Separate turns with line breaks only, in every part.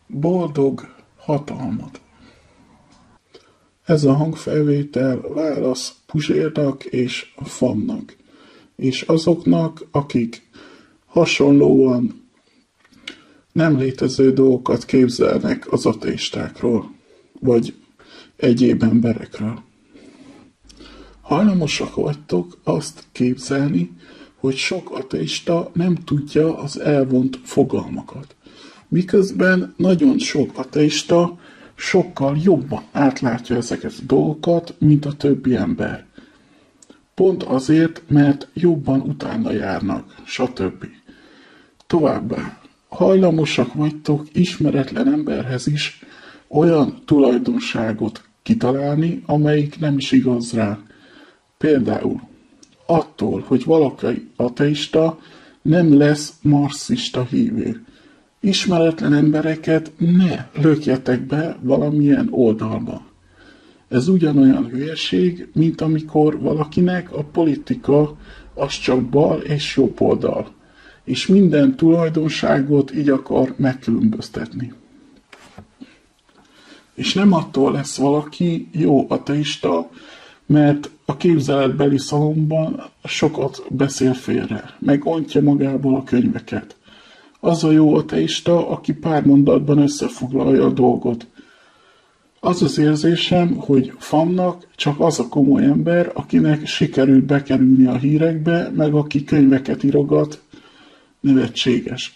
Boldog hatalmat. Ez a hangfelvétel válasz Puzsérnak és Famnak, és azoknak, akik hasonlóan nem létező dolgokat képzelnek az ateistákról, vagy egyéb emberekről. Hajlamosak vagytok azt képzelni, hogy sok ateista nem tudja az elvont fogalmakat. Miközben nagyon sok ateista sokkal jobban átlátja ezeket a dolgokat, mint a többi ember. Pont azért, mert jobban utána járnak, stb. Továbbá, hajlamosak vagytok ismeretlen emberhez is olyan tulajdonságot kitalálni, amelyik nem is igaz rá. Például attól, hogy valaki ateista, nem lesz marxista hívő. Ismeretlen embereket ne lökjetek be valamilyen oldalba. Ez ugyanolyan hülyeség, mint amikor valakinek a politika az csak bal és jobb oldal, és minden tulajdonságot így akar megkülönböztetni. És nem attól lesz valaki jó ateista, mert a képzeletbeli szalomban sokat beszél félre, meg ontja magából a könyveket. Az a jó ateista, aki pár mondatban összefoglalja a dolgot. Az az érzésem, hogy Famnak csak az a komoly ember, akinek sikerült bekerülni a hírekbe, meg aki könyveket írogat, nevetséges.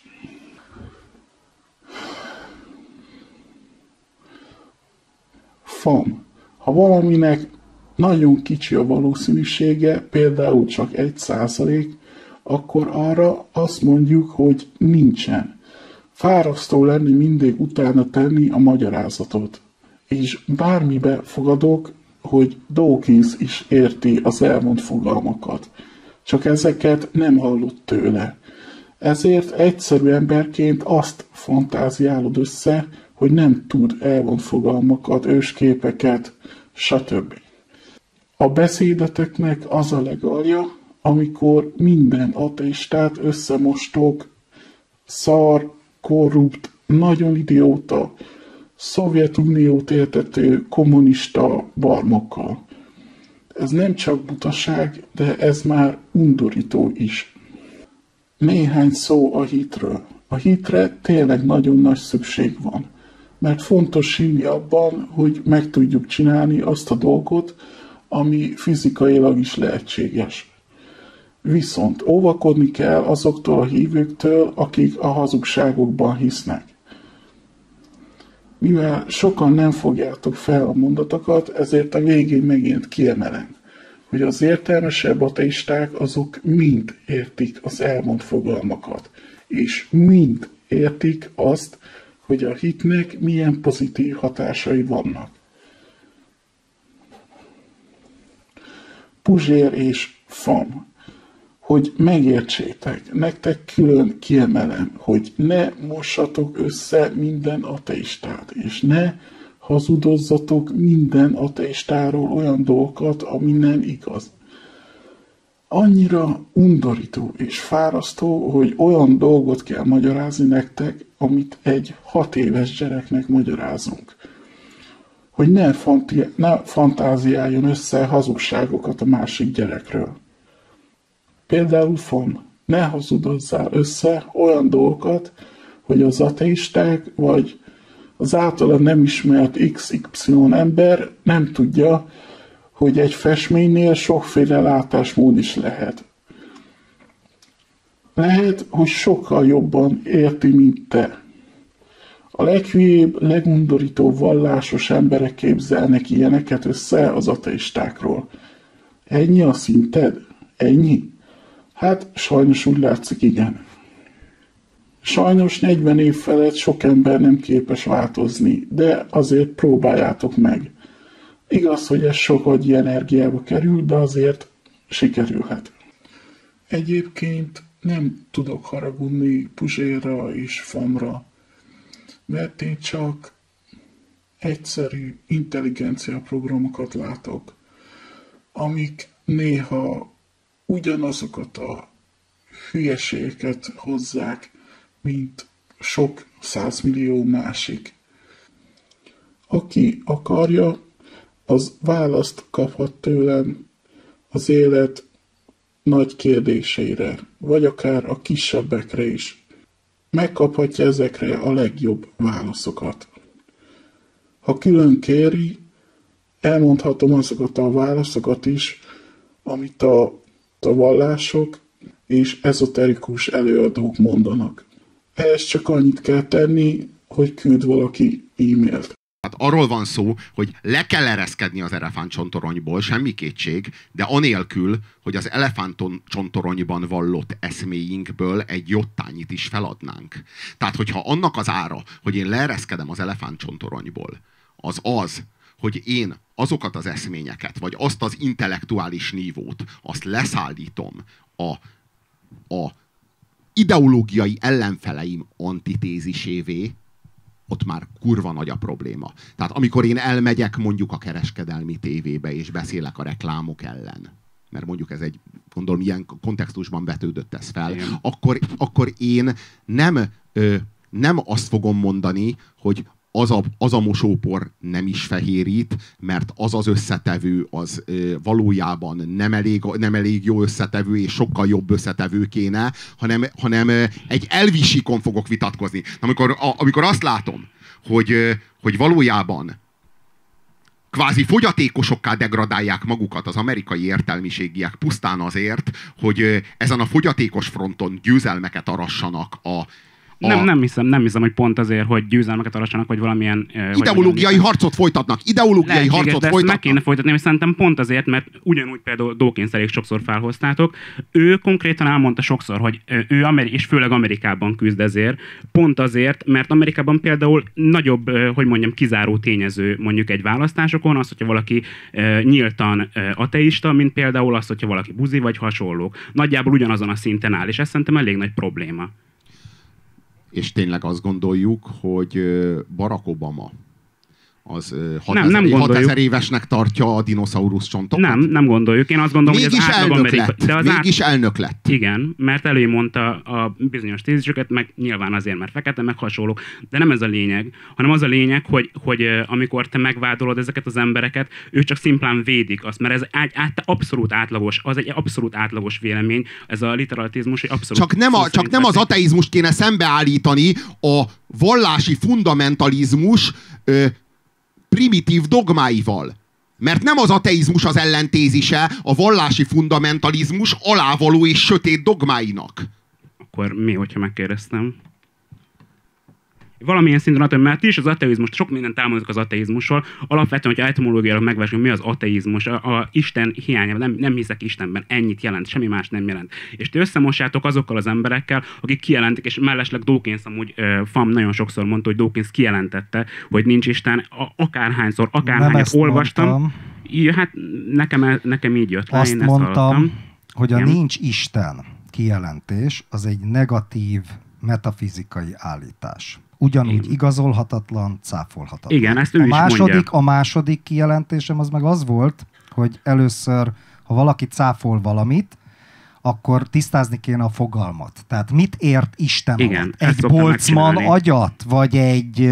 Fam. Ha valaminek nagyon kicsi a valószínűsége, például csak 1%, akkor arra azt mondjuk, hogy nincsen. Fárasztó lenni mindig utána tenni a magyarázatot. És bármibe fogadok, hogy Dawkins is érti az elmond fogalmakat. Csak ezeket nem hallott tőle. Ezért egyszerű emberként azt fantáziálod össze, hogy nem tud elmond fogalmakat, ősképeket, stb. A beszédeteknek az a legalja, amikor minden ateistát összemostok, szar, korrupt, nagyon idióta, Szovjetuniót éltető kommunista barmokkal. Ez nem csak butaság, de ez már undorító is. Néhány szó a hitről. A hitre tényleg nagyon nagy szükség van, mert fontos hinni abban, hogy meg tudjuk csinálni azt a dolgot, ami fizikailag is lehetséges. Viszont óvakodni kell azoktól a hívőktől, akik a hazugságokban hisznek. Mivel sokan nem fogjátok fel a mondatokat, ezért a végén megint kiemelem, hogy az értelmesebb ateisták azok mind értik az elmond fogalmakat, és mind értik azt, hogy a hitnek milyen pozitív hatásai vannak. Puzsér és Fam. Hogy megértsétek, nektek külön kiemelem, hogy ne mossatok össze minden ateistát, és ne hazudozzatok minden ateistáról olyan dolgokat, ami nem igaz. Annyira undorító és fárasztó, hogy olyan dolgot kell magyarázni nektek, amit egy 6 éves gyereknek magyarázunk. Hogy ne fantáziáljon össze hazugságokat a másik gyerekről. Például Fam, ne hazudozzál össze olyan dolgokat, hogy az ateisták vagy az általa nem ismert XY ember nem tudja, hogy egy festménynél sokféle látásmód is lehet. Lehet, hogy sokkal jobban érti, mint te. A leghülyébb, legundorítóbb vallásos emberek képzelnek ilyeneket össze az ateistákról. Ennyi a szinted? Ennyi? Hát sajnos úgy látszik, igen. Sajnos 40 év felett sok ember nem képes változni, de azért próbáljátok meg. Igaz, hogy ez sok agyi energiába kerül, de azért sikerülhet. Egyébként nem tudok haragudni Puzsérra és Famra, mert én csak egyszerű intelligenciaprogramokat látok, amik néha ugyanazokat a hülyeségeket hozzák, mint sok 100 millió másik. Aki akarja, az választ kaphat tőlem az élet nagy kérdéseire, vagy akár a kisebbekre is. Megkaphatja ezekre a legjobb válaszokat. Ha külön kéri, elmondhatom azokat a válaszokat is, amit a vallások és ezoterikus előadók mondanak. Ehhez csak annyit kell tenni, hogy küld valaki e-mailt.
Hát arról van szó, hogy le kell ereszkedni az elefántcsontoronyból, semmi kétség, de anélkül, hogy az elefántcsontoronyban vallott eszméinkből egy jottányit is feladnánk. Tehát, hogyha annak az ára, hogy én leereszkedem az elefántcsontoronyból, az, hogy én azokat az eszményeket, vagy azt az intellektuális nívót, azt leszállítom a ideológiai ellenfeleim antitézisévé, ott már kurva nagy a probléma. Tehát amikor én elmegyek mondjuk a kereskedelmi tévébe, és beszélek a reklámok ellen, mert mondjuk ez egy, gondolom, ilyen kontextusban vetődött ez fel, akkor én nem azt fogom mondani, hogy az a mosópor nem is fehérít, mert az összetevő az valójában nem elég jó összetevő, és sokkal jobb összetevő kéne, hanem egy elvisíkon fogok vitatkozni. Amikor azt látom, hogy valójában kvázi fogyatékosokká degradálják magukat az amerikai értelmiségiek pusztán azért, hogy ezen a fogyatékos fronton győzelmeket arassanak
Nem hiszem, hogy pont azért, hogy győzelmeket arassanak, vagy valamilyen...
ideológiai harcot folytatnak.
Meg kéne folytatni, és szerintem pont azért, mert ugyanúgy például Dawkins elég sokszor felhoztátok, ő konkrétan elmondta sokszor, hogy ő és főleg Amerikában küzd ezért, pont azért, mert Amerikában például nagyobb, kizáró tényező mondjuk egy választásokon, az, hogyha valaki nyíltan ateista, mint például az, hogyha valaki buzi vagy hasonlók. Nagyjából ugyanazon a szinten áll, és ez szerintem elég nagy probléma.
És tényleg azt gondoljuk, hogy Barack Obama az 6000 évesnek tartja a dinoszaurusz csontokat?
Nem gondoljuk. Én azt gondolom,
mégis
hogy az átlag amerikai...
Mégis elnök lett.
Igen, mert előmondta a bizonyos téziseket, meg nyilván azért, mert fekete, meg hasonlók. De nem ez a lényeg, hanem az a lényeg, hogy amikor te megvádolod ezeket az embereket, ők csak szimplán védik azt, mert ez abszolút átlagos, az egy abszolút átlagos vélemény, ez a literalizmus egy abszolút...
Csak nem az ateizmust kéne szembeállítani a vallási fundamentalizmus primitív dogmáival. Mert nem az ateizmus az ellentézise a vallási fundamentalizmus alávaló és sötét dogmáinak.
Akkor mi, hogyha megkérdeztem? Valamilyen szinten mert is az ateizmus, sok mindent elmondjuk az ateizmusról. Alapvetően, hogy etimológiailag megvásároljuk, mi az ateizmus, a Isten hiányában, nem hiszek Istenben, ennyit jelent, semmi más nem jelent. És ti összemossátok azokkal az emberekkel, akik kijelentik, és mellesleg Dawkins amúgy FAM nagyon sokszor mondta, hogy Dawkins kijelentette, hogy nincs Isten, akárhányszor, akárhányat olvastam. Mondtam. Hát nekem így jött le,
azt
én ezt
mondtam,
hallottam.
hogy a nincs Isten kijelentés az egy negatív metafizikai állítás. Ugyanúgy igazolhatatlan, cáfolhatatlan.
Igen, ezt ő is mondja.
A második kijelentésem az meg az volt, hogy először, ha valaki cáfol valamit, akkor tisztázni kéne a fogalmat. Tehát mit ért Isten alatt? Egy Boltzmann agyat? Vagy egy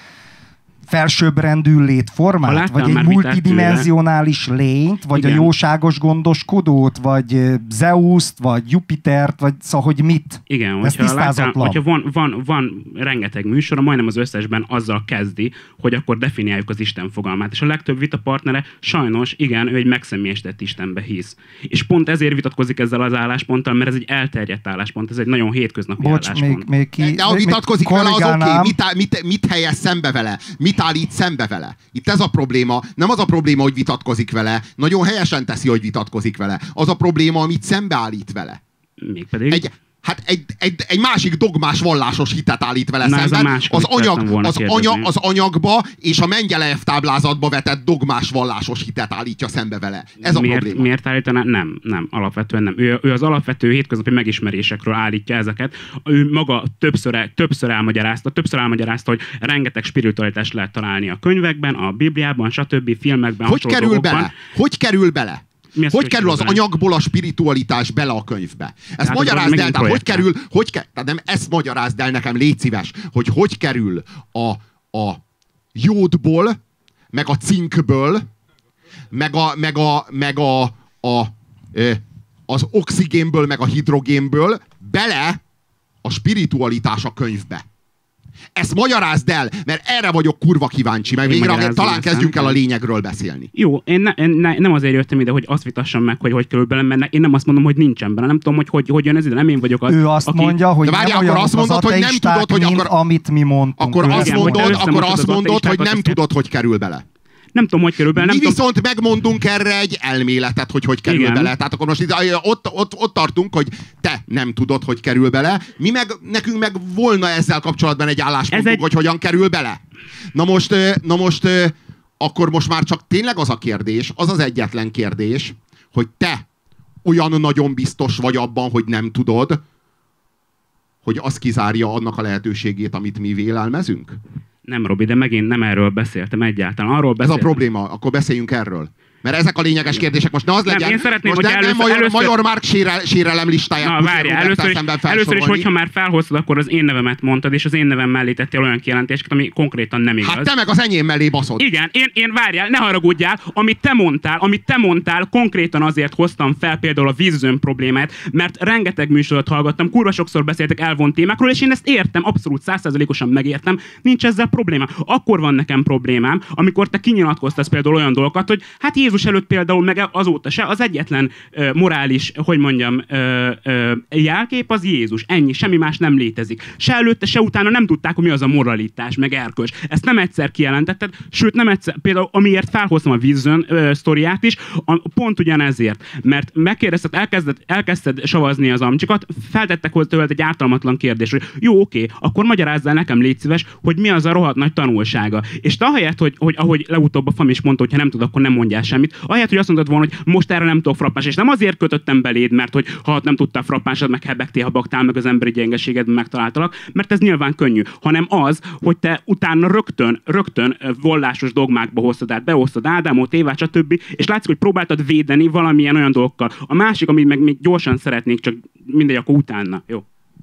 felsőbbrendű létformát? Vagy egy multidimensionális lényt? Vagy igen. A jóságos gondoskodót? Vagy Zeuszt? Vagy Jupitert? Vagy szóval, hogy mit?
Igen, hogyha van rengeteg műsor, majdnem az összesben azzal kezdi, hogy akkor definiáljuk az Isten fogalmát. És a legtöbb vita partnere sajnos, igen, ő egy megszemélyesített Istenbe hisz. És pont ezért vitatkozik ezzel az állásponttal, mert ez egy elterjedt álláspont, ez egy nagyon hétköznapi álláspont.
De ha vitatkozik vele, az oké. Mit helyez szembe vele? Mit állít szembe vele? Itt ez a probléma. Nem az a probléma, hogy vitatkozik vele. Nagyon helyesen teszi, hogy vitatkozik vele. Az a probléma, amit szembeállít vele.
Mégpedig?
Egy másik dogmás vallásos hitet állít vele szemben. Az anyagba és a Mendelejev táblázatba vetett dogmás vallásos hitet állítja szembe vele. Ez a probléma.
Miért állítaná? Nem, alapvetően nem. Ő az alapvető hétköznapi megismerésekről állítja ezeket. Ő maga többször elmagyarázta, hogy rengeteg spiritualitást lehet találni a könyvekben, a Bibliában, stb. Filmekben.
Hogy kerül bele? Hogy kerül az anyagból a spiritualitás bele a könyvbe? Ezt magyarázd el, tehát nem ezt magyarázd el nekem, légy szíves, hogy kerül a jódból, meg a cinkből, az oxigénből, meg a hidrogénből bele a spiritualitás a könyvbe. Ezt magyarázd el, mert erre vagyok kurva kíváncsi, meg végre talán kezdjünk el a lényegről beszélni.
Jó, én nem azért jöttem ide, hogy azt vitassam meg, hogy kerül bele, mert én nem azt mondom, hogy nincsen benne. Nem tudom, hogy jön ez ide, nem én vagyok az.
Ő azt mondja, hogy
várjál,
nem olyan
azt mondod, hogy nem tudod, hogy
mint amit mi mondtunk.
Akkor azt mondod, hogy nem tudod, hogy kerül bele.
Nem tudom, hogy kerül bele.
Mi viszont megmondunk erre egy elméletet, hogy kerül bele. Tehát akkor most ott tartunk, hogy te nem tudod, hogy kerül bele. Nekünk meg volna ezzel kapcsolatban egy álláspontunk, hogy hogyan kerül bele. Na most, akkor most már csak tényleg az a kérdés, az az egyetlen kérdés, hogy te olyan nagyon biztos vagy abban, hogy nem tudod, hogy az kizárja annak a lehetőségét, amit mi vélelmezünk?
Nem, Robi, de megint nem erről beszéltem egyáltalán. Arról beszéltem.
Ez a probléma, akkor beszéljünk erről. Mert ezek a lényeges kérdések. Most ne az legyen,
én szeretném,
most
hogy
Major Mark sérelem listáját.
Na, várjál, először is, hogyha már felhoztad, akkor az én nevemet mondtad, és az én nevem mellé tettél olyan kijelentéseket, ami konkrétan nem igaz.
Hát te meg az enyém mellé baszod.
Igen, én várjál, ne haragudjál, amit te mondtál, konkrétan azért hoztam fel például a vízözön problémát, mert rengeteg műsorot hallgattam, kurva sokszor beszéltek elvont témákról, és én ezt értem, abszolút 100%-osan megértem, nincs ezzel probléma. Akkor van nekem problémám, amikor te kinyilatkoztasz például olyan dolgokat, hogy hát Jézus előtt például meg azóta se, az egyetlen morális, hogy mondjam, jelkép az Jézus. Ennyi, semmi más nem létezik. Se előtte, se utána nem tudták, hogy mi az a moralitás, meg erkölcs. Ezt nem egyszer kijelentetted, sőt nem egyszer, például amiért felhoztam a vízön sztoriát is, pont ugyanezért. Mert megkérdezted, elkezdted savazni az amcsikat, feltettek tőled egy ártalmatlan kérdés, hogy jó, oké, akkor magyarázzál nekem, légy szíves, hogy mi az a rohadt nagy tanulsága. És te ahelyett, hogy ahogy legutóbb a Fam is mondta, hogy ha nem tud, akkor nem mondjál semmit. Ahelyett, hogy azt mondod volna, hogy most erre nem tudok frappáns, és nem azért kötöttem beléd, mert hogy ha nem tudtál frappánsad, meg hebegtél, habagtál, meg az emberi gyengeségedben megtaláltalak, mert ez nyilván könnyű, hanem az, hogy te utána rögtön vallásos dogmákba hoztad át, behoztad Ádámot, Évát, stb. És látszik, hogy próbáltad védeni valamilyen olyan dolgokkal. A másik, amit meg még gyorsan szeretnék, csak mindegy, akkor utána. Jó.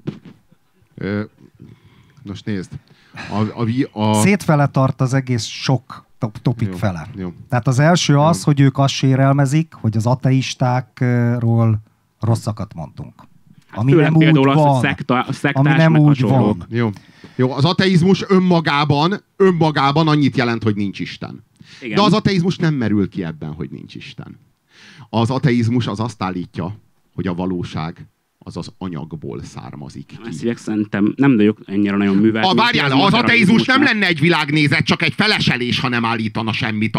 Most nézd.
Szétfele tart az egész sok topik
jó,
fele.
Jó.
Tehát az első az, hogy ők azt sérelmezik, hogy az ateistákról rosszakat mondunk. Ami nem úgy van. Ami nem úgy van.
Jó, az ateizmus önmagában annyit jelent, hogy nincs Isten. Igen. De az ateizmus nem merül ki ebben, hogy nincs Isten. Az ateizmus az azt állítja, hogy a valóság az az anyagból származik ki.
Ezt szerintem nem vagyok ennyire nagyon művelt.
Várjál, az ateizmus nem lenne egy világnézet, csak egy feleselés, ha nem állítana semmit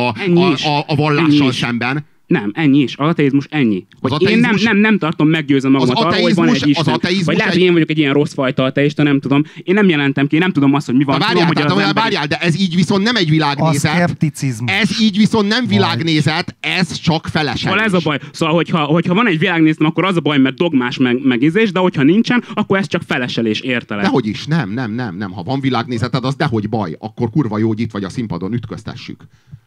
a vallással szemben.
Nem, ennyi is. Az ateizmus ennyi. Hogy ateizmus, én nem tartom meggyőzve magamat arról, hogy van egy Isten. Vagy lehet, hogy én vagyok egy ilyen rossz fajta ateista, nem tudom. Én nem jelentem ki, nem tudom azt, hogy mi van.
Várjál, de ez így viszont nem egy világnézet.
A szkepticizmus.
Ez így viszont nem világnézet, ez csak feleselés.
Szóval ez a baj. Szóval, hogyha van egy világnézetem, akkor az a baj, mert dogmás meg ízés, de hogyha nincsen, akkor ez csak feleselés, értelek.
Dehogy is, nem. Ha van világnézeted, az dehogy baj. Akkor kurva jó, hogy itt vagy a színpadon, ütköztessük.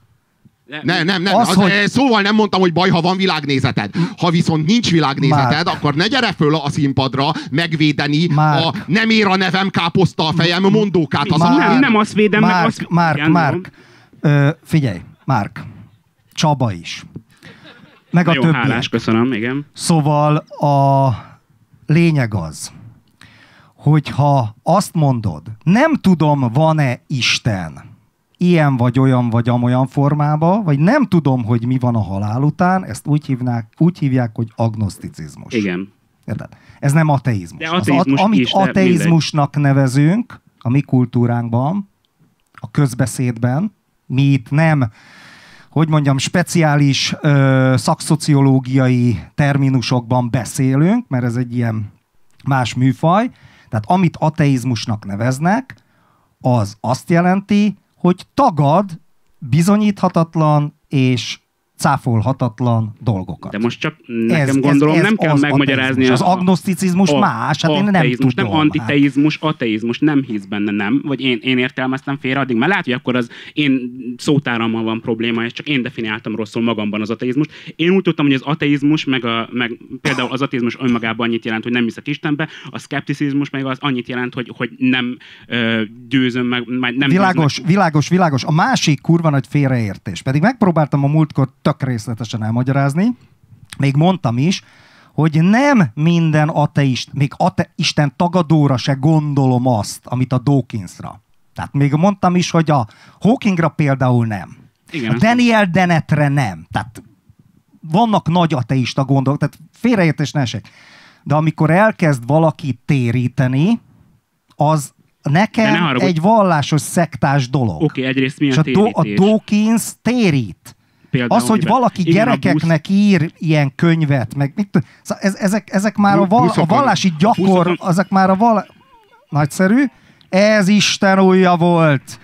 Nem. Szóval nem mondtam, hogy baj, ha van világnézeted. Ha viszont nincs világnézeted, akkor ne gyere föl a színpadra megvédeni a nem ér a nevem káposzta a fejem mondókát.
Nem azt védem, meg azt...
Márk, figyelj, Márk, Csaba is. Meg a
többiek. Hálás, köszönöm, igen.
Szóval a lényeg az, hogyha azt mondod, nem tudom, van-e Isten, ilyen vagy olyan vagy amolyan formában, vagy nem tudom, hogy mi van a halál után, ezt úgy hívják, hogy agnoszticizmus.
Igen.
Érted? Ez nem ateizmus.
De ateizmus
amit
is,
ateizmusnak nevezünk a mi kultúránkban, a közbeszédben, mi itt nem, hogy mondjam, speciális szakszociológiai terminusokban beszélünk, mert ez egy ilyen más műfaj. Tehát amit ateizmusnak neveznek, az azt jelenti, hogy tagad bizonyíthatatlan és cáfolhatatlan dolgokat.
De most csak nekem gondolom, nem kell megmagyarázni.
Az agnoszticizmus más, hát én nem tudom.
Nem antiteizmus, ateizmus, nem hisz benne, nem. Vagy én értelmeztem félre addig, mert lehet, hogy akkor az én szótárammal van probléma, és csak én definiáltam rosszul magamban az ateizmust. Én úgy tudtam, hogy az ateizmus, meg például az ateizmus önmagában annyit jelent, hogy nem hiszek Istenbe, a szkepticizmus meg az annyit jelent, hogy nem győzöm meg, nem
Világos. A másik kurva nagy félreértés. Pedig megpróbáltam a múltkor tök részletesen elmagyarázni. Még mondtam is, hogy nem minden ateist, még Isten tagadóra se gondolom azt, amit a Dawkinsra. Tehát még mondtam is, hogy a Hawkingra például nem. Igen, a Daniel Dennetre nem. Tehát vannak nagy ateista gondolok, tehát félreértés ne esik. De amikor elkezd valaki téríteni, az nekem egy vallásos szektás dolog.
Oké, egyrészt mi a térítés?
A Dawkins térít. Például, az, hogy valaki gyerekeknek ír ilyen könyvet, meg mit ezek már a vallási ezek már a nagyszerű. Ez Isten ujja volt.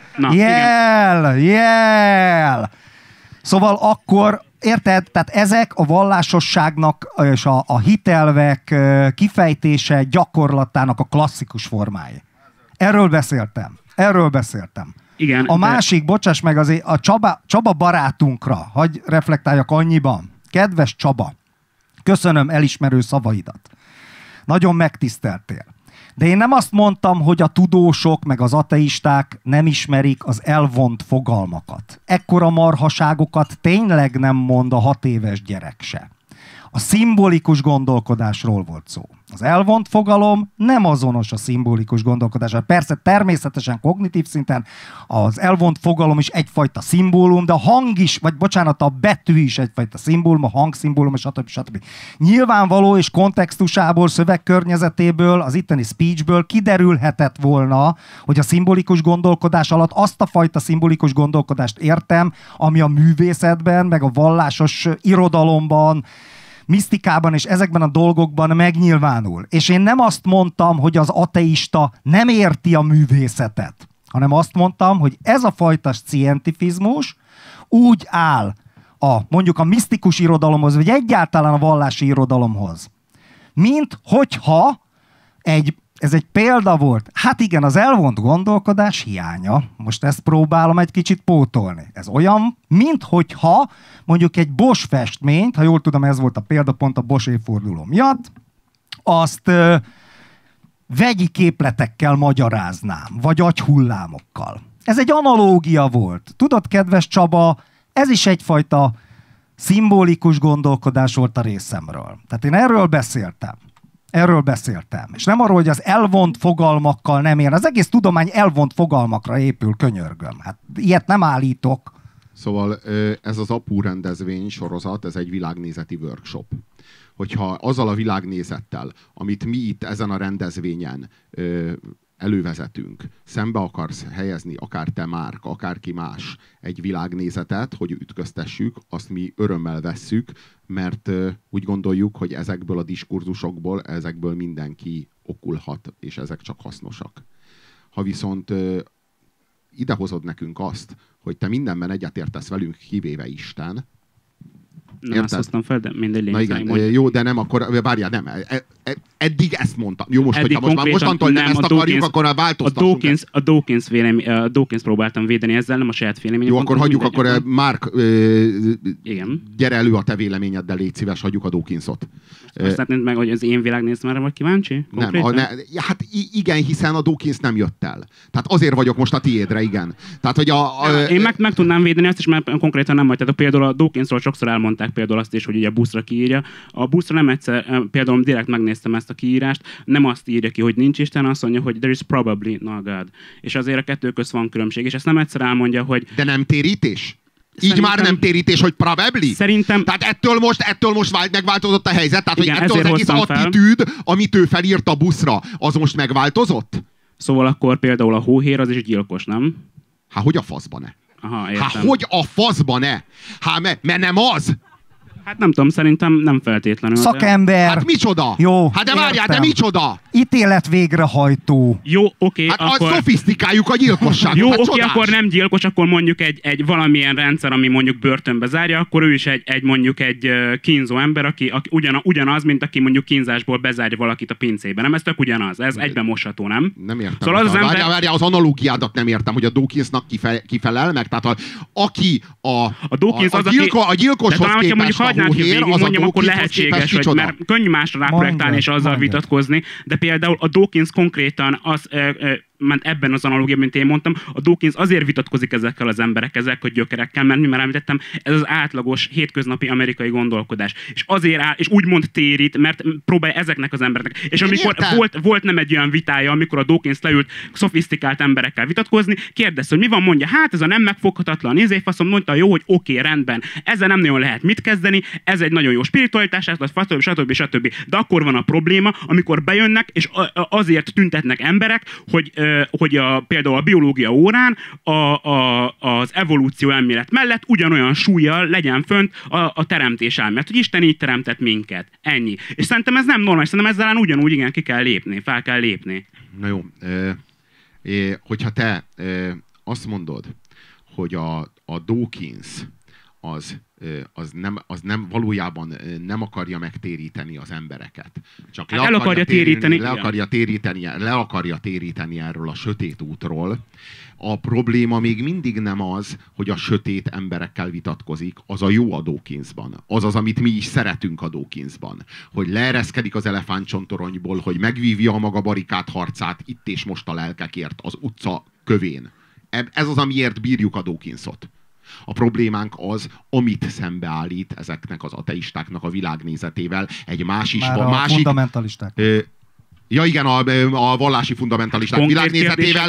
Jel! Szóval akkor, érted? Tehát ezek a vallásosságnak és a hitelvek kifejtése gyakorlatának a klasszikus formái. Erről beszéltem.
Igen,
a másik, bocsáss meg, azért a Csaba barátunkra, hagy reflektáljak annyiban. Kedves Csaba, köszönöm elismerő szavaidat. Nagyon megtiszteltél. De én nem azt mondtam, hogy a tudósok meg az ateisták nem ismerik az elvont fogalmakat. Ekkora marhaságokat tényleg nem mond a 6 éves gyerek se. A szimbolikus gondolkodásról volt szó. Az elvont fogalom nem azonos a szimbolikus gondolkodással. Persze természetesen kognitív szinten az elvont fogalom is egyfajta szimbólum, de a hang is, vagy bocsánat, a betű is egyfajta szimbólum, a hangszimbólum, stb. Nyilvánvaló és kontextusából, szövegkörnyezetéből, az itteni speechből kiderülhetett volna, hogy a szimbolikus gondolkodás alatt azt a fajta szimbolikus gondolkodást értem, ami a művészetben, meg a vallásos irodalomban, misztikában és ezekben a dolgokban megnyilvánul. És én nem azt mondtam, hogy az ateista nem érti a művészetet, hanem azt mondtam, hogy ez a fajta scientifizmus úgy áll mondjuk a misztikus irodalomhoz, vagy egyáltalán a vallási irodalomhoz, mint hogyha ez egy példa volt. Hát igen, az elvont gondolkodás hiánya. Most ezt próbálom egy kicsit pótolni. Ez olyan, minthogyha mondjuk egy Bosch festményt, ha jól tudom, ez volt a példa pont a Bosch évforduló miatt, azt vegyi képletekkel magyaráznám, vagy agyhullámokkal. Ez egy analógia volt. Tudod, kedves Csaba, ez is egyfajta szimbolikus gondolkodás volt a részemről. Tehát én erről beszéltem. És nem arról, hogy az elvont fogalmakkal nem ér. Az egész tudomány elvont fogalmakra épül, könyörgöm. Hát ilyet nem állítok.
Szóval ez az Apu rendezvény sorozat, ez egy világnézeti workshop. Hogyha azzal a világnézettel, amit mi itt ezen a rendezvényen elővezetünk, szembe akarsz helyezni, akár te, Márk, akárki más, egy világnézetet, hogy ütköztessük, azt mi örömmel vesszük, mert úgy gondoljuk, hogy ezekből a diskurzusokból, ezekből mindenki okulhat, és ezek csak hasznosak. Ha viszont idehozod nekünk azt, hogy te mindenben egyetértesz velünk, kivéve Isten,
nem azt hoztam fel, de mindegy
lényeg. Na igen, jó, de nem, akkor várjál, nem. Eddig ezt mondtam. Jó, most, hogyha mostantól nem ezt akarjuk, akkor változtassunk.
A Dawkins próbáltam védeni ezzel, nem a saját véleményem.
Jó, akkor hagyjuk, akkor Márk, gyere elő a te véleményeddel, légy szíves, hagyjuk a Dawkinsot.
Azt látnéd meg, hogy az én világnézetemre vagy kíváncsi?
Hát igen, hiszen a Dawkins nem jött el. Tehát azért vagyok most a tiédre, igen. Tehát, hogy
én meg tudnám védeni azt is, mert konkrétan nem vagy. Tehát például a Dawkinsról sokszor elmondták például azt is, hogy ugye a buszra kiírja. A buszra nem egyszer, például direkt megnéztem ezt a kiírást, nem azt írja ki, hogy nincs Isten, azt mondja, hogy there is probably no God. És azért a kettő közt van különbség, és ezt nem egyszer elmondja, hogy...
De nem térítés? Így már nem térítés, hogy probably?
Szerintem...
Tehát ettől most megváltozott a helyzet? Tehát, igen, hogy ettől az egész attitűd, amit ő felírt a buszra, az most megváltozott?
Szóval akkor például a hóhér az is gyilkos, nem?
Hát hogy a faszba ne?
Aha, értem.
Hát hogy a faszba ne? Hát mert nem az?
Hát nem tudom, szerintem nem feltétlenül.
Szakember.
Hát micsoda?
Jó,
hát de várjál, de micsoda?
Ítélet végrehajtó.
Jó, oké.
Hát
akkor...
szofisztikáljuk a gyilkosságot.
Jó,
hát
oké, akkor nem gyilkos, akkor mondjuk egy valamilyen rendszer, ami mondjuk börtönbe zárja, akkor ő is mondjuk egy kínzó ember, aki ugyanaz, mint aki mondjuk kínzásból bezárja valakit a pincébe. Nem, ez tök ugyanaz. Ez egyben mosható, nem?
Nem értem.
Szóval az ember...
Várjál, az analógiádat nem értem, hogy a Dawkinsnak kifelel meg. Tehát aki a gyilkoshoz képest a hóhér, az a Dawkinshoz képest kicsoda.
Mert könnyű másra ráprojektálni és azzal vitatkozni, de például a Dawkins konkrétan az... mert ebben az analógiában, mint én mondtam, a Dawkins azért vitatkozik ezekkel az emberekkel, ezekkel a gyökerekkel, mert mi már említettem, ez az átlagos, hétköznapi amerikai gondolkodás. És azért áll, és úgymond térít, mert próbálja ezeknek az embereknek. És amikor volt nem egy olyan vitája, amikor a Dawkins leült szofisztikált emberekkel vitatkozni, kérdezte, hogy mi van, mondja, hát ez a nem megfoghatatlan faszom, mondta, jó, hogy oké, rendben, ezzel nem nagyon lehet mit kezdeni, ez egy nagyon jó spiritualitás, stb. De akkor van a probléma, amikor bejönnek, és azért tüntetnek emberek, hogy például a biológia órán az evolúció elmélet mellett ugyanolyan súllyal legyen fönt a teremtés elmélet, hogy Isten így teremtett minket. Ennyi. És szerintem ez nem normális, szerintem ezzel ugyanúgy igen ki kell lépni, fel kell lépni.
Na jó, hogyha te azt mondod, hogy a Dawkins az nem valójában nem akarja megtéríteni az embereket. Csak le akarja téríteni erről a sötét útról. A probléma még mindig nem az, hogy a sötét emberekkel vitatkozik, az a jó a Dawkinsban. Az az, amit mi is szeretünk a Dawkinsban. Hogy leereszkedik az elefántcsontoronyból, hogy megvívja a maga barikát harcát itt és most a lelkekért az utca kövén. Ez az, amiért bírjuk a Dawkinsot. A problémánk az, amit szembeállít ezeknek az ateistáknak a világnézetével. Egy másik...
fundamentalisták.
Ja igen, a vallási fundamentalisták világnézetével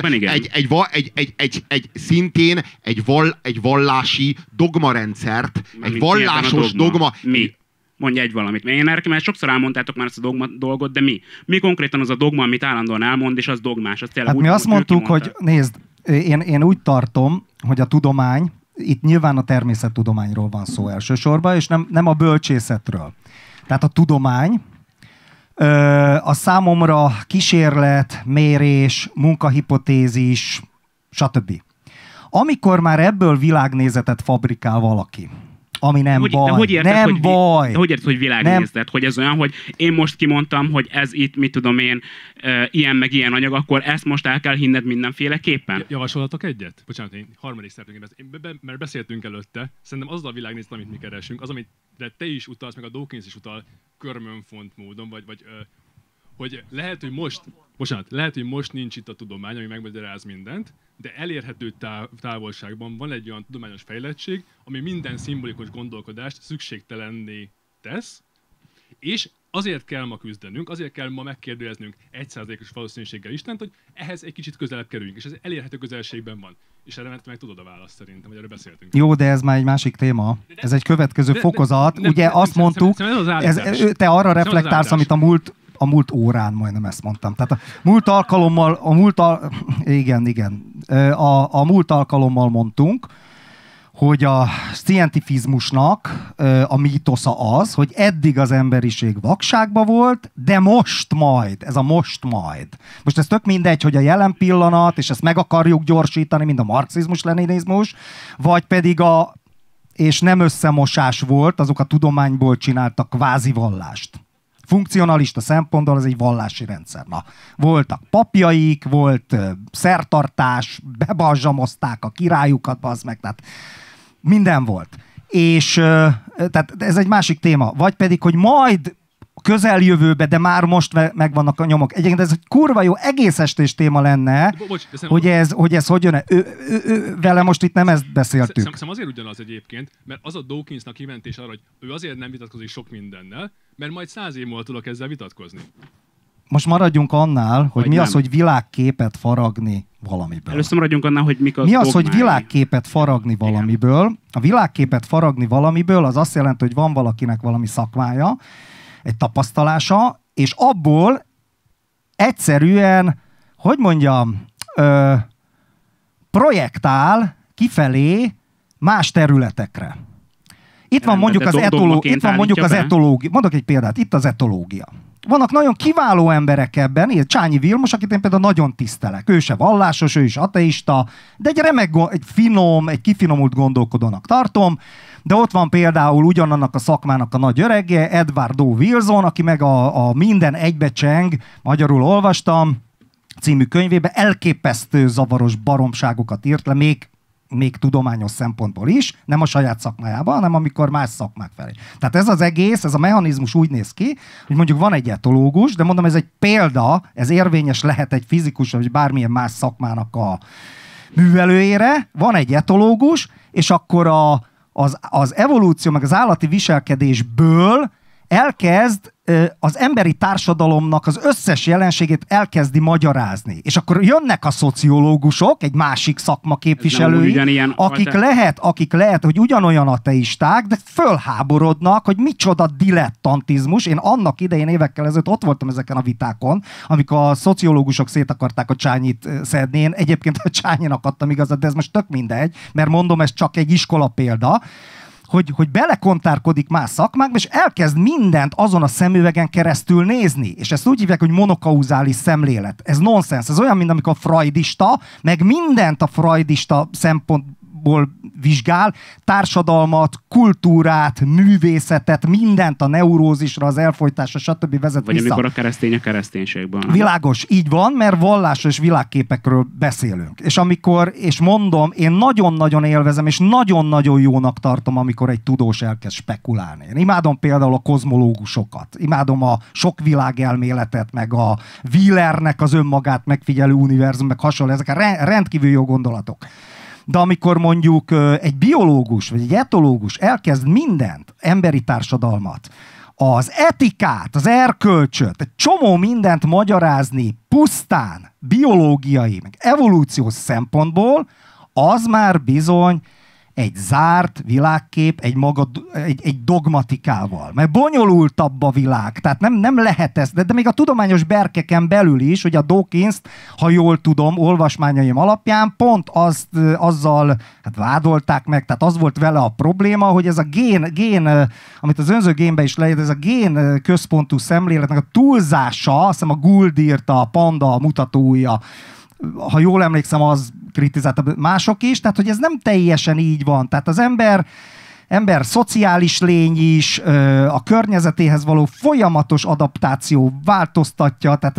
szintén egy vallási dogmarendszert, egy vallásos dogma...
Mi? Mondj egy valamit. Mert sokszor elmondtátok már ezt a dogma dolgot, de mi? Mi konkrétan az a dogma, amit állandóan elmond, és az dogmás? Hát
mi azt mondtuk, hogy nézd, én úgy tartom, hogy a tudomány, itt nyilván a természettudományról van szó elsősorban, és nem a bölcsészetről. Tehát a tudomány, a számomra kísérlet, mérés, munkahipotézis, stb. Amikor már ebből világnézetet fabrikál valaki, ami nem baj.
De hogy érted, hogy világnézet? Hogy ez olyan, hogy én most kimondtam, hogy ez itt, mit tudom én, ilyen meg ilyen anyag, akkor ezt most el kell hinned mindenféleképpen?
Javasolhatok egyet? Bocsánat, én harmadik szereplőként mert beszéltünk előtte. Szerintem az a világnézet, amit mi keresünk, az, amit te is utalsz, meg a Dawkins is utal körmönfont módon, vagy hogy lehet, hogy most nincs itt a tudomány, ami megmagyaráz mindent, de elérhető távolságban van egy olyan tudományos fejlettség, ami minden szimbolikus gondolkodást szükségtelenné tesz, és azért kell ma küzdenünk, azért kell ma megkérdőjeznünk 1%-os valószínűséggel Istent, hogy ehhez egy kicsit közelebb kerüljünk, és ez elérhető közelségben van. És erre meg tudod a választ szerintem, hogy erről beszéltünk.
Jó, de ez már egy másik téma. Ez egy következő fokozat. Ugye azt mondtuk, te arra reflektálsz, amit a múlt órán, majdnem ezt mondtam. Tehát a múlt alkalommal, a múlt alkalommal mondtunk, hogy a scientifizmusnak a mítosza az, hogy eddig az emberiség vakságba volt, de most majd, ez a most majd. Most ez tök mindegy, hogy a jelen pillanat, és ezt meg akarjuk gyorsítani, mint a marxizmus-leninizmus, vagy pedig és nem összemosás volt, azok a tudományból csináltak kvázi vallást. Funkcionalista szempontból az egy vallási rendszer. Na, voltak papjaik, volt szertartás, bebalzsamozták a királyukat, bazd meg, tehát minden volt. És tehát ez egy másik téma. Vagy pedig, hogy majd közeljövőbe, de már most megvannak a nyomok. Egyébként ez egy kurva jó egész estés téma lenne, hogy ez hogy jön. Vele most itt nem ezt beszéltük.
Szerintem azért ugyanaz egyébként, mert az a Dawkinsnak kimentés arra, hogy ő azért nem vitatkozik sok mindennel, mert majd 100 év múlva tudok ezzel vitatkozni.
Most maradjunk annál, hogy mi az, hogy világképet faragni valamiből.
Először maradjunk annál, hogy mik az
mi az, hogy világképet faragni valamiből. A világképet faragni valamiből az azt jelenti, hogy van valakinek valami szakmája, egy tapasztalása, és abból egyszerűen, hogy mondjam, projektál kifelé más területekre. Itt van mondjuk az etológia. Mondok egy példát, itt az etológia. Vannak nagyon kiváló emberek ebben, Csányi Vilmos, akit én például nagyon tisztelek. Ő se vallásos, ő is ateista, de egy remek, egy kifinomult gondolkodónak tartom. De ott van például ugyanannak a szakmának a nagy örege, Edward O. Wilson, aki meg a Minden egybecseng, magyarul olvastam, című könyvében elképesztő zavaros baromságokat írt le, még tudományos szempontból is, nem a saját szakmájában, hanem amikor más szakmák felé. Tehát ez az egész, ez a mechanizmus úgy néz ki, hogy mondjuk van egy etológus, de mondom, ez egy példa, ez érvényes lehet egy fizikus, vagy bármilyen más szakmának a művelőjére, van egy etológus, és akkor az evolúció, meg az állati viselkedésből elkezd az emberi társadalomnak az összes jelenségét elkezdi magyarázni. És akkor jönnek a szociológusok, egy másik szakma képviselői, akik lehet, hogy ugyanolyan ateisták, de fölháborodnak, hogy micsoda dilettantizmus. Én annak idején évekkel ezelőtt ott voltam ezeken a vitákon, amikor a szociológusok szét akarták a Csányit szedni. Én egyébként a Csányinak adtam igazat, de ez most tök mindegy, mert mondom, ez csak egy iskola példa, hogy belekontárkodik más szakmákba, és elkezd mindent azon a szemüvegen keresztül nézni. És ezt úgy hívják, hogy monokauzális szemlélet. Ez nonsens. Ez olyan, mint amikor a freudista, meg mindent a freudista szempontból vizsgál, társadalmat, kultúrát, művészetet, mindent a neurózisra, az elfojtásra, stb. Vezet
vagy
vissza.
amikor a keresztény a kereszténységben.
Világos, így van, mert vallásos világképekről beszélünk. És mondom, én nagyon-nagyon élvezem, és nagyon-nagyon jónak tartom, amikor egy tudós elkezd spekulálni. Én imádom például a kozmológusokat, imádom a sok világelméletet, meg a Wheelernek az önmagát megfigyelő univerzum, meg hasonló, ezek rendkívül jó gondolatok. De amikor mondjuk egy biológus vagy egy etológus elkezd mindent, emberi társadalmat, az etikát, az erkölcsöt, egy csomó mindent magyarázni pusztán biológiai, meg evolúciós szempontból, az már bizony egy zárt világkép, egy dogmatikával. Mert bonyolultabb a világ. Tehát nem lehet ez. De még a tudományos berkeken belül is, hogy a Dawkins-t, ha jól tudom, olvasmányaim alapján pont azzal vádolták meg, tehát az volt vele a probléma, hogy ez a gén, amit az önző génben is leírt, ez a gén központú szemléletnek a túlzása, azt hiszem a Gould írta, a Panda, a mutatóujja, ha jól emlékszem, az kritizálta mások is, tehát hogy ez nem teljesen így van. Tehát az ember szociális lény is, a környezetéhez való folyamatos adaptáció változtatja, tehát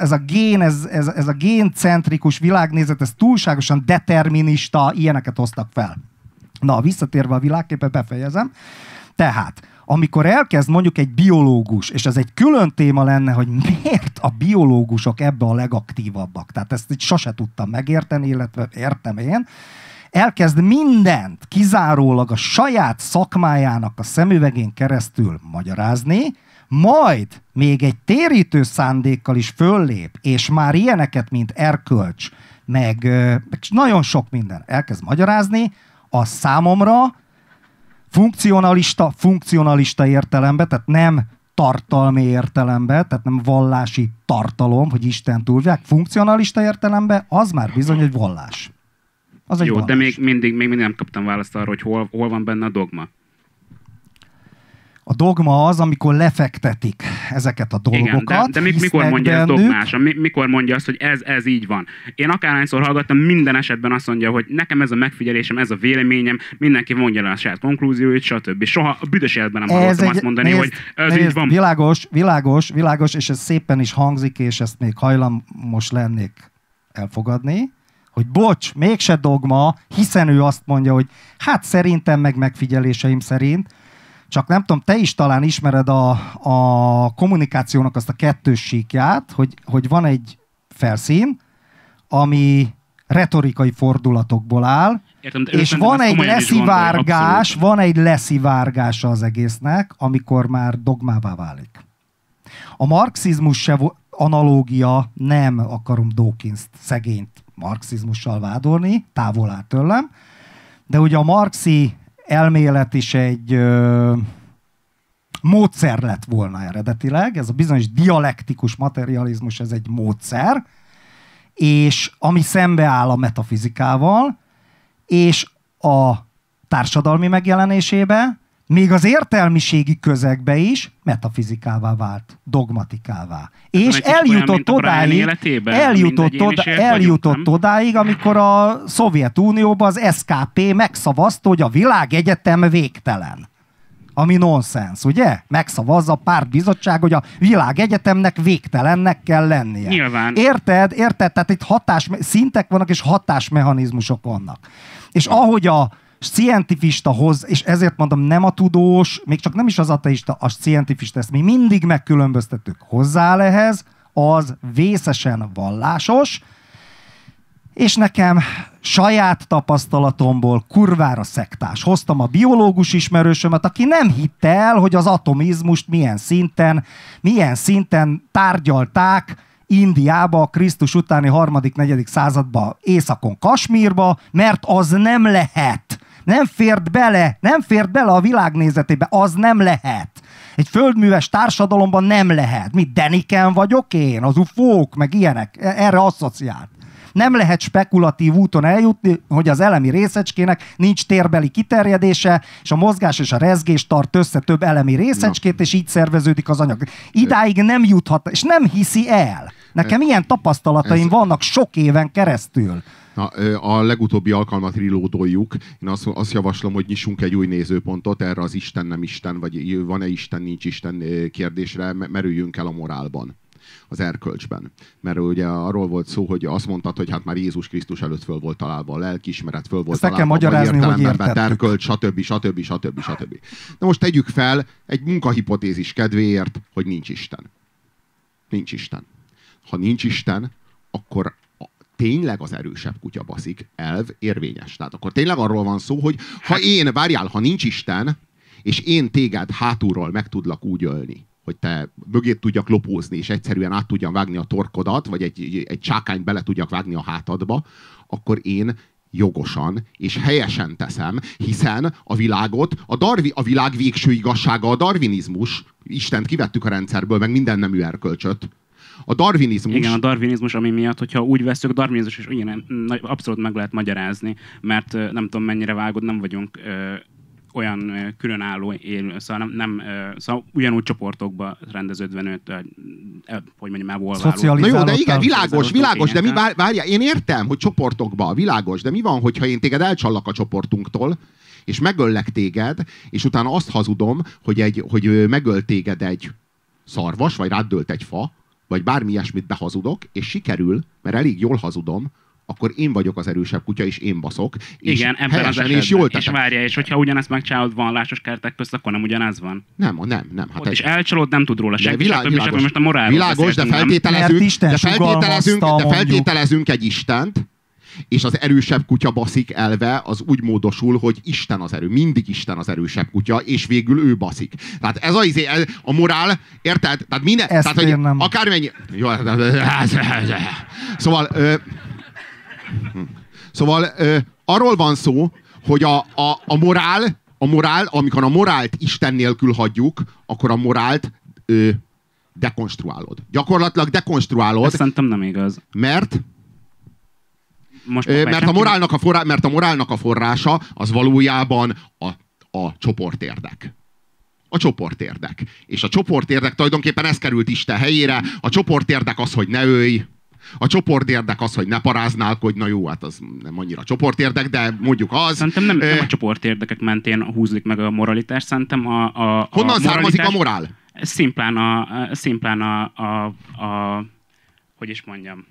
ez a géncentrikus világnézet, ez túlságosan determinista, ilyeneket hoztak fel. Na, visszatérve a világképre, befejezem. Tehát amikor elkezd mondjuk egy biológus, és ez egy külön téma lenne, hogy miért a biológusok ebbe a legaktívabbak. Tehát ezt sose tudtam megérteni, illetve értem én. Elkezd mindent kizárólag a saját szakmájának a szemüvegén keresztül magyarázni, majd még egy térítő szándékkal is föllép, és már ilyeneket, mint erkölcs, meg nagyon sok minden elkezd magyarázni, az számomra funkcionalista értelemben, tehát nem tartalmi értelemben, tehát nem vallási tartalom, hogy Isten túlvilág, funkcionalista értelemben, az már bizony egy vallás. Az egy
jó,
vallás.
De még mindig nem kaptam választ arra, hogy hol van benne a dogma.
A dogma az, amikor lefektetik ezeket a dolgokat.
Igen, de mikor mondja ez dogmásan? Mikor mondja azt, hogy ez így van? Én akárhányszor hallgattam, minden esetben azt mondja, hogy nekem ez a megfigyelésem, ez a véleményem, mindenki mondja le a saját konklúzióit, stb. Soha a büdös életben nem hallottam azt mondani, hogy ez így van.
Világos, és ez szépen is hangzik, és ezt még hajlamos lennék elfogadni, hogy bocs, mégse dogma, hiszen ő azt mondja, hogy hát szerintem meg megfigyeléseim szerint, csak nem tudom, te is talán ismered a kommunikációnak azt a kettős síkját, hogy van egy felszín, ami retorikai fordulatokból áll,
értem,
és van egy leszivárgása az egésznek, amikor már dogmává válik. A marxizmus se analógia, nem akarom Dawkins-t, szegényt marxizmussal vádolni, távol áll tőlem, de ugye a marxi elmélet is egy módszer lett volna eredetileg, ez a bizonyos dialektikus materializmus, ez egy módszer, és ami szembeáll a metafizikával, és a társadalmi megjelenésébe még az értelmiségi közegbe is metafizikává vált, dogmatikává. És eljutott odáig, amikor a Szovjetunióban az SKP megszavazta, hogy a világegyetem végtelen. Ami nonsens, ugye? Megszavazza a pártbizottság, hogy a világegyetemnek végtelennek kell lennie.
Nyilván.
Érted? Tehát itt szintek vannak, és hatásmechanizmusok vannak. És ahogy a scientifista és ezért mondom, nem a tudós, még csak nem is az ateista, a scientifista, ezt mi mindig megkülönböztetük, hozzááll ehhez, az vészesen vallásos, és nekem saját tapasztalatomból kurvára szektás. Hoztam a biológus ismerősömet, aki nem hitte el, hogy az atomizmust milyen szinten tárgyalták Indiába, a Krisztus utáni 3.-4. században, északon Kasmírba, mert az nem lehet. Nem fért bele a világnézetébe, az nem lehet. Egy földműves társadalomban nem lehet. Mit, Deniken vagyok én? Az ufók, meg ilyenek. Erre asszociált. Nem lehet spekulatív úton eljutni, hogy az elemi részecskének nincs térbeli kiterjedése, és a mozgás és a rezgés tart össze több elemi részecskét, és így szerveződik az anyag. Idáig nem juthat, és nem hiszi el. Nekem ilyen tapasztalataim vannak sok éven keresztül.
A legutóbbi alkalmat rilódoljuk. Én azt javaslom, hogy nyissunk egy új nézőpontot erre az Isten, nem Isten, vagy van-e Isten, nincs Isten kérdésre, merüljünk el a morálban, az erkölcsben. Mert ugye arról volt szó, hogy azt mondtad, hogy hát már Jézus Krisztus előtt föl volt találva a lelkiismeret, föl volt találva,
magyarázni, hogy értettük.
erkölcs, stb. Na most tegyük fel egy munkahipotézis kedvéért, hogy nincs Isten. Nincs Isten. Ha nincs Isten, akkor tényleg az erősebb kutya baszik elv érvényes. Tehát akkor tényleg arról van szó, hogy ha nincs Isten, és én téged hátulról meg tudlak úgy ölni, hogy te mögét tudjak lopózni, és egyszerűen át tudjam vágni a torkodat, vagy egy csákányt bele tudjak vágni a hátadba, akkor én jogosan és helyesen teszem, hiszen a világot, a világ végső igazsága a darwinizmus, Istent kivettük a rendszerből, meg minden nemű erkölcsöt. A darwinizmus...
Igen, a darwinizmus, ami miatt, hogyha úgy veszük, a darwinizmus is ugyan abszolút meg lehet magyarázni, mert nem tudom mennyire vágod, nem vagyunk olyan különálló élő, szóval szóval ugyanúgy csoportokba rendeződve nőtt, hogy mondjam, evolváló.
Na jó, de igen, világos, de mi várjál, én értem, hogy csoportokba, világos, de mi van, hogyha én téged elcsallak a csoportunktól, és megöllek téged, és utána azt hazudom, hogy megöl téged egy szarvas, vagy rád dőlt egy fa, vagy bármi ilyesmit behazudok, és sikerül, mert elég jól hazudom, akkor én vagyok az erősebb kutya, és én baszok.
Igen, ebben az esetben. És jól teszek. És várja, és hogyha ugyanezt megcsinálod vallásos keretek közt, akkor nem ugyanaz van.
Nem. Hát
és elcsalod, nem tud róla senki.
Világos,
most a morálról
világos, de feltételezünk egy Istent, és az erősebb kutya baszik elve az úgy módosul, hogy Isten az erő. Mindig Isten az erősebb kutya, és végül ő baszik. Tehát ez a morál, érted? Tehát minden, tehát, hogy akármennyi... Jó, Szóval arról van szó, hogy a morál, amikor a morált Isten nélkül hagyjuk, akkor a morált dekonstruálod. Gyakorlatilag dekonstruálod.
Ez szerintem nem igaz.
Mert a morálnak a forrása az valójában a csoportérdek. A csoportérdek. És a csoportérdek tulajdonképpen ez került Isten helyére. A csoportérdek az, hogy ne ölj. A csoportérdek az, hogy ne paráználkodj. Na jó, hát az nem annyira csoportérdek, de mondjuk az.
Szerintem nem a csoportérdekek mentén húzlik meg a moralitás. Szerintem
honnan származik a morál?
Szimplán hogy is mondjam,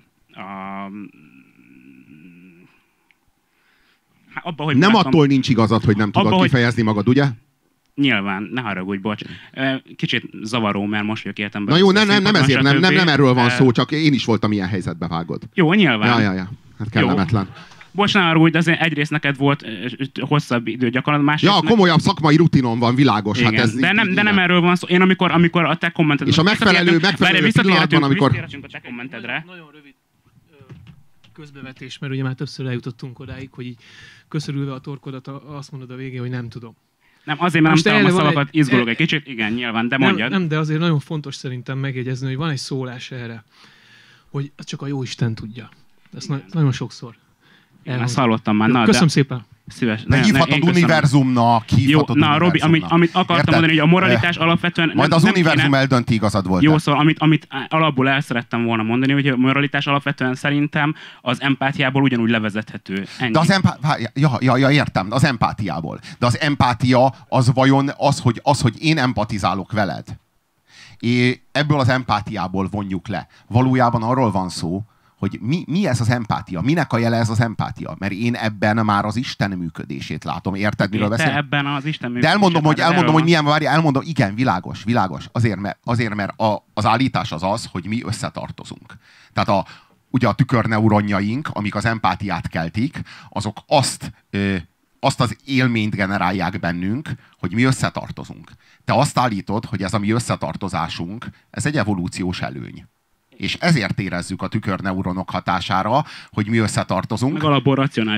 abba, hogy
nem attól nincs igazad, hogy nem tudod kifejezni magad, ugye?
Nyilván, ne haragudj, bocs. Kicsit zavaró, mert most jövök értembe.
Na jó, nem ezért, nem erről van szó, csak én is voltam ilyen helyzetbe, vágod.
Jó, nyilván.
Ja. Hát kellemetlen.
Jó. Bocs, ne haragudj, de azért egyrészt neked volt hosszabb időgyakorlat, másrészt...
Ja, komolyabb szakmai rutinom van, világos.
Igen, hát ez de nem erről van szó. Én amikor a te kommented...
És a megfelelő pillanatban, amikor...
Visszatérhetünk a te kommentedre.
Nagyon rövid közbevetés, mert ugye már többször eljutottunk odáig, hogy így köszörülve a torkodat azt mondod a végén, hogy nem tudom.
Nem, azért, mert nem tudom a szavakat, izgulok egy kicsit, igen, nyilván, de mondjad.
Nem, de azért nagyon fontos szerintem megjegyezni, hogy van egy szólás erre, hogy csak a jó Isten tudja. Ezt nagyon sokszor.
Ezt hallottam már.
Jó, köszönöm szépen.
Szíves.
De hívhatod univerzumnak, hívhatod
jó, na, Robi, amit akartam mondani, hogy a moralitás alapvetően...
Majd az univerzum eldönti, igazad volt.
Jó, szóval amit alapból el szerettem volna mondani, hogy a moralitás alapvetően szerintem az empátiából ugyanúgy levezethető. Ennyi.
De az értem, az empátiából. De az empátia az vajon az, hogy én empatizálok veled. Ebből az empátiából vonjuk le. Valójában arról van szó, hogy mi ez az empátia? Minek a jele ez az empátia? Mert én ebben már az Isten működését látom. Érted, miről beszélek?
Ebben az Isten működését.
De elmondom, hogy milyen, elmondom, igen, világos. Azért, mert az állítás az, hogy mi összetartozunk. Tehát ugye a tükörneuronjaink, amik az empátiát keltik, azok azt az élményt generálják bennünk, hogy mi összetartozunk. Te azt állítod, hogy ez a mi összetartozásunk, ez egy evolúciós előny. És ezért érezzük a tükörneuronok hatására, hogy mi összetartozunk.
Meg alapból racionális.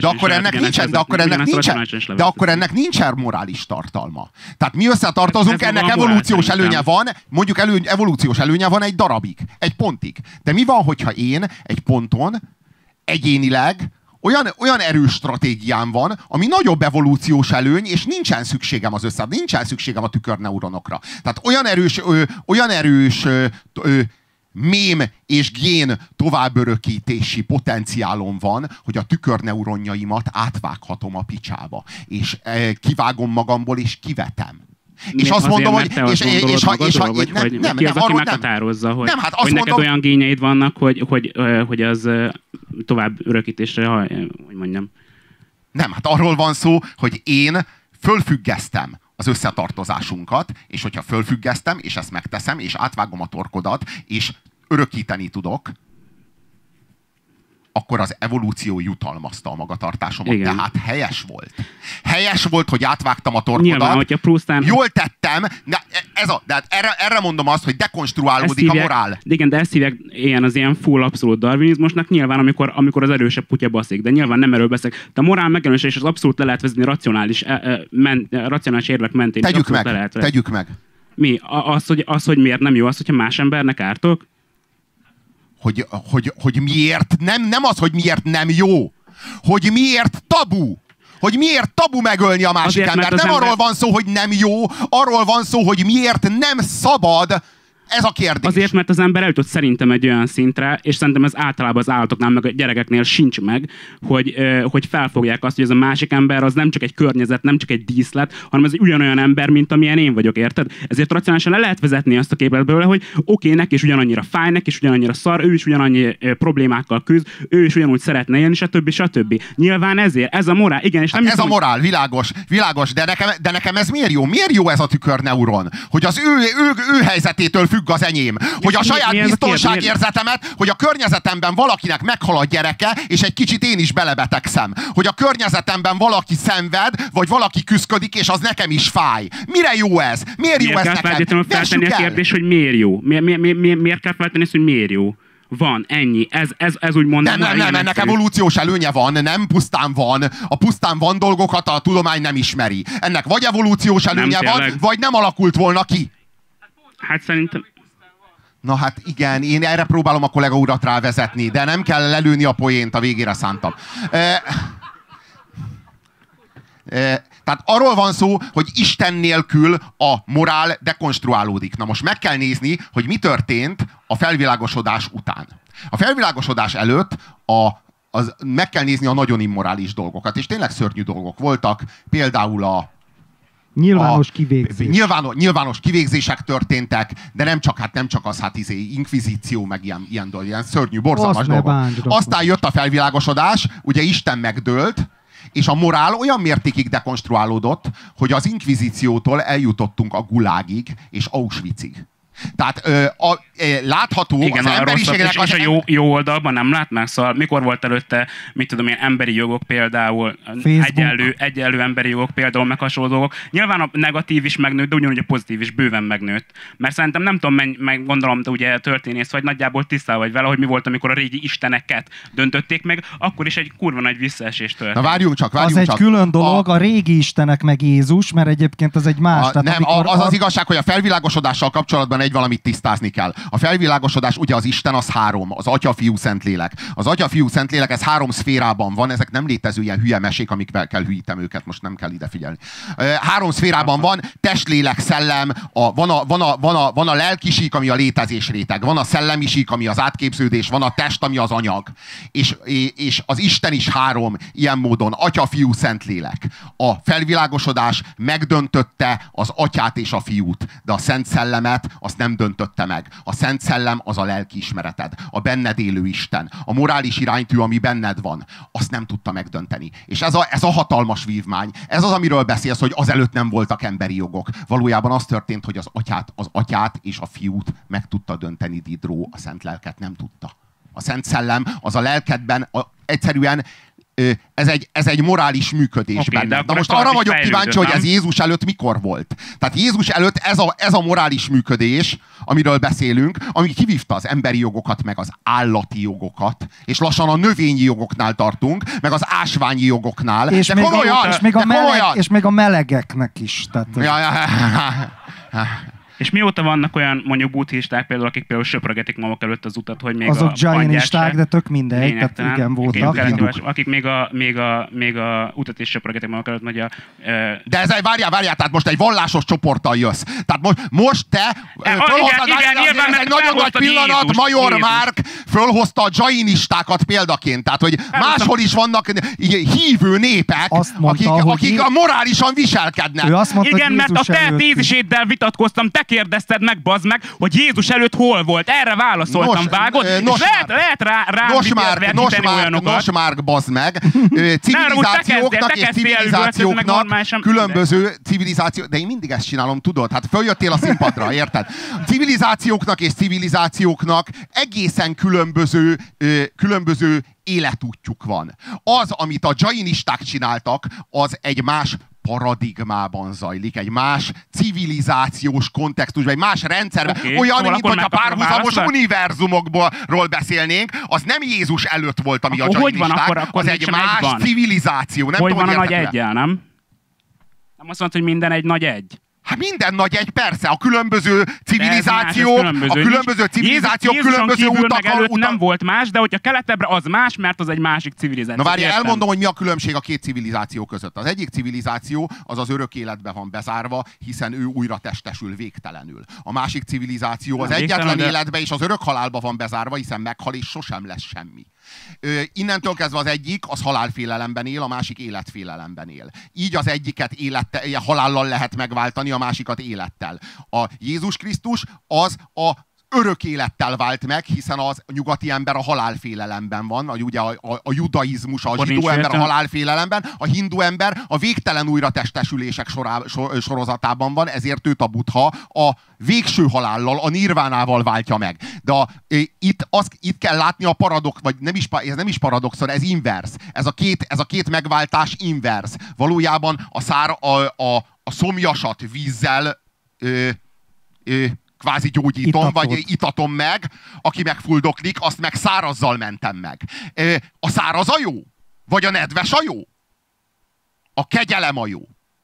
De akkor ennek nincsen morális tartalma. Tehát mi összetartozunk, ennek evolúciós előnye van, mondjuk evolúciós előnye van egy darabig, egy pontig. De mi van, hogyha én egy ponton egyénileg olyan erős stratégiám van, ami nagyobb evolúciós előny, és nincsen szükségem nincsen szükségem a tükörneuronokra. Tehát olyan erős mém és gén továbbörökítési potenciálom van, hogy a tükörneuronjaimat átvághatom a picsába. És kivágom magamból, és kivetem. És azt mondom, hogy...
Aki meghatározza, hogy neked olyan gényeid vannak, hogy az tovább örökítésre, hogy mondjam.
Nem, hát arról van szó, hogy én fölfüggesztem az összetartozásunkat, és hogyha fölfüggesztem, és ezt megteszem, és átvágom a torkodat, és örökíteni tudok, akkor az evolúció jutalmazta a magatartásomat. Igen. Tehát helyes volt. Helyes volt, hogy átvágtam a torkodat.
Nyilván, hogyha Proustán...
Jól tettem, de erre mondom azt, hogy dekonstruálódik a morál.
Igen, de ezt hívják ilyen full abszolút darwinizmusnak, nyilván, amikor az erősebb kutya baszik, de nyilván nem erről beszélek. De a morál megjelenése és az abszolút le lehet vezetni racionális érvek mentén.
Tegyük meg.
Mi? Az, hogy miért nem jó az, hogyha más embernek ártok?
Hogy miért nem az, hogy miért nem jó, hogy miért tabu. Hogy miért tabu megölni a másik embert. Nem arról van szó, hogy nem jó, arról van szó, hogy miért nem szabad. Ez a kérdés.
Azért, mert az ember eljutott szerintem egy olyan szintre, és szerintem ez általában az állatoknál, meg a gyerekeknél sincs meg, hogy felfogják azt, hogy ez a másik ember az nem csak egy környezet, nem csak egy díszlet, hanem ez egy ugyanolyan ember, mint amilyen én vagyok, érted? Ezért racionálisan le lehet vezetni azt a képet belőle, hogy oké, neki is ugyanannyira fáj, neki is ugyanannyira szar, ő is ugyanannyi problémákkal küzd, ő is ugyanúgy szeretne élni, stb. Nyilván ezért, ez a morál, igen, és nem
ez a morál, világos, de nekem ez miért jó? Miért jó ez a tükörneuron? Hogy az ő helyzetétől függ az enyém. Hogy a saját biztonságérzetemet, hogy a környezetemben valakinek meghal a gyereke, és egy kicsit én is belebetegszem. Hogy a környezetemben valaki szenved, vagy valaki küszködik, és az nekem is fáj. Mire jó ez? Miért jó ez nekem?
Miért kell feltenni a kérdés, hogy miért jó? Miért kell feltenni, hogy miért jó? Van, ennyi. Ez úgy mondom.
Nem, ennek evolúciós előnye van, nem pusztán van. A pusztán van dolgokat a tudomány nem ismeri. Ennek vagy evolúciós előnye van, vagy nem alakult volna ki.
Hát szerintem...
Na hát igen, én erre próbálom a kollega urat rávezetni, de nem kell lelőni a poént, a végére szántam. Tehát arról van szó, hogy Isten nélkül a morál dekonstruálódik. Na most meg kell nézni, hogy mi történt a felvilágosodás után. A felvilágosodás előtt meg kell nézni a nagyon immorális dolgokat, és tényleg szörnyű dolgok voltak, például
nyilvános kivégzés.
Nyilvános kivégzések történtek, de nem csak az, inkvizíció, meg ilyen szörnyű, borzalmas dolgok. Aztán jött a felvilágosodás, ugye Isten megdőlt, és a morál olyan mértékig dekonstruálódott, hogy az inkvizíciótól eljutottunk a Gulágig és Auschwitzig. Tehát látható
igen,
az emberiségnek...
És a jó oldalban nem látnák? Szóval mikor volt előtte, mit tudom én, emberi jogok például, egyenlő emberi jogok például, meg hasonló dolgok. Nyilván a negatív is megnőtt, de ugyanúgy a pozitív is bőven megnőtt. Mert szerintem nem tudom, meg gondolom, de ugye történész vagy, nagyjából tisztában vagy vele, hogy mi volt, amikor a régi isteneket döntötték meg, akkor is egy kurva nagy visszaesés történt.
Na várjunk csak.
Az egy külön dolog, a régi istenek meg Jézus, mert egyébként az egy más.
Nem, az igazság, hogy a felvilágosodással kapcsolatban egy valamit tisztázni kell. A felvilágosodás, ugye az Isten az 3, az Atya, Fiú, Szentlélek. Az Atya, Fiú, Szentlélek, ez 3 szférában van, ezek nem létező ilyen hülye mesék, amikvel kell hülyítem őket, most nem kell ide figyelni. 3 szférában van, test, lélek, szellem, van a lelkisík, ami a létezés réteg, van a szellemisík, ami az átképződés, van a test, ami az anyag. És az Isten is 3 ilyen módon, Atya, Fiú, Szentlélek. A felvilágosodás megdöntötte az Atyát és a Fiút, de a Szent Szellemet azt nem döntötte meg. A Szent Szellem az a lelkiismereted, a benned élő Isten. A morális iránytű, ami benned van, azt nem tudta megdönteni. És ez a hatalmas vívmány, ez az, amiről beszélsz, hogy azelőtt nem voltak emberi jogok. Valójában az történt, hogy az Atyát és a Fiút meg tudta dönteni Diderot, a Szent Lelket nem tudta. A Szent Szellem az a lelkedben egyszerűen ez egy morális működés benne. De most arra vagyok kíváncsi, hogy ez Jézus előtt mikor volt. Tehát Jézus előtt ez a morális működés, amiről beszélünk, ami kivívta az emberi jogokat, meg az állati jogokat, és lassan a növényi jogoknál tartunk, meg az ásványi jogoknál. És de még komolyan,
és még a melegeknek is.
És mióta vannak olyan, mondjuk buddhisták például, akik például söprögetik maguk előtt az utat, hogy még
azok jainisták, de tök mindegy, tehát igen, voltak.
Akik még a utat is söprögetik maguk előtt, hogy
De ez várjál, tehát most egy vallásos csoporttal jössz. Tehát most te fölhoztad, ez egy nagyon nagy pillanat, Major Márk fölhozta a jainistákat példaként. Tehát, hogy máshol is vannak hívő népek, akik morálisan viselkednek.
Igen, mert a te téziséddel vitatkoztam, te kérdezted meg, bazd meg, hogy Jézus előtt hol volt. Erre válaszoltam, vágod? És lehet rám vetíteni olyanokat.
Nos, Márk, bazd meg. Civilizációknak és civilizációknak különböző civilizációk, de én mindig ezt csinálom, tudod? Hát följöttél a színpadra, érted? Civilizációknak és civilizációknak egészen különböző életútjuk van. Az, amit a jainisták csináltak, az egy más paradigmában zajlik, egy más civilizációs kontextusban, egy más rendszerben. Olyan, mint hogyha párhuzamos univerzumokról beszélnénk, az nem Jézus előtt volt, ami a jainisták, az egy más civilizáció. Nem
hogy van a nagy egyel, nem? Nem azt mondta, hogy minden egy nagy egy.
Hát minden nagy egy, persze, a különböző civilizációk, különböző utakon...
Nem volt más, de hogyha keletebbre, az más, mert az egy másik civilizáció.
Na várjál, elmondom, hogy mi a különbség a két civilizáció között. Az egyik civilizáció az örök életbe van bezárva, hiszen ő újra testesül végtelenül. A másik civilizáció az egyetlen életbe és az örök halálba van bezárva, hiszen meghal és sosem lesz semmi. Innentől kezdve az egyik az halálfélelemben él, a másik életfélelemben él. Így az egyiket halállal lehet megváltani, a másikat élettel. A Jézus Krisztus az a örök élettel vált meg, hiszen az nyugati ember a halálfélelemben van, ugye a judaizmus, a zsidó ember a halálfélelemben, a hindu ember a végtelen újratestesülések sorozatában van, ezért őt a Buddha a végső halállal, a nirvánával váltja meg. De itt kell látni a paradox, vagy ez nem is paradoxon, ez inverz. Ez a két megváltás inverz. Valójában a szomjasat vízzel kvázi gyógyítom, vagy itatom meg, aki megfuldoklik, azt meg szárazzal mentem meg. A száraz a jó? Vagy a nedves a jó? A kegyelem a jó?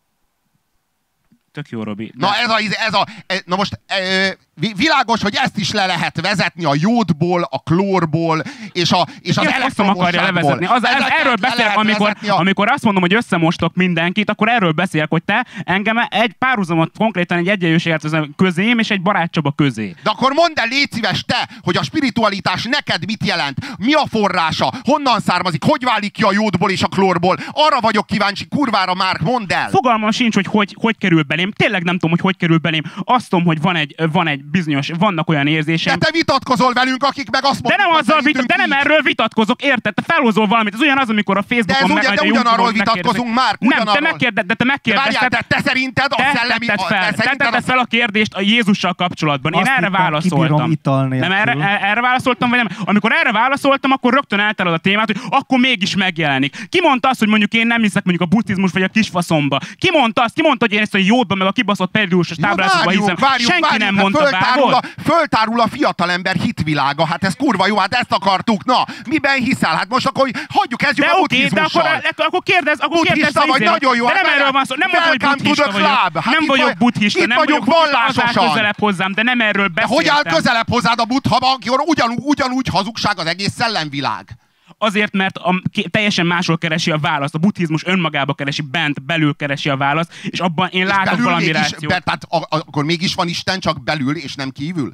Tök jó, Robi.
De... Na most világos, hogy ezt is le lehet vezetni a jódból, a klórból, és az elektromosságból.
Erről beszélek, amikor azt mondom, hogy összemostok mindenkit, akkor erről beszélek, hogy te engem egy párhuzamot, konkrétan egy egyenlőséget közém, és egy barátcsaba közé.
De akkor mondd el, légy szíves te, hogy a spiritualitás neked mit jelent? Mi a forrása? Honnan származik? Hogy válik ki a jódból és a klórból? Arra vagyok kíváncsi, kurvára, Márk, mondd el!
Fogalmam sincs, hogy kerül belém. Tényleg nem tudom, hogy kerül belém. Azt tudom, hogy van egy bizonyos, vannak olyan érzéseim.
De te vitatkozol velünk, akik meg azt mondják,
de nem erről vitatkozok, érted? Te felhozol valamit. Ez ugyanaz, amikor a Facebookon
de ugyanarról vitatkozunk már.
Nem, te megkérdezted.
Te szerinted a szellemi...
Te tetted fel a kérdést a Jézussal kapcsolatban. Én erre válaszoltam. Nem, erre válaszoltam, vagy nem? Amikor erre válaszoltam, akkor rögtön eltalad a témát, hogy akkor mégis megjelenik. Ki mondta azt, hogy mondjuk én nem hiszek mondjuk a buddhizmus vagy a kisfaszomba? Ki mondta azt? Ki mondta, hogy én ezt a jót boltban, meg a kibaszott periódusos táblázatban hiszem. Senki nem mondta vágod.
Föltárul a fiatalember hitvilága. Hát ez kurva jó, hát ezt akartuk. Na, miben hiszel? Hát most akkor hagyjuk, kezdjük a buddhizmussal.
De akkor kérdez,
buddhista vagy, nagyon jó.
De nem erről van szó. Nem mondom, hogy buddhista vagyok. Nem vagyok buddhista, nem vagyok vallásosan. Közelebb hozzám, de nem erről beszéltem.
De hogy áll közelebb hozzád a buddha, amikor ugyanúgy hazugság az egész szellemvilág?
Azért, mert teljesen máshol keresi a választ. A buddhizmus önmagába keresi, belül keresi a választ, és abban én látok valami rációt.
Tehát akkor mégis van Isten, csak belül, és nem kívül?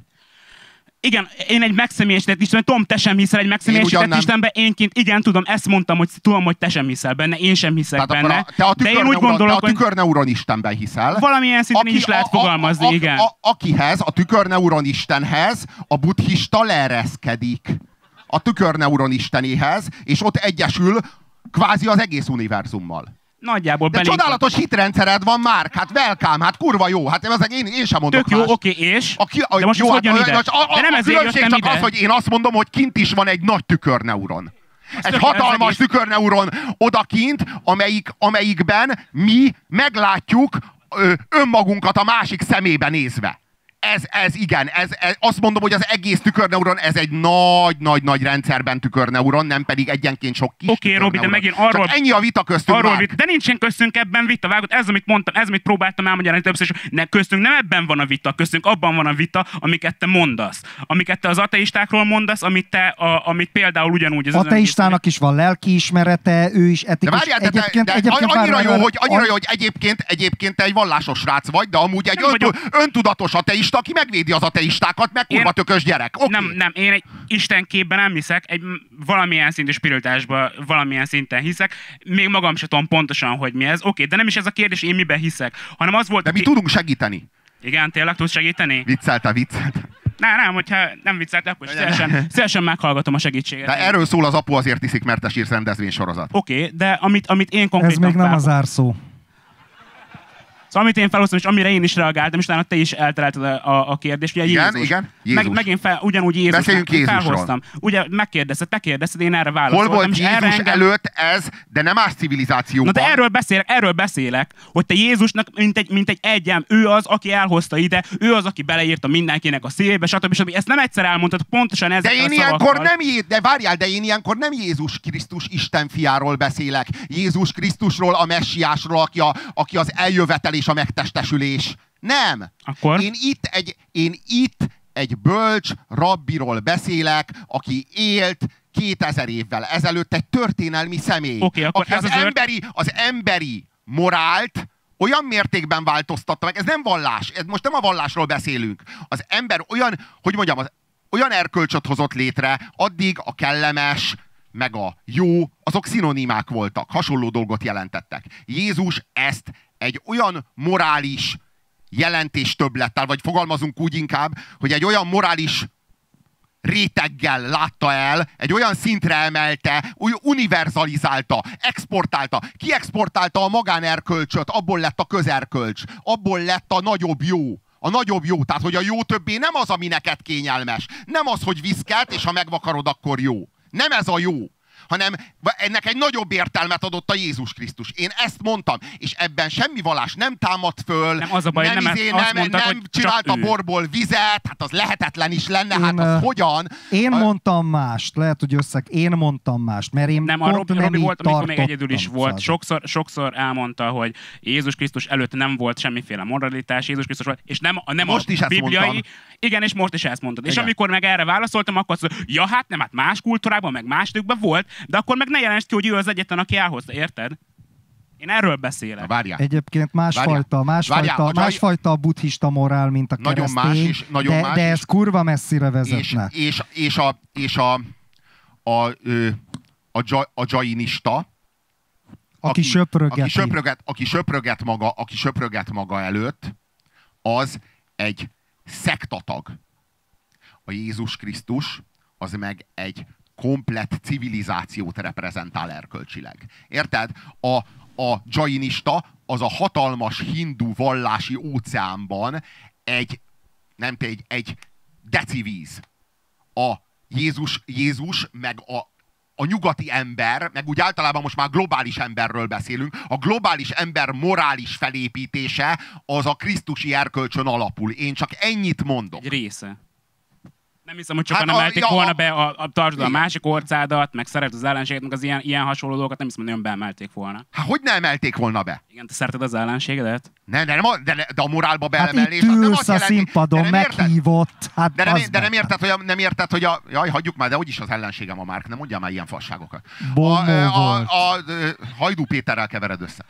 Igen, én egy megszemélyesített Isten, Tom, te sem hiszel egy megszemélyesített Istenbe, igen, tudom, ezt mondtam, hogy tudom, hogy te sem hiszel benne, én sem hiszek benne.
De én úgy gondolok, hogy... a tükörneuron Istenben hiszel.
Valamilyen szinten is lehet fogalmazni, igen.
Akihez, a tükörneuron Istenhez a buddhista leereszkedik a tükörneuron istenéhez, és ott egyesül kvázi az egész univerzummal.
Nagyjából
de csodálatos hitrendszered van már, hát welcome, hát kurva jó, hát én sem mondok
tök jó, oké, és? De most
jó,
hogyan ide? De nem ezért jöttem
csak
ide.
az, hogy én azt mondom, hogy kint is van egy nagy tükörneuron. Egy hatalmas tükörneuron odakint, amelyikben mi meglátjuk önmagunkat a másik szemébe nézve. Igen, azt mondom, hogy az egész tükörneuron, ez egy nagy rendszerben tükörneuron, nem pedig egyenként sok kis
Oké, Robi, de megint arról...
Csak ennyi a vita köztünk
de nincsen köztünk ebben vita, vágod, ez, amit mondtam, ez, amit próbáltam elmagyarázni többször, és köztünk nem ebben van a vita, köztünk abban van a vita, amiket te mondasz. Amiket te az ateistákról mondasz, amit például ugyanúgy... Az
ateistának is van lelkiismerete, ő is etikus.
De várjál, annyira jó, hogy egyébként te egy vallásos srác vagy, de amúgy egy öntudatos ateista, aki megvédi az ateistákat, meg kurva tökös gyerek. Okay.
Nem, én egy istenképben nem hiszek, egy valamilyen szintű spiritásban valamilyen szinten hiszek, még magam sem tudom pontosan, hogy mi ez. Oké, de nem is ez a kérdés, én miben hiszek, hanem az volt...
De mi tudunk segíteni.
Igen, tényleg tudsz segíteni?
Viccelte.
Nem, hogyha nem viccelte, akkor szívesen meghallgatom a segítséget.
De erről szól az Apu azért iszik, mert te sírsz rendezvénysorozat.
Oké, de amit én konkrétan...
Ez még nem az zárszó.
Szóval amit én felhoztam, és amire én is reagáltam, és talán te is elterelted a kérdést. Ugye
igen, Jézus.
Megint ugyanúgy Jézus.
Beszéljünk Jézusról. Felhoztam.
Ugye te kérdezted, én erre válaszoltam.
Hol volt Jézus előtt ez, de nem más civilizációban?
Na de erről beszélek, hogy te Jézusnak, mint egy egyem, ő az, aki elhozta ide, ő az, aki beleírta mindenkinek a szívébe, stb. Ezt nem egyszer elmondtad, pontosan ezekkel a szavakkal.
De én ilyenkor nem Jézus Krisztus Isten fiáról beszélek. Jézus Krisztusról, a messiásról, aki az eljövetelés, a megtestesülés. Nem.
Akkor?
Én itt egy bölcs rabbiról beszélek, aki élt 2000 évvel ezelőtt, egy történelmi személy.
Okay,
aki az emberi morált olyan mértékben változtatta meg. Ez nem vallás. Most nem a vallásról beszélünk. Az ember olyan erkölcsöt hozott létre, addig a kellemes, meg a jó, azok szinonimák voltak. Hasonló dolgot jelentettek. Jézus ezt egy olyan morális jelentéstöbblettel, vagy fogalmazunk úgy inkább, hogy egy olyan morális réteggel látta el, egy olyan szintre emelte, univerzalizálta, exportálta. Ki exportálta a magánerkölcsöt, abból lett a közerkölcs, abból lett a nagyobb jó. A nagyobb jó, tehát hogy a jó többé nem az, ami neked kényelmes. Nem az, hogy viszkelt, és ha megvakarod, akkor jó. Nem ez a jó, hanem ennek egy nagyobb értelmet adott a Jézus Krisztus. Én ezt mondtam, és ebben semmi vallás nem támadt föl,
nem, az a baj,
nem csinált a borból vizet, hát az lehetetlen is lenne, hát az hogyan?
Én mondtam mást, lehet, hogy én mondtam mást, mert én
nem,
pont nem
Robi
így
volt, amikor még egyedül is
tartottam,
volt. Sokszor elmondta, hogy Jézus Krisztus előtt nem volt semmiféle moralitás, Jézus Krisztus volt, és nem
most is
a bibliai. Igen, és most is ezt mondtad. Igen. És amikor meg erre válaszoltam, akkor azt mondta, ja, hát nem, hát más kultúrákban, meg más nőkben volt, de akkor meg ne jelensd ki, hogy ő az egyetlen, aki elhozta, érted? Én erről beszélek.
Várjál.
Egyébként másfajta a buddhista morál, mint a keresztény, de ez kurva messzire vezetne.
A jainista,
aki
söpröget maga előtt, az egy szektatag. A Jézus Krisztus az meg egy komplett civilizációt reprezentál erkölcsileg. Érted? A jainista az a hatalmas hindu vallási óceánban egy decivíz. A Jézus meg a nyugati ember, meg úgy általában most már globális emberről beszélünk, a globális ember morális felépítése az a krisztusi erkölcsön alapul. Én csak ennyit mondok.
Egy része. Nem hiszem, hogy sokan emelték volna be tartsd a másik orcádat, meg szeret az ellenséget, meg az ilyen hasonló dolgokat, nem hiszem, hogy nagyon beemelték volna.
Hát hogy ne emelték volna be?
Igen, te szereted az ellenségedet?
De a morálba beemelés...
Hát itt ülsz a színpadon, meghívott. Hát
de nem érted, hogy jaj, hagyjuk már, de úgyis az ellenségem a Márk, nem mondjál már ilyen fasságokat. A Hajdú Péterrel kevered össze.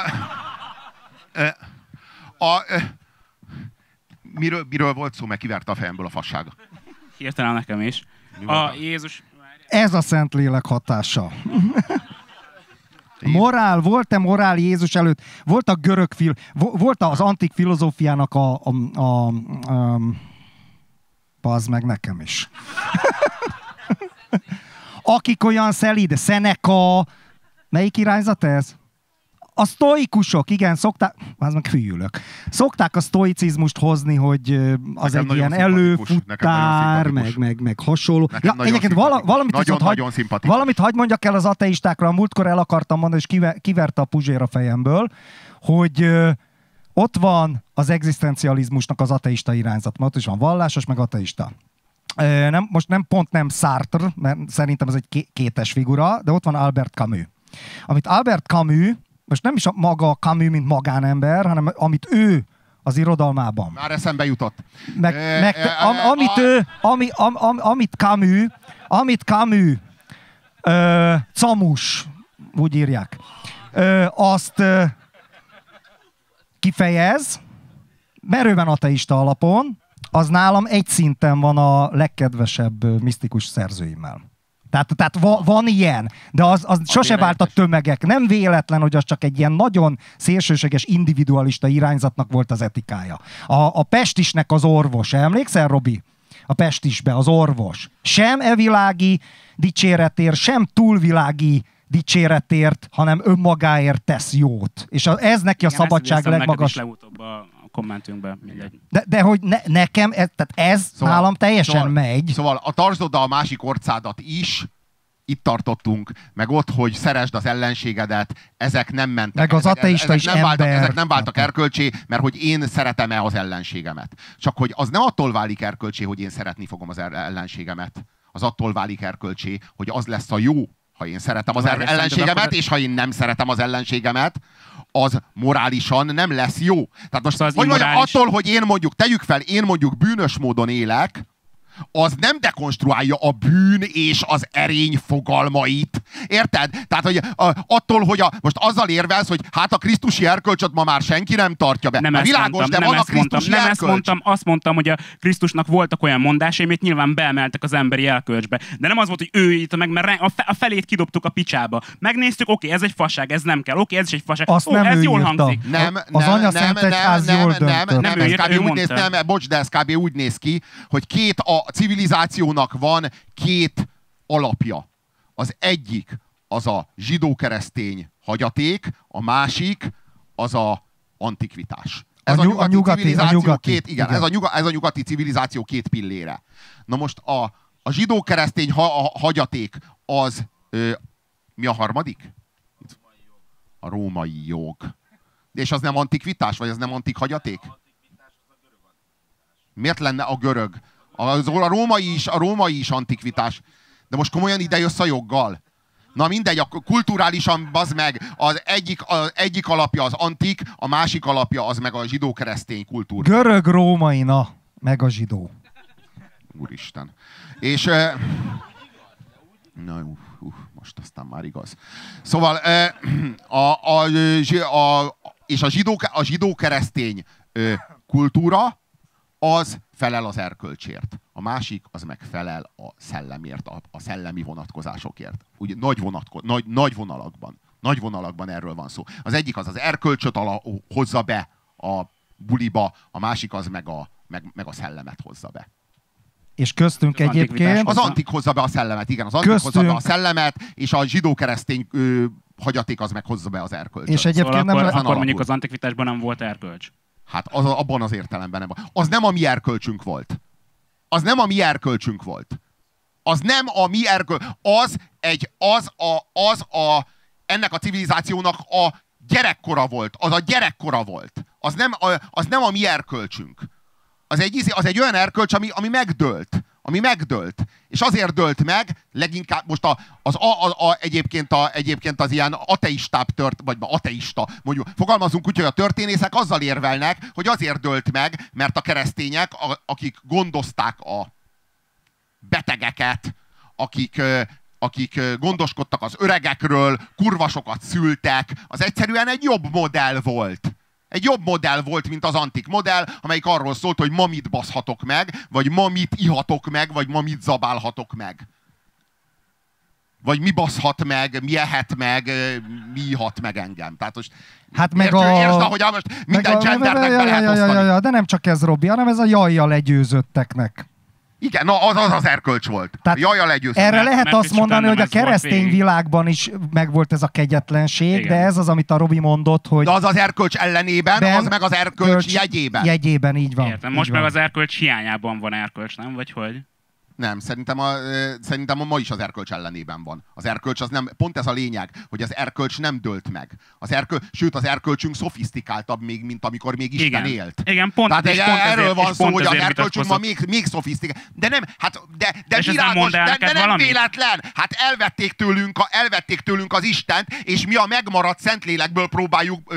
Miről volt szó, meg kiverte a fejemből a fassága?
Hirtelen nekem is. A Jézus...
Ez a Szentlélek hatása. Morál, volt-e morál Jézus előtt? Volt a görög volt az antik filozófiának pazd meg nekem is. Akik olyan szelíd, Seneca, melyik irányzat ez? A sztoikusok, igen, szokták a sztoicizmust hozni, hogy az egy ilyen előfutár, meg hasonló. Ja, egyébként valamit hagy mondjak el az ateistákra, a múltkor el akartam mondani, és kiverte a Puzsér a fejemből, hogy ott van az egzisztencializmusnak az ateista irányzat, mert ott is van vallásos, meg ateista. Most nem Sartre, mert szerintem ez egy kétes figura, de ott van Albert Camus. Amit Albert Camus, most nem is maga Camus, mint magánember, hanem amit ő az irodalmában.
Már eszembe jutott.
Amit Camus Camus, úgy írják, azt kifejez, merőben ateista alapon, az nálam egy szinten van a legkedvesebb misztikus szerzőimmel. Tehát van ilyen, de az sose vált a tömegek. Nem véletlen, hogy az csak egy ilyen nagyon szélsőséges, individualista irányzatnak volt az etikája. A Pestisnek az orvos, emlékszel, Robi? A Pestisbe az orvos. Sem evilági dicséretért, sem túlvilági dicséretért, hanem önmagáért tesz jót. És ez neki a szabadság legmagas...
Legutóbb a kommentünkben, mindegy.
De hogy nekem, ez szóval, nálam teljesen megy.
Szóval a tartsd oda a másik orcádat is, itt tartottunk, meg ott, hogy szeresd az ellenségedet, ezek nem mentek.
Meg az ateista is ember.
Ezek nem váltak erkölcsé, mert hogy én szeretem-e az ellenségemet. Csak hogy az nem attól válik erkölcsé, hogy én szeretni fogom az ellenségemet. Az attól válik erkölcsé, hogy az lesz a jó, ha én szeretem az ellenségemet, és ha én nem szeretem az ellenségemet, az morálisan nem lesz jó. Tehát most hogy mondjam, attól, hogy én mondjuk, tegyük fel, én mondjuk bűnös módon élek, az nem dekonstruálja a bűn és az erény fogalmait. Érted? Tehát, hogy attól, hogy most azzal érvelsz, hogy hát a krisztusi erkölcsöt ma már senki nem tartja be. Nem világos, de van a krisztusi erkölcs.
Ezt mondtam, azt mondtam, hogy a Krisztusnak voltak olyan mondásai, amit nyilván beemeltek az emberi erkölcsbe. De nem az volt, hogy ő írta meg, mert a felét kidobtuk a picsába. Megnéztük, oké, ez egy fasság, ez nem kell, oké, ez is egy fasság.
Ez
jól hangzik.
Az anyaszentegyház jól
döntött. Bocs, de ez kb. Úgy néz ki, hogy a civilizációnak van két alapja. Az egyik az a zsidó-keresztény hagyaték, a másik az a antikvitás. Ez a nyugati civilizáció két pillére. Na most a zsidó-keresztény hagyaték az mi a harmadik? A római jog. És az nem antikvitás, vagy az nem antik hagyaték? Miért lenne a görög? A római is antikvitás. De most komolyan ide jössz a joggal? Na mindegy, kulturálisan bazd meg, az egyik alapja az antik, a másik alapja az meg a zsidó-keresztény kultúra.
Görög, római, na, meg a zsidó.
Úristen. És... na, most aztán már igaz. Szóval és a zsidó-keresztény kultúra az felel az erkölcsért. A másik az meg felel a szellemért, a szellemi vonatkozásokért. Ugye nagy vonalakban erről van szó. Az egyik az erkölcsöt hozza be a buliba, a másik az meg a szellemet hozza be.
És köztünk egyébként...
Az antik hozza be a szellemet, igen. Az antik hozza be a szellemet, és a zsidó-keresztény hagyaték az meg hozza be az erkölcsöt.
És egyébként
szóval akkor mondjuk az antikvitásban nem volt erkölcs.
Hát abban az értelemben nem. Az nem a mi erkölcsünk volt. Az nem a mi erkölcsünk volt. Az nem a mi erkölcs, ennek a civilizációnak a gyerekkora volt. Az a gyerekkora volt. Az nem a mi erkölcsünk. Az egy olyan erkölcs, ami megdőlt. Ami megdőlt. És azért dőlt meg, leginkább most egyébként az ilyen ateistább vagy ateista, mondjuk fogalmazunk úgy, hogy a történészek azzal érvelnek, hogy azért dőlt meg, mert a keresztények, akik gondozták a betegeket, akik gondoskodtak az öregekről, kurvasokat szültek, az egyszerűen egy jobb modell volt. Egy jobb modell volt, mint az antik modell, amelyik arról szólt, hogy ma mit baszhatok meg, vagy ma mit ihatok meg, vagy ma mit zabálhatok meg. Vagy mi baszhat meg, mi ehet meg, mi ihat meg engem. Tehát most
hát meg
értsd, ahogy most minden gendernek be lehet osztani.
De nem csak ez, Robi, hanem ez a jajjal legyőzötteknek.
Igen, na az erkölcs volt. Jajjal legyőzött.
Erre lehet azt mondani, hogy a keresztény világban is megvolt ez a kegyetlenség, igen. De ez az, amit a Robi mondott, hogy...
De az az erkölcs ellenében, az meg az erkölcs jegyében.
Jegyében, így van.
Értem, most meg az erkölcs hiányában van erkölcs, nem? Vagy hogy?
Nem, szerintem ma is az erkölcs ellenében van. Az erkölcs az nem, pont ez a lényeg, hogy az erkölcs nem dőlt meg. Sőt, az erkölcsünk szofisztikáltabb még, mint amikor még Isten élt.
Igen, pont.
Tehát erről van szó, hogy az erkölcsünk ma még szofisztikál. De nem, hát de világos, de nem véletlen. Hát elvették tőlünk az Istent, és mi a megmaradt Szentlélekből próbáljuk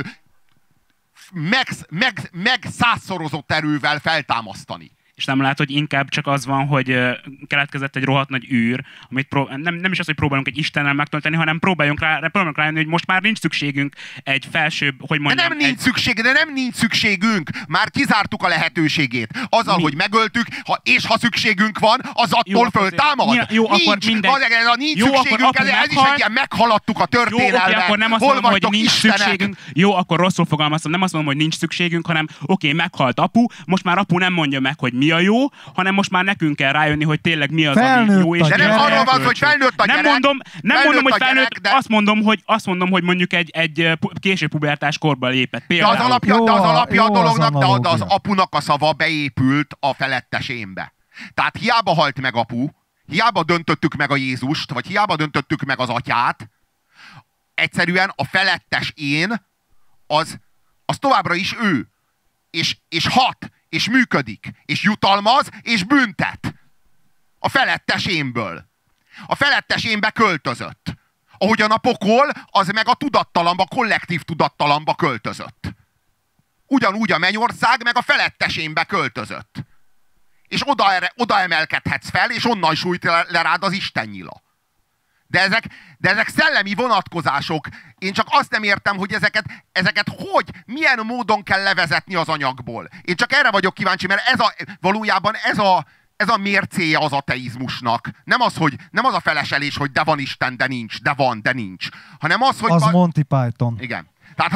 meg százszorozott erővel feltámasztani.
És nem lát, hogy inkább csak az van, hogy keletkezett egy rohadt nagy űr, amit nem is az, hogy próbálunk egy Istennel megtölteni, hanem próbálunk rájönni, hogy most már nincs szükségünk egy felsőbb, hogy mondjam...
De nem nincs szükségünk. Már kizártuk a lehetőségét. Azzal, hogy megöltük, ha szükségünk van, az attól föltámad.
Jó, akkor mindegy.
Nincs szükségünk, ez is egy ilyen meghaladtuk a történelmet.
Jó, akkor nem azt mondom, hogy nincs szükségünk. Jó, akkor rosszul fogalmaztam, nem azt mondom, hogy nincs szükségünk, hanem meghalt apu, most már apu nem mondja meg, hogy mi a jó, hanem most már nekünk kell rájönni, hogy tényleg mi az, ami jó. És
de nem arról van, hogy felnőtt a gyerek.
Nem mondom, hogy felnőtt, de... azt mondom, hogy mondjuk egy késő pubertás korba lépett. Például.
De az alapja a dolognak, de az apunak a szava beépült a felettes énbe. Tehát hiába halt meg apu, hiába döntöttük meg a Jézust, vagy hiába döntöttük meg az atyát, egyszerűen a felettes én az továbbra is ő. És hat, és működik, és jutalmaz, és büntet. A felettes énből. A felettes énbe költözött. Ahogyan a pokol, az meg a tudattalamba, kollektív tudattalamba költözött. Ugyanúgy a mennyország meg a felettes énbe költözött. És oda emelkedhetsz fel, és onnan sújt le rád az istennyila. De ezek szellemi vonatkozások. Én csak azt nem értem, hogy ezeket milyen módon kell levezetni az anyagból. Én csak erre vagyok kíváncsi, mert valójában ez a mércéje az ateizmusnak. Nem az a feleselés, hogy de van Isten, de nincs, de van, de nincs. Hanem az, hogy...
Az Monty Python.
Igen. Tehát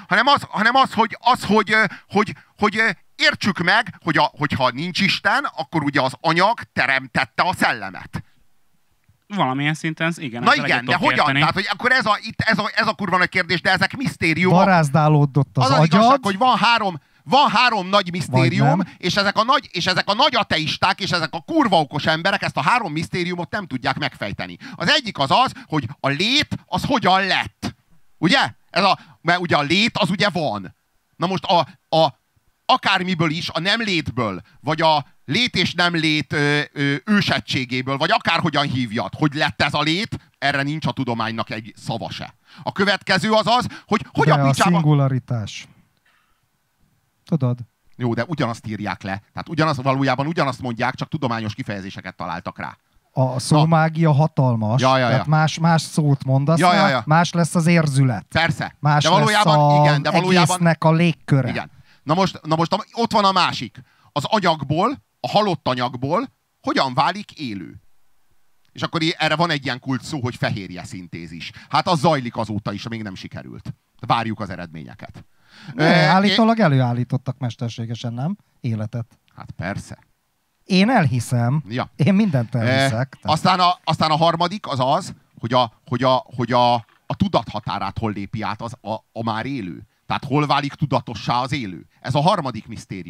hogy értsük meg, hogyha nincs Isten, akkor ugye az anyag teremtette a szellemet.
Valamilyen szinten, igen.
Na igen, de hogyan? Érteni. Tehát, hogy akkor ez a kurva nagy kérdés, de ezek misztériumok.
Barázdálódott az agyad.
Igazság, hogy van három nagy misztérium, és ezek a nagy ateisták, és ezek a kurva okos emberek ezt a három misztériumot nem tudják megfejteni. Az egyik az, hogy a lét az hogyan lett. Ugye? Mert ugye a lét az ugye van. Na most akármiből is, a nem létből, vagy a lét és nem lét ősegységéből, vagy akárhogyan hívjad, hogy lett ez a lét, erre nincs a tudománynak egy szava se. A következő az, hogy hogyan
a szingularitás. Tudod?
Jó, de ugyanazt írják le. Tehát valójában ugyanazt mondják, csak tudományos kifejezéseket találtak rá.
A szómágia hatalmas, tehát más szót mondasz, más lesz az érzület.
Persze.
Más de valójában, lesz de valójában egésznek a légköre.
Igen. Na most ott van a másik. Az anyagból, a halott anyagból hogyan válik élő? És akkor erre van egy ilyen kult szó, hogy fehérje szintézis. Hát az zajlik azóta is, még nem sikerült. Várjuk az eredményeket.
Állítólag előállítottak mesterségesen, nem? Életet.
Hát persze.
Én elhiszem.
Ja.
Én mindent elhiszek.
Aztán a harmadik az, hogy a tudat határát hol lépi át a már élő. Tehát hol válik tudatossá az élő. Ez a harmadik misztérium.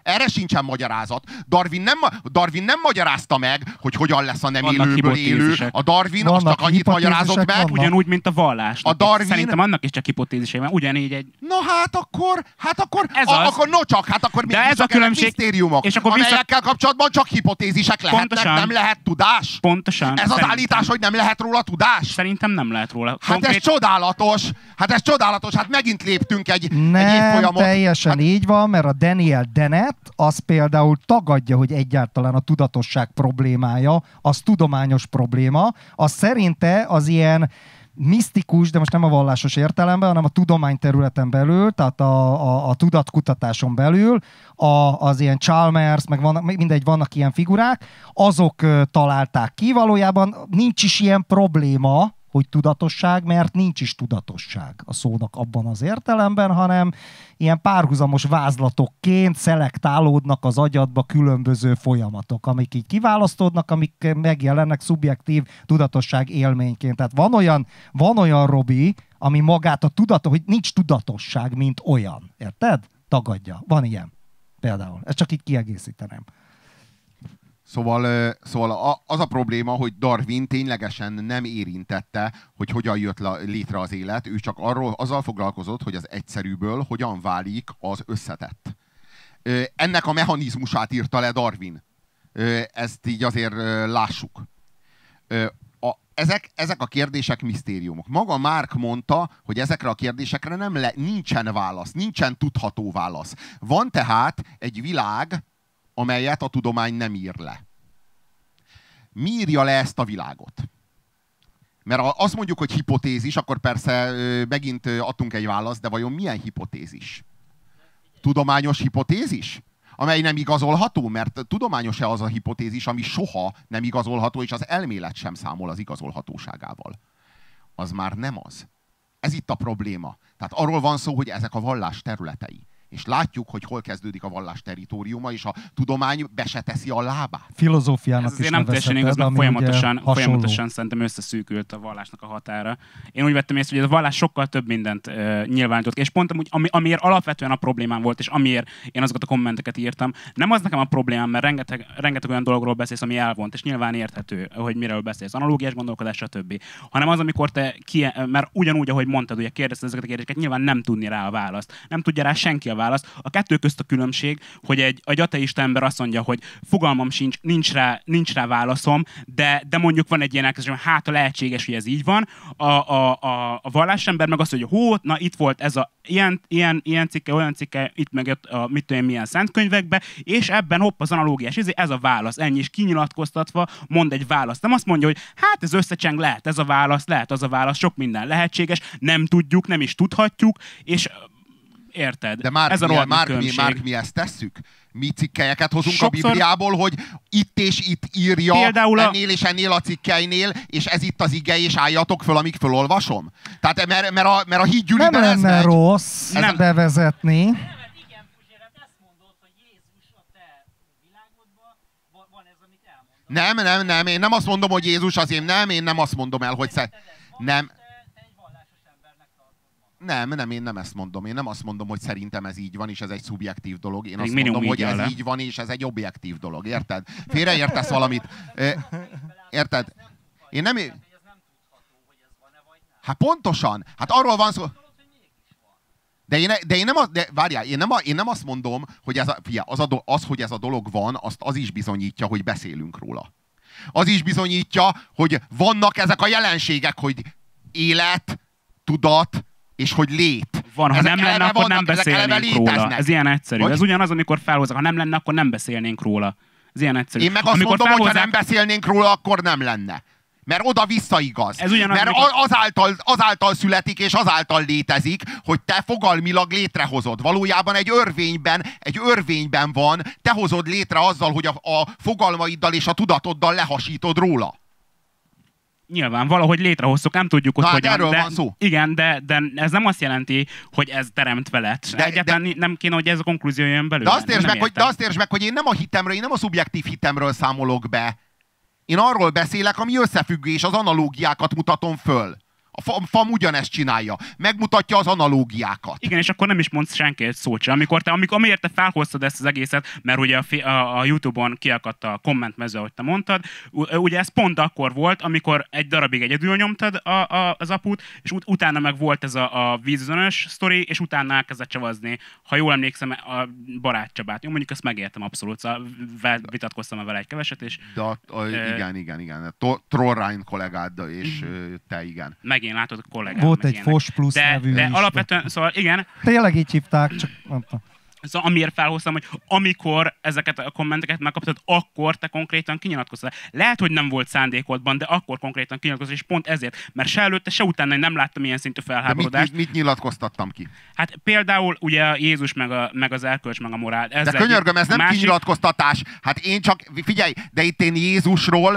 Erre sincsen magyarázat. Darwin nem magyarázta meg, hogy hogyan lesz a nem élőből élő. A Darwin az csak annyit magyarázott meg.
Ugyanúgy, mint a vallás. Szerintem annak is csak hipotézisei van. Ugyanígy egy...
Na hát akkor még ez a különbség. Misztériumok, és akkor amelyekkel kapcsolatban csak hipotézisek lehetnek, pontosan. Nem lehet tudás.
Pontosan.
Ez az állítás, hogy nem lehet róla tudás?
Szerintem nem lehet róla.
Hát ez csodálatos. Hát megint léptünk egy évfolyamot.
Nem teljesen így van, mert a Daniel Dennett az például tagadja, hogy egyáltalán a tudatosság problémája, az tudományos probléma. Az szerinte az ilyen misztikus, de most nem a vallásos értelemben, hanem a tudományterületen belül, tehát a tudatkutatáson belül, az ilyen Chalmers, meg vannak ilyen figurák, azok találták ki, valójában nincs is ilyen probléma, hogy tudatosság, mert nincs is tudatosság a szónak abban az értelemben, hanem ilyen párhuzamos vázlatokként szelektálódnak az agyadba különböző folyamatok, amik így kiválasztódnak, amik megjelennek szubjektív tudatosság élményként. Tehát van olyan Robi, ami magát hogy nincs tudatosság, mint olyan. Érted? Tagadja. Van ilyen. Például. Ezt csak így kiegészíteném.
Szóval az a probléma, hogy Darwin ténylegesen nem érintette, hogy hogyan jött létre az élet, ő csak azzal foglalkozott, hogy az egyszerűből hogyan válik az összetett. Ennek a mechanizmusát írta le Darwin. Ezt így azért lássuk. Ezek a kérdések misztériumok. Maga Mark mondta, hogy ezekre a kérdésekre nincsen válasz, nincsen tudható válasz. Van tehát egy világ, amelyet a tudomány nem ír le. Mi írja le ezt a világot? Mert azt mondjuk, hogy hipotézis, akkor persze megint adtunk egy választ, de vajon milyen hipotézis? Tudományos hipotézis? Amely nem igazolható, mert tudományos-e az a hipotézis, ami soha nem igazolható, és az elmélet sem számol az igazolhatóságával. Az már nem az. Ez itt a probléma. Tehát arról van szó, hogy ezek a vallás területei. És látjuk, hogy hol kezdődik a vallás territóriuma, és a tudomány be se teszi a lábát.
Filozófiának is
nem teljesen igaz, mert folyamatosan szerintem összeszűkült a vallásnak a határa. Én úgy vettem észre, hogy a vallás sokkal több mindent nyilvánított. És pont amiért alapvetően a problémám volt, és amiért én azokat a kommenteket írtam, nem az nekem a problémám, mert rengeteg olyan dologról beszélsz, ami elvont, és nyilván érthető, hogy miről beszélsz, analógiás gondolkodás, stb. Hanem az, amikor te mert ugyanúgy, ahogy mondtad, ugye kérdezted ezeket a kérdéseket, nyilván nem tudni rá a választ. Nem tudja rá senki a választ. A kettő közt a különbség, hogy egy ateista ember azt mondja, hogy fogalmam sincs, nincs rá válaszom, de mondjuk van egy ilyen elkezdés, hát a lehetséges, hogy ez így van. A vallásember meg azt mondja, na itt volt ez a ilyen cikke, olyan cikke, itt meg mit tudom, milyen szentkönyvekbe, és ebben hopp az analógiás, ez a válasz, ennyi is kinyilatkoztatva mond egy választ. Nem azt mondja, hogy hát ez összecseng, lehet ez a válasz, lehet az a válasz, sok minden lehetséges, nem tudjuk, nem is tudhatjuk, és érted?
De már mi ezt tesszük? Mi cikkelyeket hozunk sokszor a Bibliából, hogy itt és itt írja, például ennél és ennél a cikkeinél, és ez itt az ige, és álljatok föl, amíg fölolvasom. Tehát mert a hídgyűliben
nem lenne rossz nem bevezetni.
Igen, Puzsér, ezt mondod, hogy Jézus a te világodban van ez, amit elmondod.
Nem, én nem azt mondom, hogy Jézus az én nem azt mondom el, hogy nem. Nem, én nem ezt mondom. Én nem azt mondom, hogy szerintem ez így van, és ez egy szubjektív dolog. Én azt mondom, hogy ez így van, és ez egy objektív dolog. Érted? Félreértesz valamit. Érted? Én nem... Hát pontosan. Hát arról van szó... Én nem azt mondom, hogy hogy ez a dolog van, az is bizonyítja, hogy beszélünk róla. Az is bizonyítja, hogy vannak ezek a jelenségek, hogy élet, tudat, és hogy lét.
Van, ha nem lenne, akkor nem beszélnénk róla. Ez ilyen egyszerű. Hogy? Ez ugyanaz, amikor felhozzák. Ha nem lenne, akkor nem beszélnénk róla. Ez ilyen egyszerű.
Én meg azt mondom, hogy ha nem beszélnénk róla, akkor nem lenne. Mert oda-vissza igaz. Mert azáltal születik, és azáltal létezik, hogy te fogalmilag létrehozod. Valójában egy örvényben van, te hozod létre azzal, hogy a fogalmaiddal és a tudatoddal lehasítod róla.
Nyilván, valahogy létrehoztuk, nem tudjuk, hogy hogyan.
Erről van szó.
Igen, de ez nem azt jelenti, hogy ez teremtve lett. Egyáltalán nem kéne, hogy ez a konklúzió jön belőle.
De azt értsd meg, hogy én nem a hitemről, én nem a szubjektív hitemről számolok be. Én arról beszélek, ami összefüggés, az analógiákat mutatom föl. A FAM ugyanezt csinálja. Megmutatja az analógiákat.
Igen, és akkor nem is mondsz senki egy szót sem. Amiért te felhoztad ezt az egészet, mert ugye a YouTube-on kiakadt a kommentmező, ahogy te mondtad, ugye ez pont akkor volt, amikor egy darabig egyedül nyomtad az aput, és utána meg volt ez a vízözönös sztori, és utána elkezdett csavazni, ha jól emlékszem, a Barát Csabát. Jó, mondjuk ezt megértem abszolút, szóval vitatkoztam vele egy keveset, és...
Igen. Troll Ryan kollégád, és te igen.
Megint látod a kollégám.
Volt egy Fos Plus nevű
de
lista.
Alapvetően, szóval igen.
Tényleg így hívták, csak mondtam.
Szóval amiért felhoztam, hogy amikor ezeket a kommenteket megkaptad, akkor te konkrétan kinyilatkoztál. Lehet, hogy nem volt szándékodban, de akkor konkrétan kinyilatkoztál, és pont ezért. Mert se előtte, se utána nem láttam ilyen szintű felháborodást.
De mit nyilatkoztattam ki?
Hát például ugye Jézus, meg az erkölcs, meg a morál.
De könyörgöm, ez nem kinyilatkoztatás. Hát én csak, figyelj, de itt én Jézusról,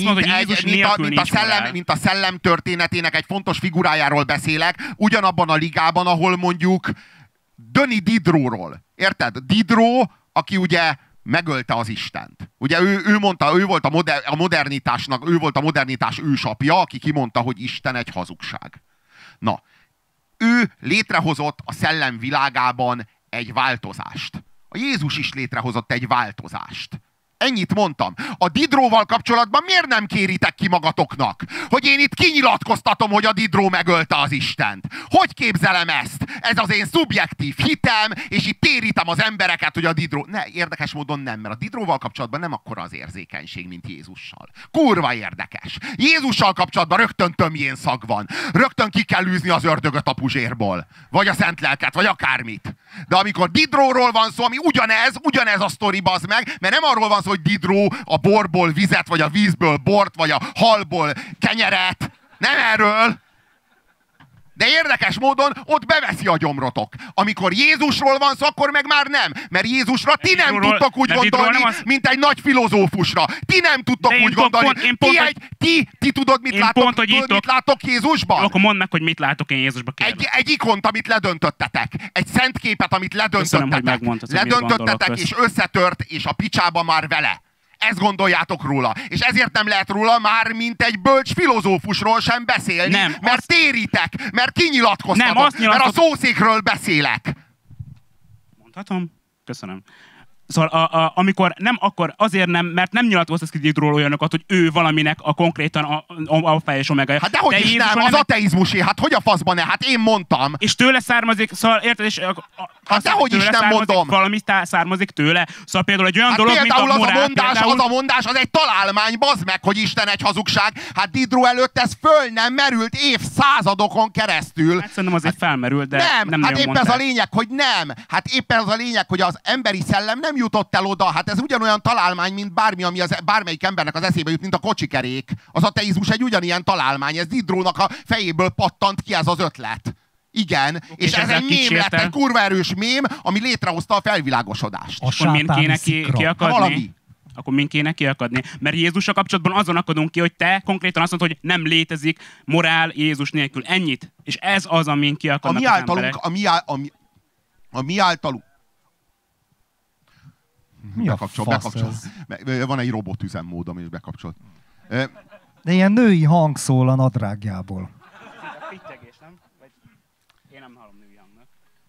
mint a szellem történetének egy fontos figurájáról beszélek, ugyanabban a ligában, ahol mondjuk Döni Diderotról. Érted? Diderot, aki ugye megölte az Istent. Ugye ő mondta, ő volt a modernitásnak, ő volt a modernitás ősapja, aki kimondta, hogy Isten egy hazugság. Na, ő létrehozott a szellem világában egy változást. A Jézus is létrehozott egy változást. Ennyit mondtam. A Diderotval kapcsolatban miért nem kéritek ki magatoknak, hogy én itt kinyilatkoztatom, hogy a Diderot megölte az Istent? Hogy képzelem ezt? Ez az én szubjektív hitem, és itt térítem az embereket, hogy a Diderot... Ne, érdekes módon nem, mert a Diderotval kapcsolatban nem akkora az érzékenység, mint Jézussal. Kurva érdekes. Jézussal kapcsolatban rögtön tömjén szag van. Rögtön ki kell űzni az ördögöt a puzsérból. Vagy a szent lelket, vagy akármit. De amikor Diderotról van szó, ami ugyanez a sztori, bazd meg, mert nem arról van szó, hogy Diderot a borból vizet, vagy a vízből bort, vagy a halból kenyeret. Nem erről. De érdekes módon ott beveszi a gyomrotok. Amikor Jézusról van szó, akkor meg már nem. Mert Jézusra ti nem tudtok úgy gondolni, mint egy nagy filozófusra. Ti nem tudtok úgy gondolni. Ti tudod, mit látok Jézusban?
Akkor mondd meg, hogy mit látok én Jézusban.
Egy ikont, amit ledöntöttetek. Egy szent képet, amit ledöntöttetek. Ledöntöttetek, és összetört, és a picsába már vele. Ezt gondoljátok róla. És ezért nem lehet róla már, mint egy bölcs filozófusról sem beszélni, nem, mert térítek, mert kinyilatkoztatok, mert a szószékről beszélek.
Mondhatom? Köszönöm. Szóval amikor nem, akkor azért nem, mert nem nyilatkoztat ki Diderotról olyanokat, hogy ő valaminek a konkrétan a fej és omega.
Hát dehogy is nem, az ateizmusé, hát hogy a faszban ne? Hát én mondtam.
És tőle származik, szóval érted, és
hát dehogy is nem mondom.
Valami származik tőle. Szóval például egy olyan dolog, mint a morál,
az a mondás, az egy találmány, bazd meg, hogy Isten egy hazugság. Hát Diderot előtt ez föl nem merült évszázadokon keresztül. Hát
szerintem azért felmerült, de nem
hát éppen ez a lényeg, hogy nem. Hát éppen az a lényeg, hogy az emberi szellem nem jutott el oda. Hát ez ugyanolyan találmány, mint bármi, ami bármelyik embernek az eszébe jut, mint a kocsikerék. Az ateizmus egy ugyanilyen találmány. Ez Diderotnak a fejéből pattant ki ez az ötlet. Igen, és ez egy mém lett, egy kurva erős mém, ami létrehozta a felvilágosodást.
Akkor mind kéne kiakadni? Akkor mind kéne kiakadni? Mert Jézussal kapcsolatban azon akadunk ki, hogy te konkrétan azt mondod, hogy nem létezik morál Jézus nélkül. Ennyit. És ez az, amin kiakadnak az emberek.
A mi általunk... Bekapcsol. Van egy robotüzemmód, ami is bekapcsolt.
De ilyen női hang szól a nadrágjából.
Én nem hallom női hangnak.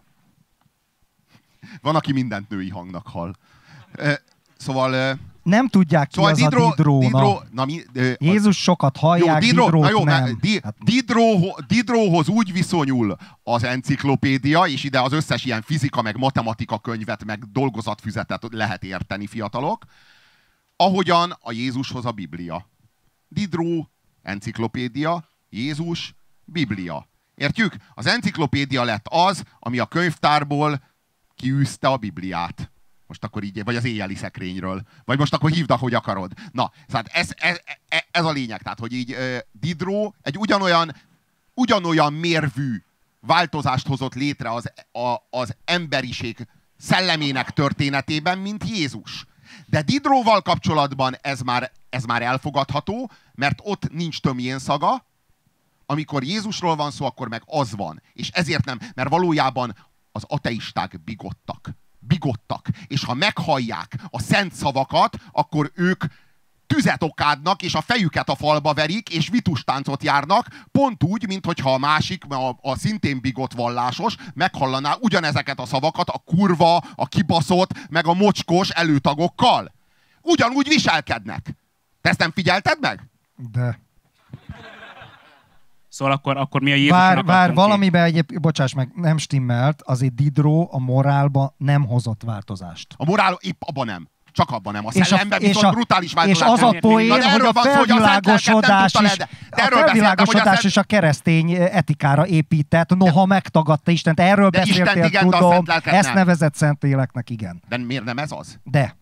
Van, aki mindent női hangnak hall. Szóval...
Nem tudják ki az a Diderot. Jézus sokat hallják, Diderot nem.
Diderothoz úgy viszonyul az enciklopédia, és ide az összes ilyen fizika, meg matematika könyvet, meg dolgozatfüzetet lehet érteni, fiatalok, ahogyan a Jézushoz a Biblia. Diderot, enciklopédia, Jézus, Biblia. Értjük? Az enciklopédia lett az, ami a könyvtárból kiűzte a Bibliát. Most akkor így, vagy az éjjeli szekrényről. Vagy most akkor hívd, ahogy akarod. Na, szóval ez a lényeg. Tehát, hogy így Diderot egy ugyanolyan mérvű változást hozott létre az emberiség szellemének történetében, mint Jézus. De Diderotval kapcsolatban ez már elfogadható, mert ott nincs tömjén szaga. Amikor Jézusról van szó, akkor meg az van. És ezért nem, mert valójában az ateisták bigottak. És ha meghallják a szent szavakat, akkor ők tüzet okádnak, és a fejüket a falba verik, és vitustáncot járnak, pont úgy, mint hogyha a másik, a szintén bigott vallásos meghallaná ugyanezeket a szavakat a kurva, a kibaszott, meg a mocskos előtagokkal. Ugyanúgy viselkednek. Te ezt nem figyelted meg?
De.
Szóval akkor mi a Jézusnak
Vár, valamiben egyébként, bocsáss meg, nem stimmelt, azért Diderot a morálba nem hozott változást.
A morál épp abban nem. Csak abban nem. A szellemben viszont brutális változás.
És az a poén, hogy a felvilágosodás is a keresztény etikára épített, noha megtagadta Istent. Erről beszéltél,
igen,
tudom, ezt nevezett Szentléleknek, igen.
De miért nem ez az?
De.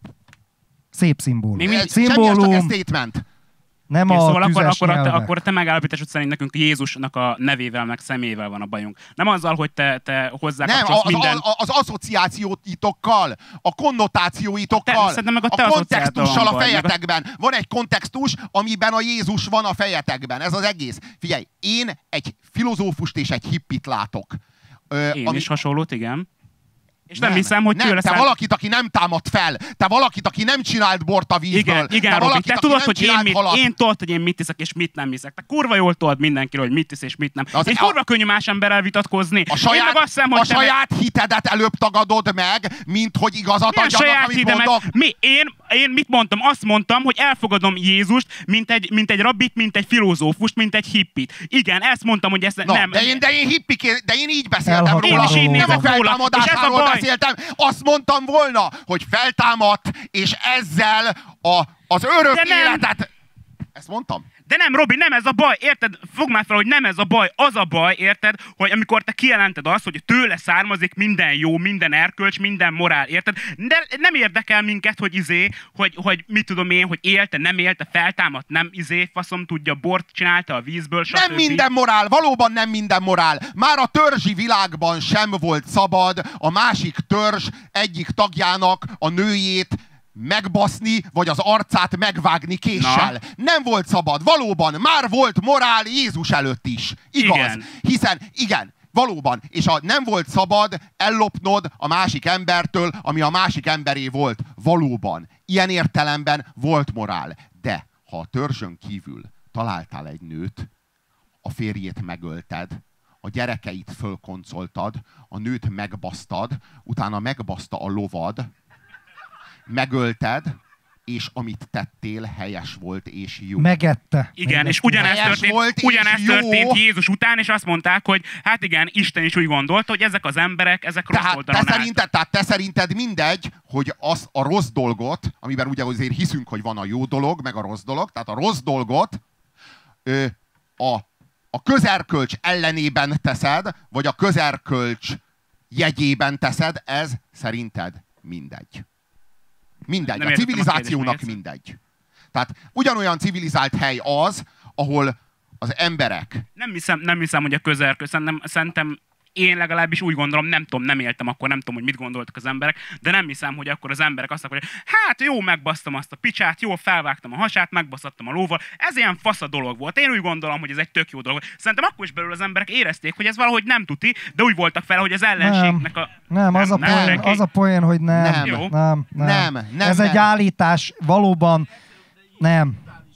Szép szimbólum.
Szimbólum. Csak egy statement.
Nem
szóval
a
akkor te megállapításod szerint nekünk Jézusnak a nevével, meg személyével van a bajunk. Nem azzal, hogy te hozzákapcsolsz minden...
az asszociációitokkal, a konnotációitokkal, a kontextussal a fejetekben. Van egy kontextus, amiben a Jézus van a fejetekben. Ez az egész. Figyelj, én egy filozófust és egy hippit látok.
Én is hasonlót, igen. És nem hiszem, hogy tőle
te valakit, aki nem támad fel. Te valakit, aki nem csinált bort a vízből.
Igen, Robi, te tudod, hogy én mit hiszek és mit nem hiszek. Te kurva jól tudod mindenkiről, hogy mit hisz és mit nem. És kurva könnyű más emberrel vitatkozni.
A saját hitedet előbb tagadod meg, mint hogy igazat adjanak, amit mondok.
Én mit mondtam? Azt mondtam, hogy elfogadom Jézust, mint egy rabbit, mint egy filozófust, mint egy hippit. Igen, ezt mondtam, hogy ezt nem...
De én így beszéltem róla. Nem a feltámadásról beszéltem. Azt mondtam volna, hogy feltámadt, és ezzel az örök életet... Ezt mondtam?
De nem, Robi, nem ez a baj, érted? Fogd már fel, hogy nem ez a baj. Az a baj, érted, hogy amikor te kijelented azt, hogy tőle származik minden jó, minden erkölcs, minden morál, érted? De nem érdekel minket, hogy mit tudom én, hogy élte, nem élte, feltámadt, nem faszom tudja, bort csinálta a vízből, stb.
Nem minden morál, valóban nem minden morál. Már a törzsi világban sem volt szabad a másik törzs egyik tagjának a nőjét megbaszni, vagy az arcát megvágni késsel. Nem volt szabad. Valóban már volt morál Jézus előtt is. Igaz. Igen. Hiszen, igen, valóban. És nem volt szabad ellopnod a másik embertől, ami a másik emberé volt. Valóban. Ilyen értelemben volt morál. De ha a törzsön kívül találtál egy nőt, a férjét megölted, a gyerekeit fölkoncoltad, a nőt megbasztad, utána megbaszta a lovad, megölted, és amit tettél, helyes volt és jó.
Megette.
Igen, és ugyanezt történt Jézus után, és azt mondták, hogy hát igen, Isten is úgy gondolta, hogy ezek az emberek, ezek rossz oldalon
Tehát te szerinted mindegy, hogy az a rossz dolgot, amiben ugye azért hiszünk, hogy van a jó dolog, meg a rossz dolog, tehát a rossz dolgot a közerkölcs ellenében teszed, vagy a közerkölcs jegyében teszed, ez szerinted mindegy. Mindegy. A civilizációnak mindegy. Tehát ugyanolyan civilizált hely az, ahol az emberek...
Nem hiszem, hogy a közelkö. Szerintem én legalábbis úgy gondolom, nem tudom, nem éltem akkor, nem tudom, hogy mit gondoltak az emberek, de nem hiszem, hogy akkor az emberek azt mondják, hogy hát jó, megbasztam azt a picsát, jó, felvágtam a hasát, megbasztattam a lóval. Ez ilyen fasz a dolog volt. Én úgy gondolom, hogy ez egy tök jó dolog. Szerintem akkor is belül az emberek érezték, hogy ez valahogy nem tuti, de úgy voltak fel, hogy az ellenségnek a...
Nem, az a poén, hogy nem. Ez egy állítás, valóban nem.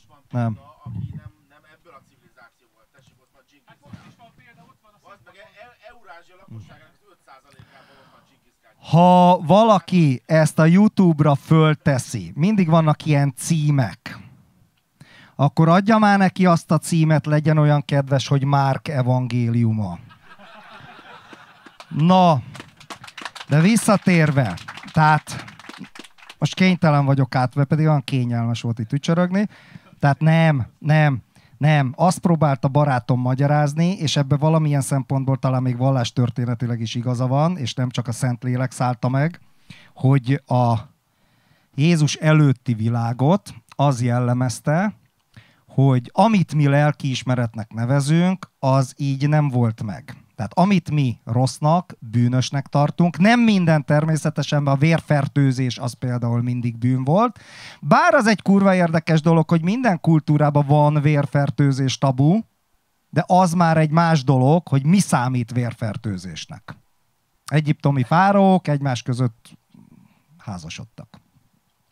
Ha valaki ezt a YouTube-ra fölteszi, mindig vannak ilyen címek, akkor adja már neki azt a címet, legyen olyan kedves, hogy Márk evangéliuma. Na, de visszatérve, tehát most kénytelen vagyok pedig olyan kényelmes volt itt ücsörögni, tehát nem, azt próbálta barátom magyarázni, és ebbe valamilyen szempontból talán még vallástörténetileg is igaza van, és nem csak a Szentlélek szállta meg, hogy a Jézus előtti világot az jellemezte, hogy amit mi lelkiismeretnek nevezünk, az így nem volt meg. Tehát amit mi rossznak, bűnösnek tartunk, nem minden természetesen, a vérfertőzés az például mindig bűn volt. Bár az egy kurva érdekes dolog, hogy minden kultúrában van vérfertőzés tabu, de az már egy más dolog, hogy mi számít vérfertőzésnek. Egyiptomi fáraók egymás között házasodtak.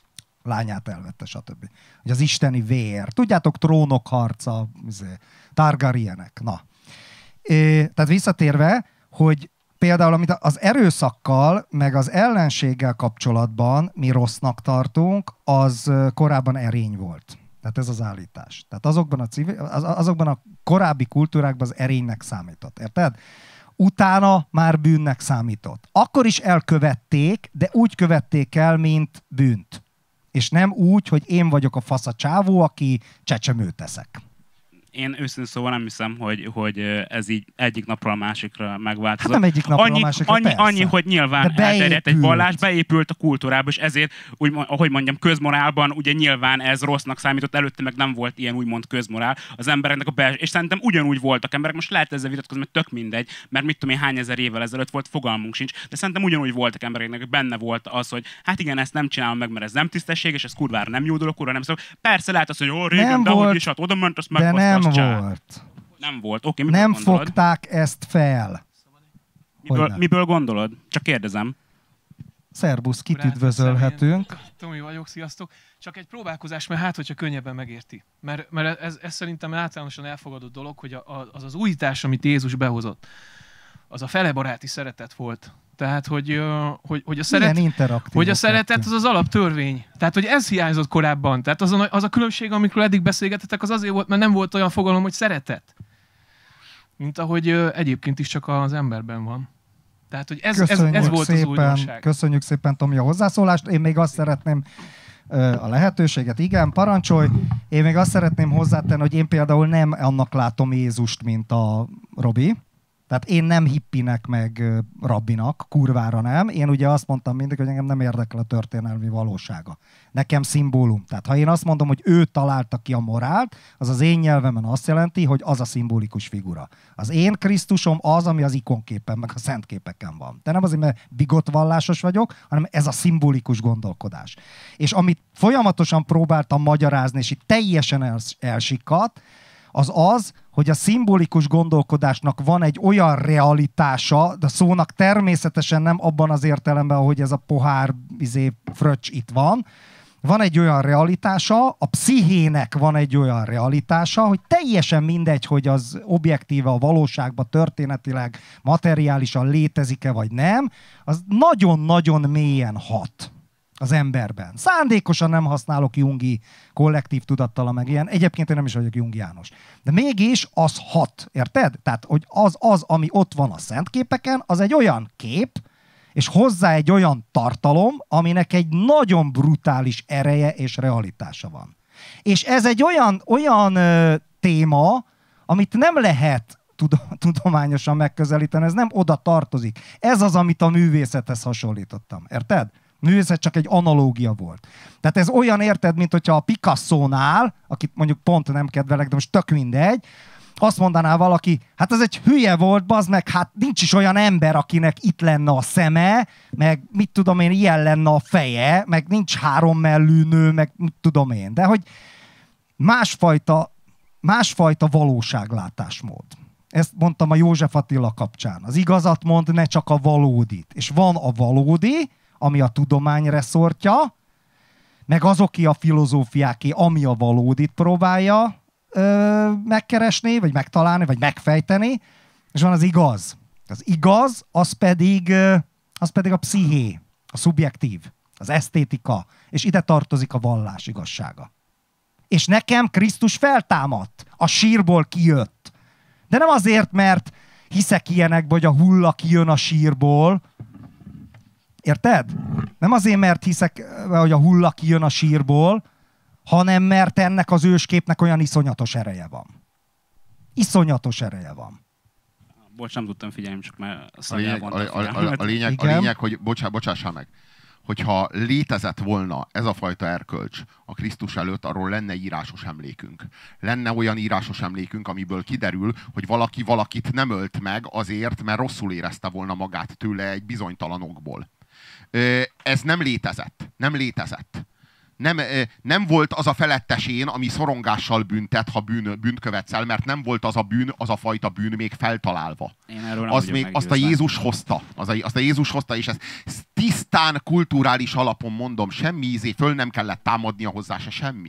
lányát elvette, stb. Hogy az isteni vér. Tudjátok, trónok harca, Targaryenek. Na. Tehát visszatérve, hogy például amit az erőszakkal, meg az ellenséggel kapcsolatban mi rossznak tartunk, az korábban erény volt. Tehát ez az állítás. Tehát azokban a korábbi kultúrákban az erénynek számított. Érted? Utána már bűnnek számított. Akkor is elkövették, de úgy követték el, mint bűnt. És nem úgy, hogy én vagyok a fasz a csávó, aki csecsemőt teszek.
Én őszintén szóval nem hiszem, hogy ez így egyik napról a másikra megváltozott.
Hát nem egyik napról a másikra,
annyi, hogy nyilván elterjedt egy vallás, beépült a kultúrába, és ezért, úgy, ahogy mondjam, közmorálban ugye nyilván ez rossznak számított, előtte meg nem volt ilyen úgymond közmorál az embereknek a belső, és szerintem ugyanúgy voltak emberek, most lehet ezzel vitatkozni, mert tök mindegy, mert mit tudom én, hány ezer évvel ezelőtt volt, fogalmunk sincs, de szerintem ugyanúgy voltak embereknek, benne volt az, hogy hát igen, ezt nem csinálom meg, mert ez nem tisztességes, ez kurvára nem jó dolog, kurva nem szó. Persze lehet az, hogy ó, régen, de hogy is, hát oda ment, azt meg
volt.
Nem volt. Oké,
nem
gondolod?
fogták ezt fel.
Miből gondolod? Csak kérdezem.
Szerbusz, kit üdvözölhetünk.
Tomi vagyok, sziasztok. Csak egy próbálkozás, mert hát, hogyha könnyebben megérti. Mert ez szerintem általánosan elfogadott dolog, hogy az újítás, amit Jézus behozott, az a felebaráti szeretet volt. Tehát, hogy a szeretet az az alaptörvény. Tehát, hogy ez hiányzott korábban. Tehát az a különbség, amikor eddig beszélgetetek, az azért volt, mert nem volt olyan fogalom, hogy szeretet. Mint ahogy egyébként is csak az emberben van. Tehát, hogy ez volt szépen, az újdonság.
Köszönjük szépen, Tomi, a hozzászólást. Én még azt szeretném, a lehetőséget, igen, parancsolj. Én még azt szeretném hozzátenni, hogy én például nem annak látom Jézust, mint a Robi. Tehát én nem hippinek meg rabbinak, kurvára nem. Én ugye azt mondtam mindig, hogy engem nem érdekel a történelmi valósága. Nekem szimbólum. Tehát ha én azt mondom, hogy ő találta ki a morált, az az én nyelvemen azt jelenti, hogy az a szimbolikus figura. Az én Krisztusom az, ami az ikonképen, meg a szentképeken van. De nem azért, mert bigott vallásos vagyok, hanem ez a szimbolikus gondolkodás. És amit folyamatosan próbáltam magyarázni, és itt teljesen elsikadt, az, hogy a szimbolikus gondolkodásnak van egy olyan realitása, de szónak természetesen nem abban az értelemben, hogy ez a pohár fröccs itt van. Van egy olyan realitása, a pszichének van egy olyan realitása, hogy teljesen mindegy, hogy az objektíve a valóságban történetileg, materiálisan létezik-e vagy nem, az nagyon-nagyon mélyen hat az emberben. Szándékosan nem használok jungi kollektív tudattala meg ilyen. Egyébként én nem is vagyok jungiános. De mégis az hat, érted? Tehát, hogy az, ami ott van a szentképeken, az egy olyan kép, és hozzá egy olyan tartalom, aminek egy nagyon brutális ereje és realitása van. És ez egy olyan téma, amit nem lehet tudományosan megközelíteni, ez nem oda tartozik. Ez az, amit a művészethez hasonlítottam. Érted? Művészet csak egy analógia volt. Tehát ez olyan, érted, mint hogyha a Picasso-nál, akit mondjuk pont nem kedvelek, de most tök mindegy, azt mondaná valaki, hát ez egy hülye volt, bazd meg, hát nincs is olyan ember, akinek itt lenne a szeme, meg mit tudom én, ilyen lenne a feje, meg nincs hárommellű nő, meg mit tudom én. De hogy másfajta valóságlátásmód. Ezt mondtam a József Attila kapcsán. Az igazat mond, ne csak a valódit. És van a valódi, ami a tudomány reszortja, meg azoké a filozófiáké, ami a valódit próbálja megkeresni, vagy megtalálni, vagy megfejteni, és van az igaz. Az igaz, az pedig a psziché, a szubjektív, az esztétika, és ide tartozik a vallás igazsága. És nekem Krisztus feltámadt, a sírból kijött. De nem azért, mert hiszek ilyenekbe, hogy a hulla kijön a sírból. Érted? Nem azért, mert hiszek, hogy a hulla kijön a sírból, hanem mert ennek az ősképnek olyan iszonyatos ereje van. Iszonyatos ereje van.
Bocs, nem tudtam figyelni, csak már
a lényeg, hogy bocsássál meg, hogyha létezett volna ez a fajta erkölcs a Krisztus előtt, arról lenne írásos emlékünk. Lenne olyan írásos emlékünk, amiből kiderül, hogy valaki valakit nem ölt meg azért, mert rosszul érezte volna magát tőle egy bizonytalanokból. Ez nem létezett. Nem létezett. nem volt az a felettesén, ami szorongással büntet, ha bűnt követsz el, mert nem volt az a bűn, az a fajta bűn még feltalálva. Azt a Jézus hozta. Azt a Jézus hozta, és ezt tisztán kulturális alapon mondom, semmi föl nem kellett támadnia hozzá, se semmi.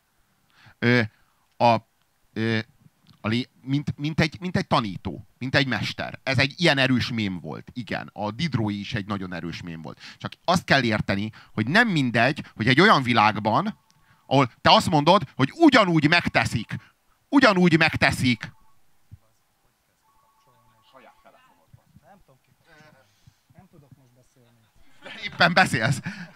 Mint egy tanító, mint egy mester. Ez egy ilyen erős mém volt. Igen, a Diderot is egy nagyon erős mém volt. Csak azt kell érteni, hogy nem mindegy, hogy egy olyan világban, ahol te azt mondod, hogy ugyanúgy megteszik. Ugyanúgy megteszik.
Nem tudok most beszélni.
De éppen beszélsz.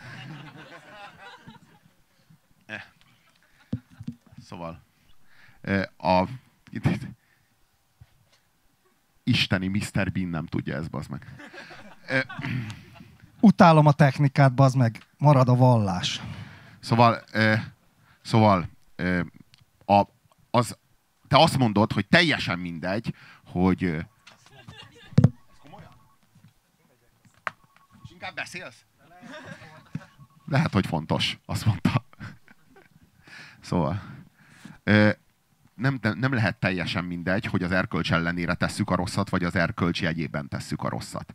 Szóval isteni Mr. Bean nem tudja ezt, bazd meg.
Utálom a technikát, bazd meg. Marad a vallás.
Szóval te azt mondod, hogy teljesen mindegy, hogy... Ez komolyan? És inkább beszélsz? Lehet, hogy fontos, azt mondta. Szóval... Nem lehet teljesen mindegy, hogy az erkölcs ellenére tesszük a rosszat, vagy az erkölcs jegyében tesszük a rosszat.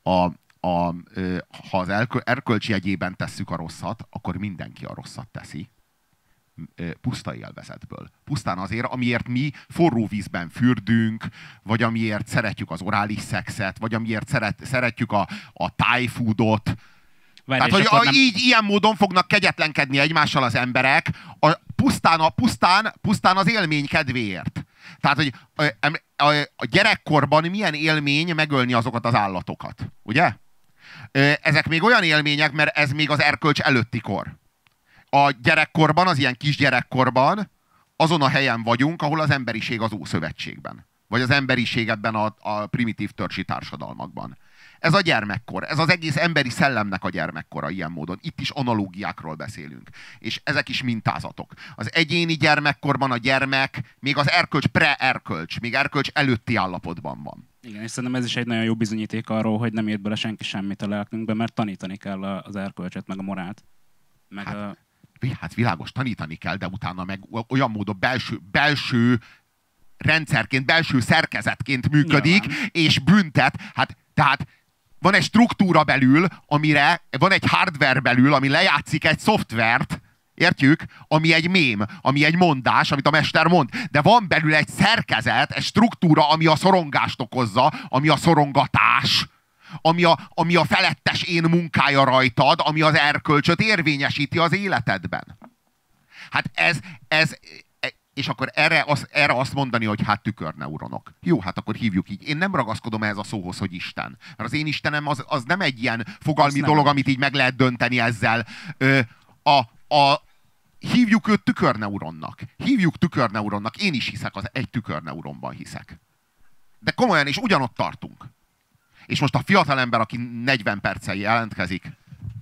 Ha az erkölcs jegyében tesszük a rosszat, akkor mindenki a rosszat teszi. Puszta élvezetből. Pusztán azért, amiért mi forró vízben fürdünk, vagy amiért szeretjük az orális szexet, vagy amiért szeretjük a thai foodot. Tehát, hogy ilyen módon fognak kegyetlenkedni egymással az emberek, pusztán az élmény kedvéért. Tehát, hogy a gyerekkorban milyen élmény megölni azokat az állatokat, ugye? Ezek még olyan élmények, mert ez még az erkölcs előtti kor. A gyerekkorban, az ilyen kisgyerekkorban azon a helyen vagyunk, ahol az emberiség az Ószövetségben. Vagy az emberiség ebben a primitív törzsi társadalmakban. Ez a gyermekkor, ez az egész emberi szellemnek a gyermekkora ilyen módon. Itt is analógiákról beszélünk. És ezek is mintázatok. Az egyéni gyermekkorban a gyermek még az erkölcs pre-erkölcs, még erkölcs előtti állapotban van.
Igen, és szerintem ez is egy nagyon jó bizonyíték arról, hogy nem ért bele senki semmit a lelkünkbe, mert tanítani kell az erkölcset, meg a morált.
Hát világos, tanítani kell, de utána meg olyan módon belső rendszerként, belső szerkezetként működik, és büntet. Tehát van egy struktúra belül, van egy hardware belül, ami lejátszik egy szoftvert, értjük? Ami egy mém, ami egy mondás, amit a mester mond. De van belül egy szerkezet, egy struktúra, ami a szorongást okozza, ami a szorongatás, ami a felettes én munkája rajtad, ami az erkölcsöt érvényesíti az életedben. Hát ez és akkor erre azt mondani, hogy hát tükörneuronok. Jó, hát akkor hívjuk így. Én nem ragaszkodom ehhez a szóhoz, hogy Isten. Mert az én Istenem az nem egy ilyen fogalmi dolog, amit így meg lehet dönteni ezzel. Hívjuk őt tükörneuronnak. Hívjuk tükörneuronnak. Én is hiszek, egy tükörneuronban hiszek. De komolyan, és ugyanott tartunk. És most a fiatalember, aki 40 perccel jelentkezik.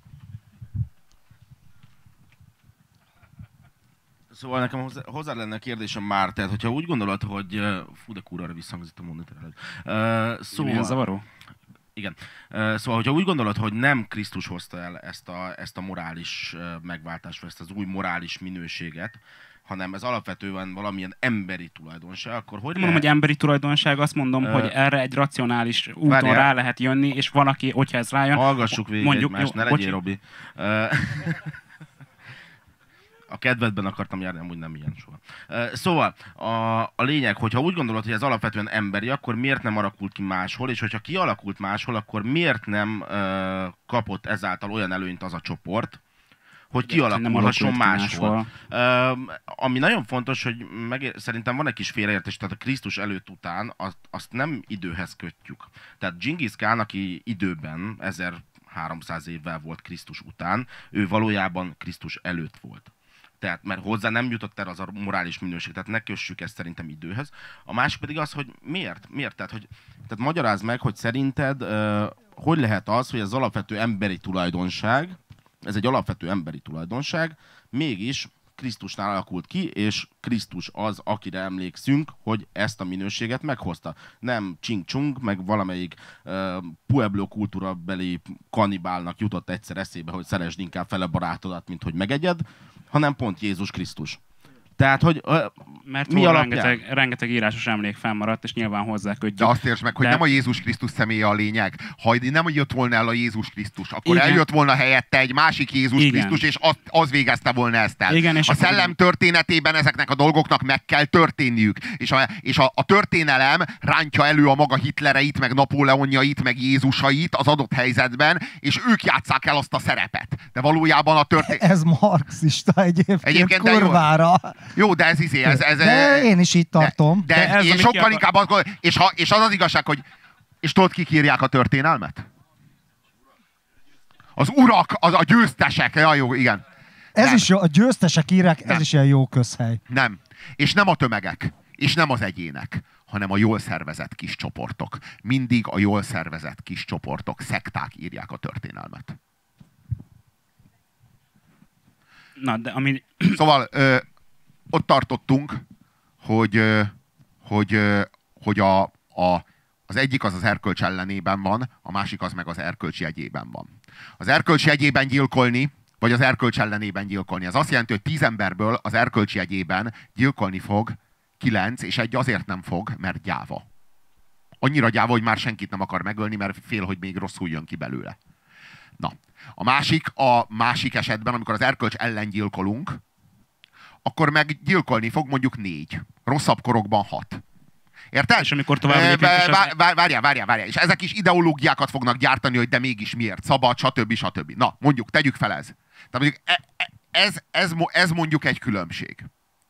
Szóval nekem hozzá lenne kérdésem már, tehát hogyha úgy gondolod, hogy... Fú, de kurvára visszhangzott a mondatot előtt.
Szóval... zavaró?
Igen. Szóval, hogyha úgy gondolod, hogy nem Krisztus hozta el ezt a morális megváltást, vagy ezt az új morális minőséget, hanem ez alapvetően valamilyen emberi tulajdonság, akkor hogy
mondom, hogy emberi tulajdonság, azt mondom, hogy erre egy racionális úton rá lehet jönni, és van, aki, hogyha ez rájön...
Hallgassuk végig egymást, ne legyél, Robi. A kedvedben akartam járni, amúgy nem ilyen soha. Szóval a lényeg, hogyha úgy gondolod, hogy ez alapvetően emberi, akkor miért nem alakult ki máshol, és hogyha kialakult máshol, akkor miért nem kapott ezáltal olyan előnyt az a csoport, hogy kialakulhasson máshol. Ami nagyon fontos, hogy szerintem van egy kis félreértés, tehát a Krisztus előtt után azt nem időhez kötjük. Tehát Dzsingisz Kán, aki időben 1300 évvel volt Krisztus után, ő valójában Krisztus előtt volt. Tehát, mert hozzá nem jutott el az a morális minőség, tehát ne kössük ezt szerintem időhöz. A másik pedig az, hogy miért? Tehát magyarázd meg, hogy szerinted hogy lehet az, hogy ez alapvető emberi tulajdonság, ez egy alapvető emberi tulajdonság, mégis Krisztusnál alakult ki, és Krisztus az, akire emlékszünk, hogy ezt a minőséget meghozta. Nem csing-csung, meg valamelyik pueblo kultúra beli kannibálnak jutott egyszer eszébe, hogy szeresd inkább fele barátodat, mint hogy megegyed, hanem pont Jézus Krisztus. Tehát, hogy
mert
mi
rengeteg írásos emlék fennmaradt, és nyilván hozzákötjük.
De azt értsd meg, hogy nem a Jézus Krisztus személye a lényeg. Ha nem jött volna el a Jézus Krisztus, akkor
igen.
eljött volna helyette egy másik Jézus igen. Krisztus, és az végezte volna ezt el.
Igen, és
a szellem történetében ezeknek a dolgoknak meg kell történniük. És a történelem rántja elő a maga Hitlereit, meg Napóleonjait, meg Jézusait az adott helyzetben, és ők játsszák el azt a szerepet. De valójában a történet...
Ez marxista egyébként kurvára.
Jó, de ez
de én is így tartom.
De én sokkal inkább és az igazság, hogy és tudod, kik írják a történelmet? Az urak, a győztesek. Ja, jó, igen.
Ez nem. Is jó, a győztesek írják, nem. Ez is ilyen jó közhely.
Nem. És nem a tömegek, és nem az egyének, hanem a jól szervezett kis csoportok. Mindig a jól szervezett kis csoportok, szekták írják a történelmet.
Na, de ami...
Szóval ott tartottunk, hogy az egyik az erkölcs ellenében van, a másik az meg az erkölcs jegyében van. Az erkölcs jegyében gyilkolni, vagy az erkölcs ellenében gyilkolni. Ez azt jelenti, hogy 10 emberből az erkölcs jegyében gyilkolni fog 9, és egy azért nem fog, mert gyáva. Annyira gyáva, hogy már senkit nem akar megölni, mert fél, hogy még rosszul jön ki belőle. Na, a másik esetben, amikor az erkölcs ellen gyilkolunk, akkor meg gyilkolni fog mondjuk 4. Rosszabb korokban 6. Érted?
És amikor tovább
várjál. És ezek is ideológiákat fognak gyártani, hogy de mégis miért szabad, stb. Na, mondjuk, tegyük fel ez. Tehát mondjuk ez mondjuk egy különbség.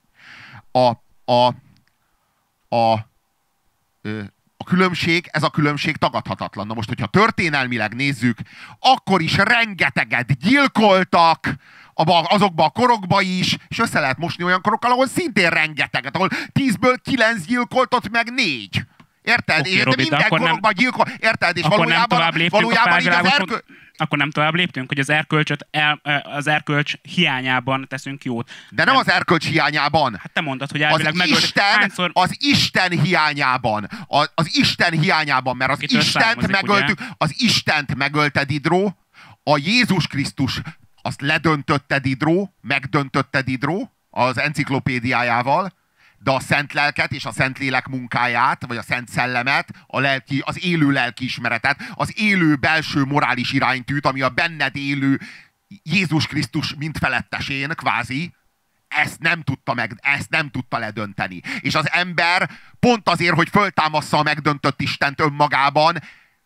A különbség, ez a különbség tagadhatatlan. Na most, hogyha történelmileg nézzük, akkor is rengeteget gyilkoltak, azokba a korokba is, és össze lehet mosni olyan korokkal, ahol szintén rengeteget, ahol 10-ből 9 gyilkoltott meg 4. Érted?
Okay,
de
Robi,
minden korokban gyilkol. Érted? És valójában így az
akkor nem tovább léptünk, hogy az erkölcs hiányában teszünk jót.
De nem az erkölcs hiányában.
Hát te mondtad, hogy elvileg
megöltük. Az Isten hiányában. Az Isten hiányában, mert az Istent megölte Diderot, a Jézus Krisztus azt ledöntötte Diderot, megdöntötte Diderot az enciklopédiájával, de a Szent Lelket és a Szent Lélek munkáját, vagy a Szent Szellemet, az élő lelkiismeretet, az élő belső morális iránytűt, ami a benned élő Jézus Krisztus mint felettesén, kvázi, ezt nem tudta ledönteni. És az ember pont azért, hogy föltámassza a megdöntött Istent önmagában,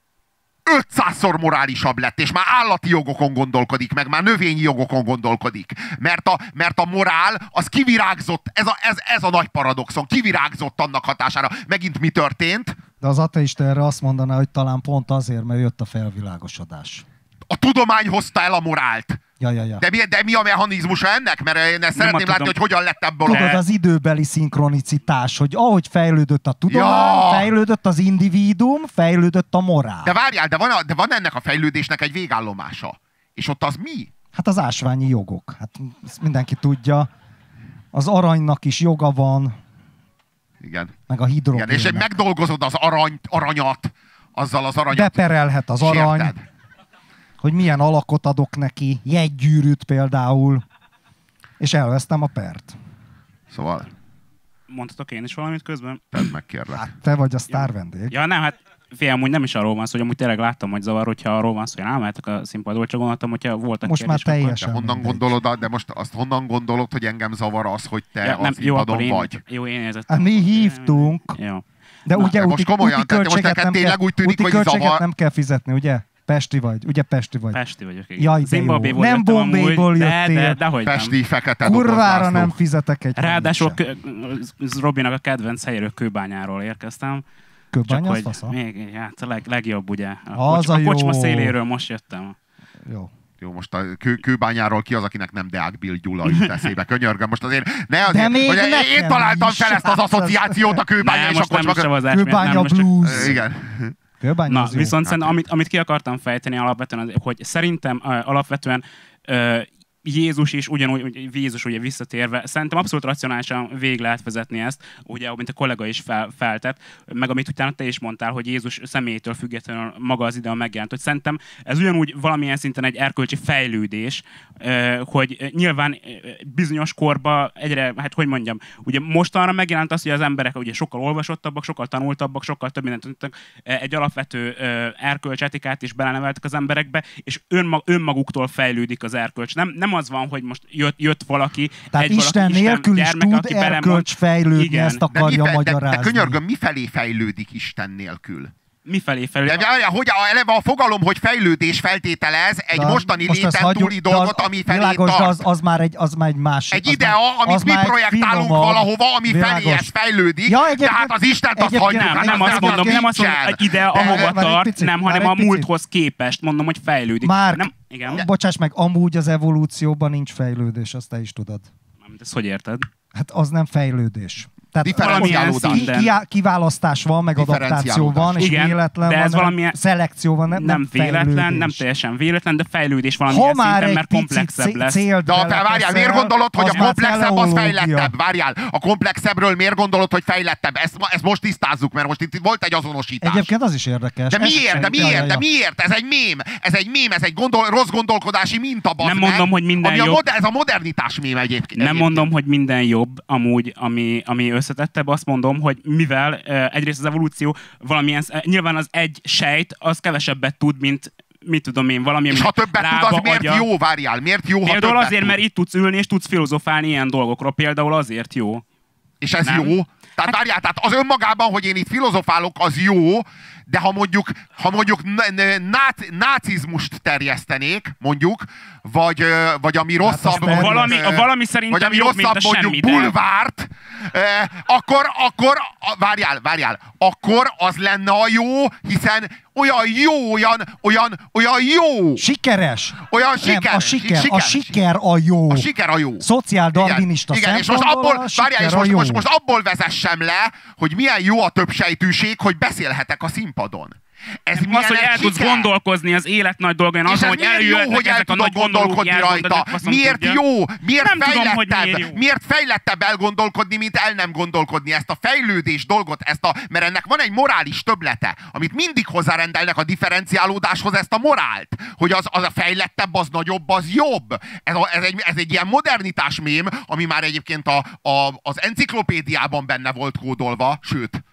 500-szor morálisabb lett, és már állati jogokon gondolkodik, meg már növényi jogokon gondolkodik. Mert a morál, az kivirágzott, ez a nagy paradoxon, kivirágzott annak hatására. Megint mi történt?
De az ateista erre azt mondaná, hogy talán pont azért, mert jött a felvilágosodás.
A tudomány hozta el a morált.
Ja.
De mi a mechanizmusa ennek? Mert én ezt szeretném látni, hogy hogyan lett ebből.
Tudod, az időbeli szinkronicitás, hogy ahogy fejlődött a tudomány, fejlődött az individuum, fejlődött a morál.
De várjál, de van ennek a fejlődésnek egy végállomása. És ott az mi?
Hát az ásványi jogok. Hát ezt mindenki tudja. Az aranynak is joga van.
Igen.
Meg a hidrogénnek.
És megdolgozod az aranyat, azzal az aranyat.
Beperelhet az arany. Sérted. Hogy milyen alakot adok neki, jegygyűrűt például, és elvesztem a pert.
Szóval...
Mondhatok én is valamit közben?
Tedd meg, kérlek.
Hát te vagy a sztár vendég.
Ja nem, hát fél, amúgy nem is arról van szó, hogy amúgy tényleg láttam, hogy zavar, hogyha arról van szó, hogy elmehetek a színpadról, csak gondoltam, hogyha voltak
most
kérdés,
már teljesen
honnan gondolod, hogy engem zavar az, hogy te
ja,
a színpadon vagy?
Jó, én érzettem.
Hát mi hívtunk.
Jó.
De ugye
most komolyan, úti
költséget nem kell fizetni, ugye? Pesti vagy, ugye Pesti vagy?
Pesti vagyok, igen.
Jaj,
Zimbabvéból
nem Bombéból jöttél.
De
Pesti, fekete
kurvára nem fizetek egy.
Ráadásul Robinak a kedvenc helyéről, Kőbányáról érkeztem.
Kőbánya az fasza?
Még, hát a legjobb, ugye.
A
kocsma széléről most jöttem.
Jó, most a Kőbányáról ki az, akinek nem Deák Bill Gyula jut eszébe. Könyörgöm, most azért hogy én találtam fel ezt az asszociációt a Kőbánya és a kocsma.
Kőbánya blues.
Igen.
Na, viszont szerintem, amit ki akartam fejteni alapvetően, hogy szerintem alapvetően Jézus is ugyanúgy, Jézus ugye visszatérve, szerintem abszolút racionálisan végig lehet vezetni ezt, ugye, mint a kollega is feltett, meg amit utána te is mondtál, hogy Jézus személyétől függetlenül maga az ide megjelent, hogy szerintem ez ugyanúgy valamilyen szinten egy erkölcsi fejlődés, hogy nyilván bizonyos korban egyre, hát hogy mondjam, ugye mostanra megjelent az, hogy az emberek ugye sokkal olvasottabbak, sokkal tanultabbak, sokkal több mindent tudtak, egy alapvető erkölcsetikát is beleneveltek az emberekbe, és önmaguktól fejlődik az erkölcs. Nem az van, hogy most jött valaki,
tehát Isten nélkül is tud erkölcs fejlődni, igen. Ezt akarja magyarázni.
De könyörgöm, mifelé fejlődik Isten nélkül?
Mifelé fejlődik?
De hogy eleve a fogalom, hogy fejlődés feltételez egy mostani léten túli dolgot, ami felé tart.
Az már egy másik.
Egy idea, amit mi projektálunk valahova, ami felé ez fejlődik, de hát az Istent azt hagyjuk.
Nem azt mondom, egy idea, ahova tart, nem, hanem a múlthoz képest mondom, hogy fejlődik.
Igen. Bocsáss meg, amúgy az evolúcióban nincs fejlődés, azt te is tudod.
Ezt hogy érted?
Hát az nem fejlődés.
Tehát
kiválasztás van, meg adaptáció van, és igen, véletlen
de ez
van,
valamilyen,
szelekció van,
nem véletlen, nem teljesen véletlen, de fejlődés valamilyen szinten, mert komplexebb lesz.
De várjál, miért gondolod, hogy a komplexebb az fejlettebb? Várjál, a komplexebbről miért gondolod, hogy fejlettebb? Ezt most tisztázzuk, mert most itt volt egy azonosítás.
Egyébként az is érdekes.
De miért? Ez egy mém, ez egy rossz gondolkodási minta,
nem mondom, hogy minden jobb.
Ez a modernitás mém egyébként.
Nem mondom, hogy minden jobb, amúgy, ami összetettebb, azt mondom, hogy mivel egyrészt az evolúció valamilyen, nyilván az egy sejt, az kevesebbet tud, mint mit tudom én, valami,
és ha többet tud, az miért jó, várjál? Miért jó, ha
például azért,
tud?
mert itt tudsz ülni, és tudsz filozofálni ilyen dolgokról. Például azért jó.
És ez nem? Jó? Tehát várjál, tehát az önmagában, hogy én itt filozofálok, az jó, de ha mondjuk nácizmust terjesztenék, mondjuk, vagy ami rosszabb,
valami szerintem
vagy ami rosszabb, mondjuk bulvárt, akkor várjál, akkor az lenne a jó, hiszen olyan jó.
Sikeres.
Olyan siker.
A siker a jó.
A siker a jó.
Szociáldarwinista szempontból
most abból vezessem le, hogy milyen jó a többsejtűség, hogy beszélhetek a színpadon.
Ez az, hogy el tudsz gondolkozni az élet nagy dolgain, azon, hogy eljöhetnek ezek a nagy gondolkodni rajta.
Miért jó? Miért fejlettebb elgondolkodni, mint el nem gondolkodni? Ezt a fejlődés dolgot, mert ennek van egy morális többlete, amit mindig hozzárendelnek a differenciálódáshoz, ezt a morált, hogy az a fejlettebb, az nagyobb, az jobb. Ez egy ilyen modernitás mém, ami már egyébként az enciklopédiában benne volt kódolva, sőt.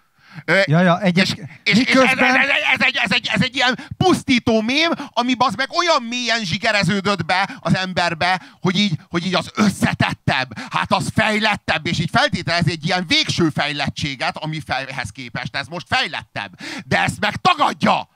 Ez egy ilyen pusztító mém, ami az meg olyan mélyen zsigereződött be az emberbe, hogy így az összetettebb, hát az fejlettebb, és így feltételez egy ilyen végső fejlettséget, ami fejhez képest. Ez most fejlettebb. De ezt meg tagadja!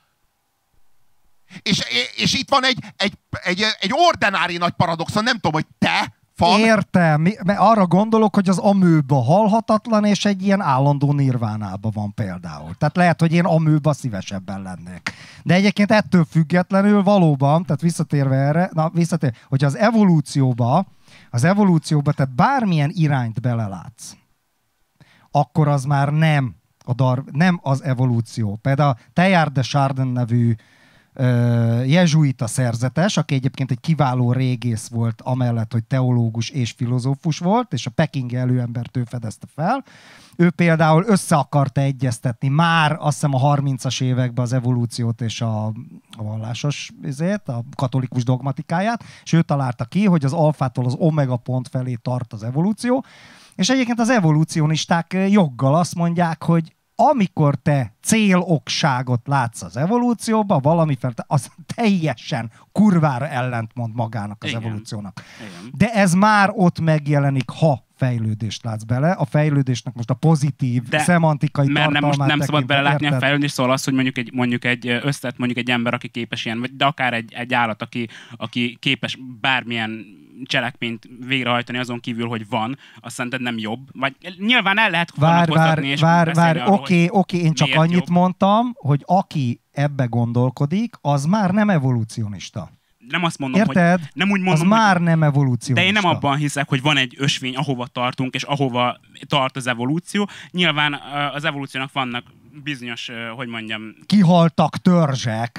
És itt van egy ordinári nagy paradoxon, nem tudom, hogy te fan.
Értem, mert arra gondolok, hogy az amőba halhatatlan, és egy ilyen állandó nirvánában van például. Tehát lehet, hogy én amőba szívesebben lennék. De egyébként ettől függetlenül valóban, tehát visszatérve erre, hogy az evolúcióba, tehát bármilyen irányt belelátsz, akkor az már nem az evolúció. Például a Teilhard de Chardin nevű jezsuita szerzetes, aki egyébként egy kiváló régész volt, amellett, hogy teológus és filozófus volt, és a pekingi előembert ő fedezte fel. Ő például össze akarta egyeztetni már azt hiszem a 30-as években az evolúciót és a vallásos a katolikus dogmatikáját, és ő találta ki, hogy az alfától az omega pont felé tart az evolúció, és egyébként az evolúcionisták joggal azt mondják, hogy amikor te célokságot látsz az evolúcióban, valamiféle, az teljesen kurvára ellentmond magának az evolúciónak. Igen. De ez már ott megjelenik, ha fejlődést látsz bele. A fejlődésnek most a pozitív szemantikai tartalmát
nem szabad belelátni a fejlődést, szóval az, hogy mondjuk egy ember, aki képes ilyen, de akár egy állat, aki képes bármilyen cselekményt végrehajtani azon kívül, hogy van, azt szerinted nem jobb? Vagy nyilván el lehet vonatkoztatni és beszélni arról,
oké, én csak annyit jobb mondtam, hogy aki ebbe gondolkodik, az már nem evolúcionista.
Nem azt mondom,
érted?
Hogy nem úgy mondom,
az
hogy
már nem evolúcionista.
De én nem abban hiszek, hogy van egy ösvény, ahova tartunk, és ahova tart az evolúció. Nyilván az evolúciónak vannak bizonyos, hogy mondjam...
Kihaltak törzsek.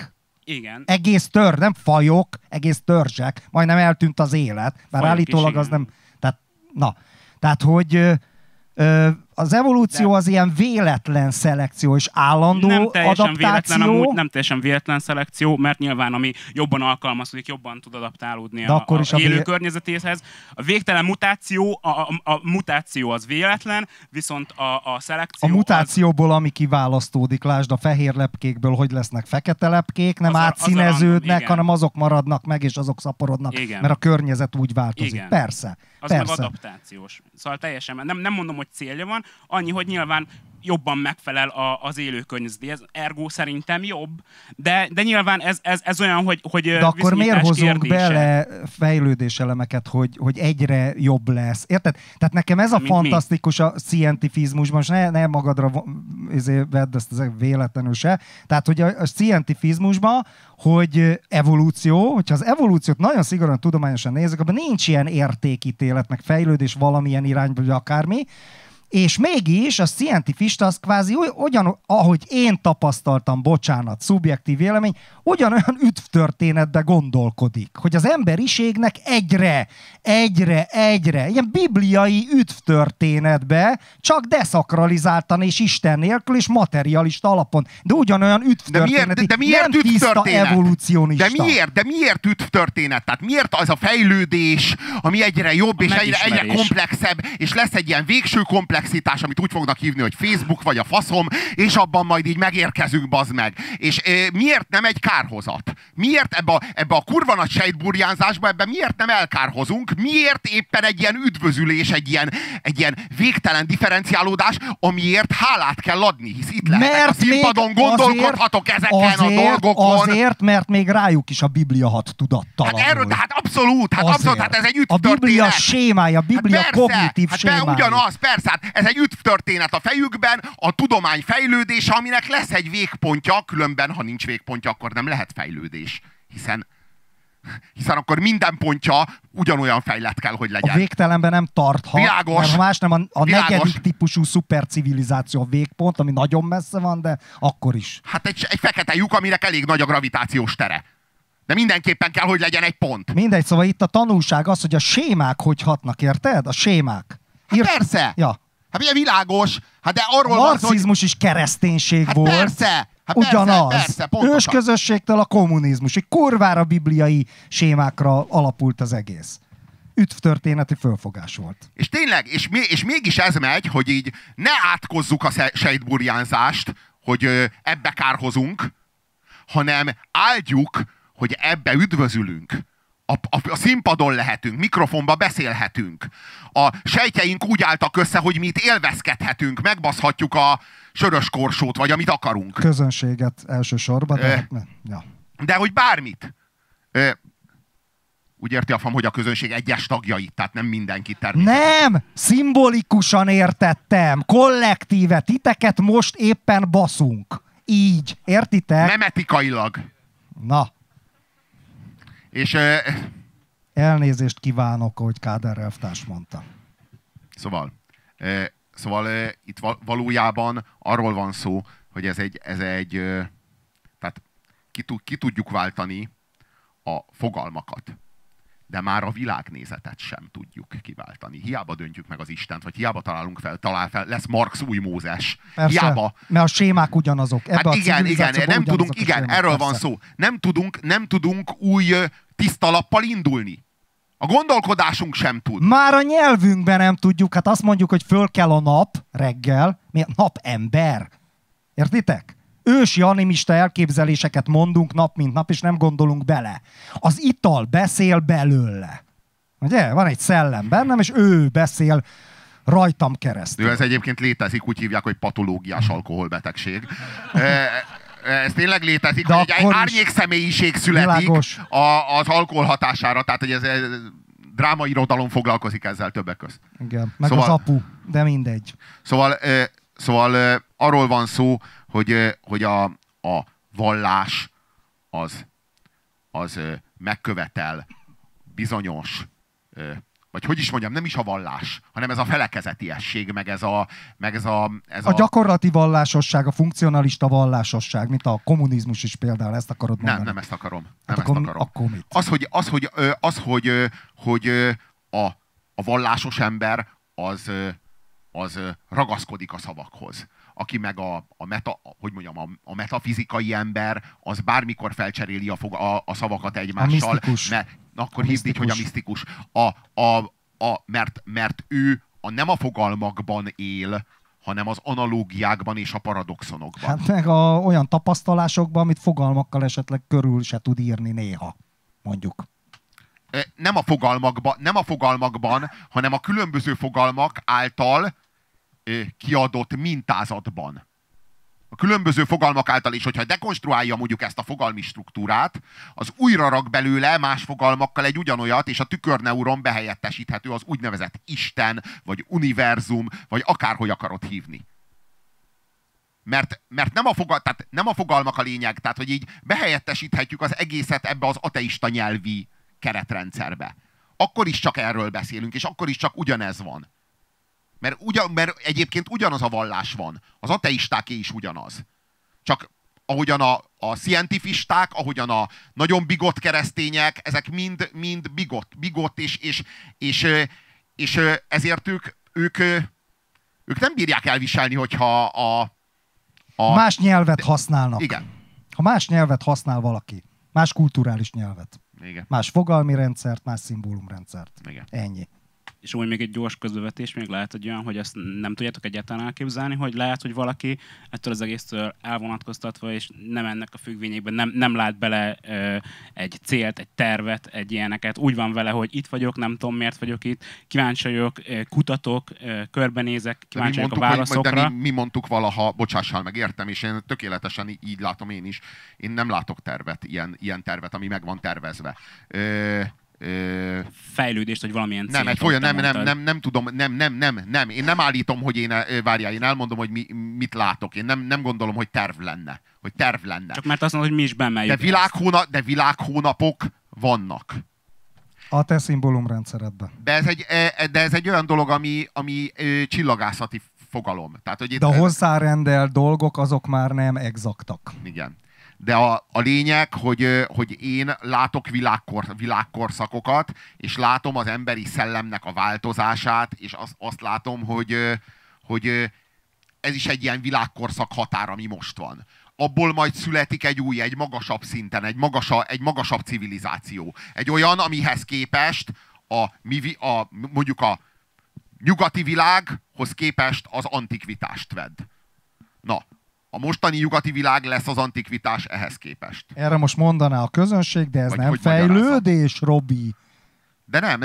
Igen.
Egész nem fajok, egész törzsek, majdnem eltűnt az élet, bár fajok állítólag az nem... Tehát, hogy az evolúció az ilyen véletlen szelekció és állandó adaptáció.
Nem teljesen véletlen szelekció, mert nyilván ami jobban alkalmazkodik, jobban tud adaptálódni a élő környezetéhez. A végtelen mutáció, a mutáció az véletlen, viszont a szelekció...
A mutációból, ami kiválasztódik, lásd a fehér lepkékből, hogy lesznek fekete lepkék, nem átszíneződnek, hanem azok maradnak meg, és azok szaporodnak,
igen.
Mert a környezet úgy változik.
Igen.
Persze.
Az meg adaptációs. Szóval teljesen, nem mondom, hogy célja van, annyi, hogy nyilván jobban megfelel az élő környezetéhez. Ergo szerintem jobb, de nyilván ez olyan, hogy
de akkor miért hozunk bele fejlődéselemeket, hogy egyre jobb lesz? Érted? Tehát nekem ez a fantasztikus a scientifizmusban, most ne magadra vedd ezt véletlenül se. Tehát, hogy a scientifizmusban, hogy evolúció, hogyha az evolúciót nagyon szigorúan tudományosan nézzük, abban nincs ilyen értékítélet, meg fejlődés valamilyen irányba, vagy akármi, és mégis a scientifista az kvázi ugyan, ahogy én tapasztaltam, bocsánat, szubjektív vélemény, ugyanolyan üdvtörténetbe gondolkodik, hogy az emberiségnek egyre, ilyen bibliai üdvtörténetbe, csak deszakralizáltan és Isten nélkül és materialista alapon. De ugyanolyan üdvtörténet,
de miért
nem tiszta evolúcionista.
De miért üdvtörténet? Tehát miért az a fejlődés, ami egyre jobb és egyre komplexebb, és lesz egy ilyen végső komplexitás, amit úgy fognak hívni, hogy Facebook vagy a faszom, és abban majd így megérkezünk, bazd meg. És miért nem egy kárhozat? Miért ebbe a kurva nagy sejtburjánzásba, ebbe miért nem elkárhozunk? Miért éppen egy ilyen üdvözülés, egy ilyen végtelen differenciálódás, amiért hálát kell adni? Hisz itt lehetek a színpadon, gondolkodhatok ezeken a dolgokon.
Azért, mert még rájuk is a Biblia hat tudattalanul.
Hát abszolút, hát ez egy üdvtörténet.
A Biblia sémája, a Biblia kognitív sémája.
Ugyanaz, persze, hát ez egy üdvtörténet a fejükben, a tudomány fejlődése, aminek lesz egy végpontja, különben, ha nincs végpontja, akkor nem lehet fejlődés. Hiszen akkor minden pontja ugyanolyan fejlett kell, hogy legyen.
A végtelenben nem tarthat,
világos,
mert ha más nem a negyedik típusú szupercivilizáció a végpont, ami nagyon messze van, de akkor is.
Hát egy fekete lyuk, aminek elég nagy a gravitációs tere. De mindenképpen kell, hogy legyen egy pont.
Mindegy, szóval itt a tanulság az, hogy a sémák hogy hatnak, érted? A sémák.
Hát persze!
Ja.
Hát ugye világos, hát de arról
a marxizmus is kereszténység volt.
Persze! Hát
ugyanaz.
Persze,
ősközösségtől a kommunizmus. Egy kurvára bibliai sémákra alapult az egész. Üdvtörténeti fölfogás volt.
És tényleg, és mégis ez megy, hogy így ne átkozzuk a sejtburjánzást, hogy ebbe kárhozunk, hanem áldjuk, hogy ebbe üdvözülünk. A színpadon lehetünk, mikrofonba beszélhetünk. A sejtjeink úgy álltak össze, hogy mi itt élvezkedhetünk, megbaszhatjuk a sörös korsót, vagy amit akarunk.
Közönséget elsősorban,
de hogy bármit. Úgy érti a fam, hogy a közönség egyes tagjait, tehát nem mindenkit természetesen.
Nem! Szimbolikusan értettem. Kollektíve. Titeket most éppen baszunk. Így. Értitek?
Nem etikailag.
Na.
És...
elnézést kívánok, ahogy Káder elvtárs mondta.
Szóval itt valójában arról van szó, hogy ez egy tehát ki tudjuk váltani a fogalmakat, de már a világnézetet sem tudjuk kiváltani. Hiába döntjük meg az Istent, vagy hiába talál fel, lesz Marx új Mózes.
Persze,
hiába.
Mert a sémák ugyanazok.
Hát igen, nem tudunk, sémák, erről persze. Van szó. Nem tudunk új tiszta lappal indulni. A gondolkodásunk sem tud.
Már a nyelvünkben nem tudjuk, hát azt mondjuk, hogy föl kell a nap reggel, napember. Értitek? Ősi animista elképzeléseket mondunk nap mint nap, és nem gondolunk bele. Az ital beszél belőle. Ugye? Van egy szellem bennem, és ő beszél rajtam keresztül.
Ez egyébként létezik, úgy hívják, hogy patológiás alkoholbetegség. Ez tényleg létezik, hogy egy árnyékszemélyiség születik az alkohol hatására, tehát hogy ez drámairodalom foglalkozik ezzel többek közt.
Igen, meg szóval, az apu, de mindegy.
Szóval arról van szó, hogy a vallás az megkövetel bizonyos vagy hogy is mondjam, nem is a vallás, hanem ez a felekezetiesség, meg ez a
gyakorlati vallásosság, a funkcionalista vallásosság, mint a kommunizmus is például, ezt akarod mondani?
Nem ezt akarom.
Akkor mit?
Hogy a vallásos ember az ragaszkodik a szavakhoz. Aki meg a metafizikai ember, az bármikor felcseréli a szavakat egymással.
A misztikus.
Akkor hívd így, hogy a misztikus. Mert ő nem a fogalmakban él, hanem az analógiákban és a paradoxonokban.
Hát meg olyan tapasztalásokban, amit fogalmakkal esetleg körül se tud írni néha, mondjuk.
Nem a fogalmakban, hanem a különböző fogalmak által kiadott mintázatban. A különböző fogalmak által, és hogyha dekonstruálja mondjuk ezt a fogalmi struktúrát, az újra rak belőle más fogalmakkal egy ugyanolyat, és a tükörneuron behelyettesíthető az úgynevezett Isten, vagy univerzum, vagy akárhogy akarod hívni. Mert nem a fogalmak a lényeg, tehát hogy így behelyettesíthetjük az egészet ebbe az ateista nyelvi keretrendszerbe. Akkor is csak erről beszélünk, és akkor is csak ugyanez van. Mert egyébként ugyanaz a vallás van. Az ateistáké is ugyanaz. Csak ahogyan a scientifisták, ahogyan a nagyon bigott keresztények, ezek mind bigott és ezért ők nem bírják elviselni, hogyha
más nyelvet használnak.
Igen.
Ha más nyelvet használ valaki, más kulturális nyelvet,
igen.
Más fogalmi rendszert, más szimbólumrendszert.
Igen.
Ennyi.
És úgy még egy gyors közbevetés, még lehet, hogy olyan, hogy ezt nem tudjátok egyáltalán elképzelni, hogy lehet, hogy valaki ettől az egésztől elvonatkoztatva, és nem ennek a függvényében, nem lát bele egy célt, egy tervet, egy ilyeneket. Úgy van vele, hogy itt vagyok, nem tudom miért vagyok itt, kíváncsi vagyok, kutatok, körbenézek, kíváncsi vagyok a válaszokra.
Mi mondtuk valaha, bocsássál meg, értem, és én tökéletesen így látom én is. Én nem látok tervet, ilyen tervet, ami meg van tervezve.
Fejlődést, vagy valamilyen célt.
Nem tudom, nem. Én nem állítom, hogy én elmondom, hogy mit látok. Én nem gondolom, hogy terv lenne.
Csak mert azt mondod, hogy mi is bemeljük.
De világhónapok vannak.
A te szimbólumrendszeredben.
De ez egy olyan dolog, ami csillagászati fogalom. Tehát, hogy
de a hozzárendelt dolgok, azok már nem exaktak.
Igen. De a lényeg, hogy én látok világkorszakokat, és látom az emberi szellemnek a változását, és azt látom, hogy ez is egy ilyen világkorszak határ, ami most van. Abból majd születik egy magasabb szinten, egy magasabb civilizáció. Egy olyan, amihez képest mondjuk a nyugati világhoz képest az antikvitást vedd. Na, a mostani nyugati világ lesz az antikvitás ehhez képest.
Erre most mondaná a közönség, de ez vagy nem fejlődés, Robi.
De nem,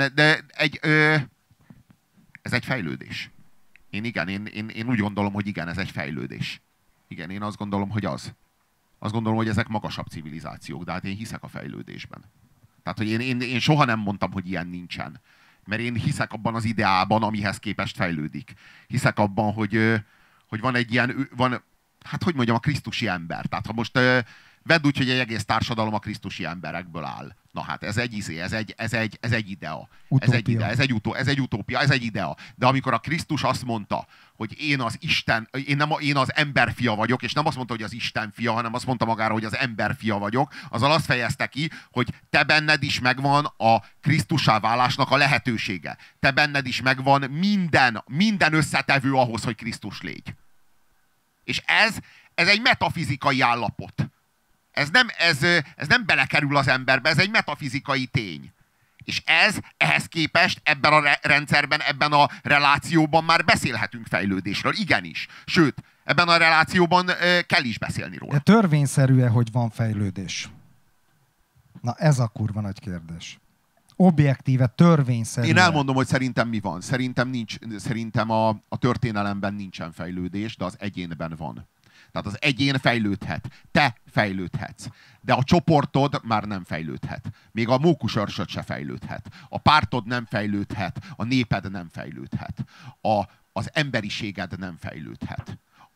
ez egy fejlődés. Én úgy gondolom, hogy igen, ez egy fejlődés. Igen, én azt gondolom, hogy az. Azt gondolom, hogy ezek magasabb civilizációk, de hát én hiszek a fejlődésben. Tehát, hogy én soha nem mondtam, hogy ilyen nincsen. Mert én hiszek abban az ideában, amihez képest fejlődik. Hiszek abban, hogy van egy ilyen... Hát, hogy mondjam, a krisztusi ember. Tehát, ha most vedd úgy, hogy egy egész társadalom a krisztusi emberekből áll. Na hát, ez egy idea. Ez egy utópia, ez egy idea. De amikor a Krisztus azt mondta, hogy én az ember fia vagyok, és nem azt mondta, hogy az Isten fia, hanem azt mondta magára, hogy az ember fia vagyok, azzal azt fejezte ki, hogy te benned is megvan a Krisztussá válásnak a lehetősége. Te benned is megvan minden összetevő ahhoz, hogy Krisztus légy. És ez egy metafizikai állapot. Ez nem belekerül az emberbe, ez egy metafizikai tény. És ehhez képest ebben a rendszerben, ebben a relációban már beszélhetünk fejlődésről. Igenis. Sőt, ebben a relációban kell is beszélni róla.
De törvényszerű-e, hogy van fejlődés? Na ez a kurva nagy kérdés. Objektíve, törvényszerű.
Én elmondom, hogy szerintem mi van. Szerintem a történelemben nincsen fejlődés, de az egyénben van. Tehát az egyén fejlődhet. Te fejlődhetsz. De a csoportod már nem fejlődhet. Még a mókusörsöd se fejlődhet. A pártod nem fejlődhet. A néped nem fejlődhet. Az emberiséged nem fejlődhet.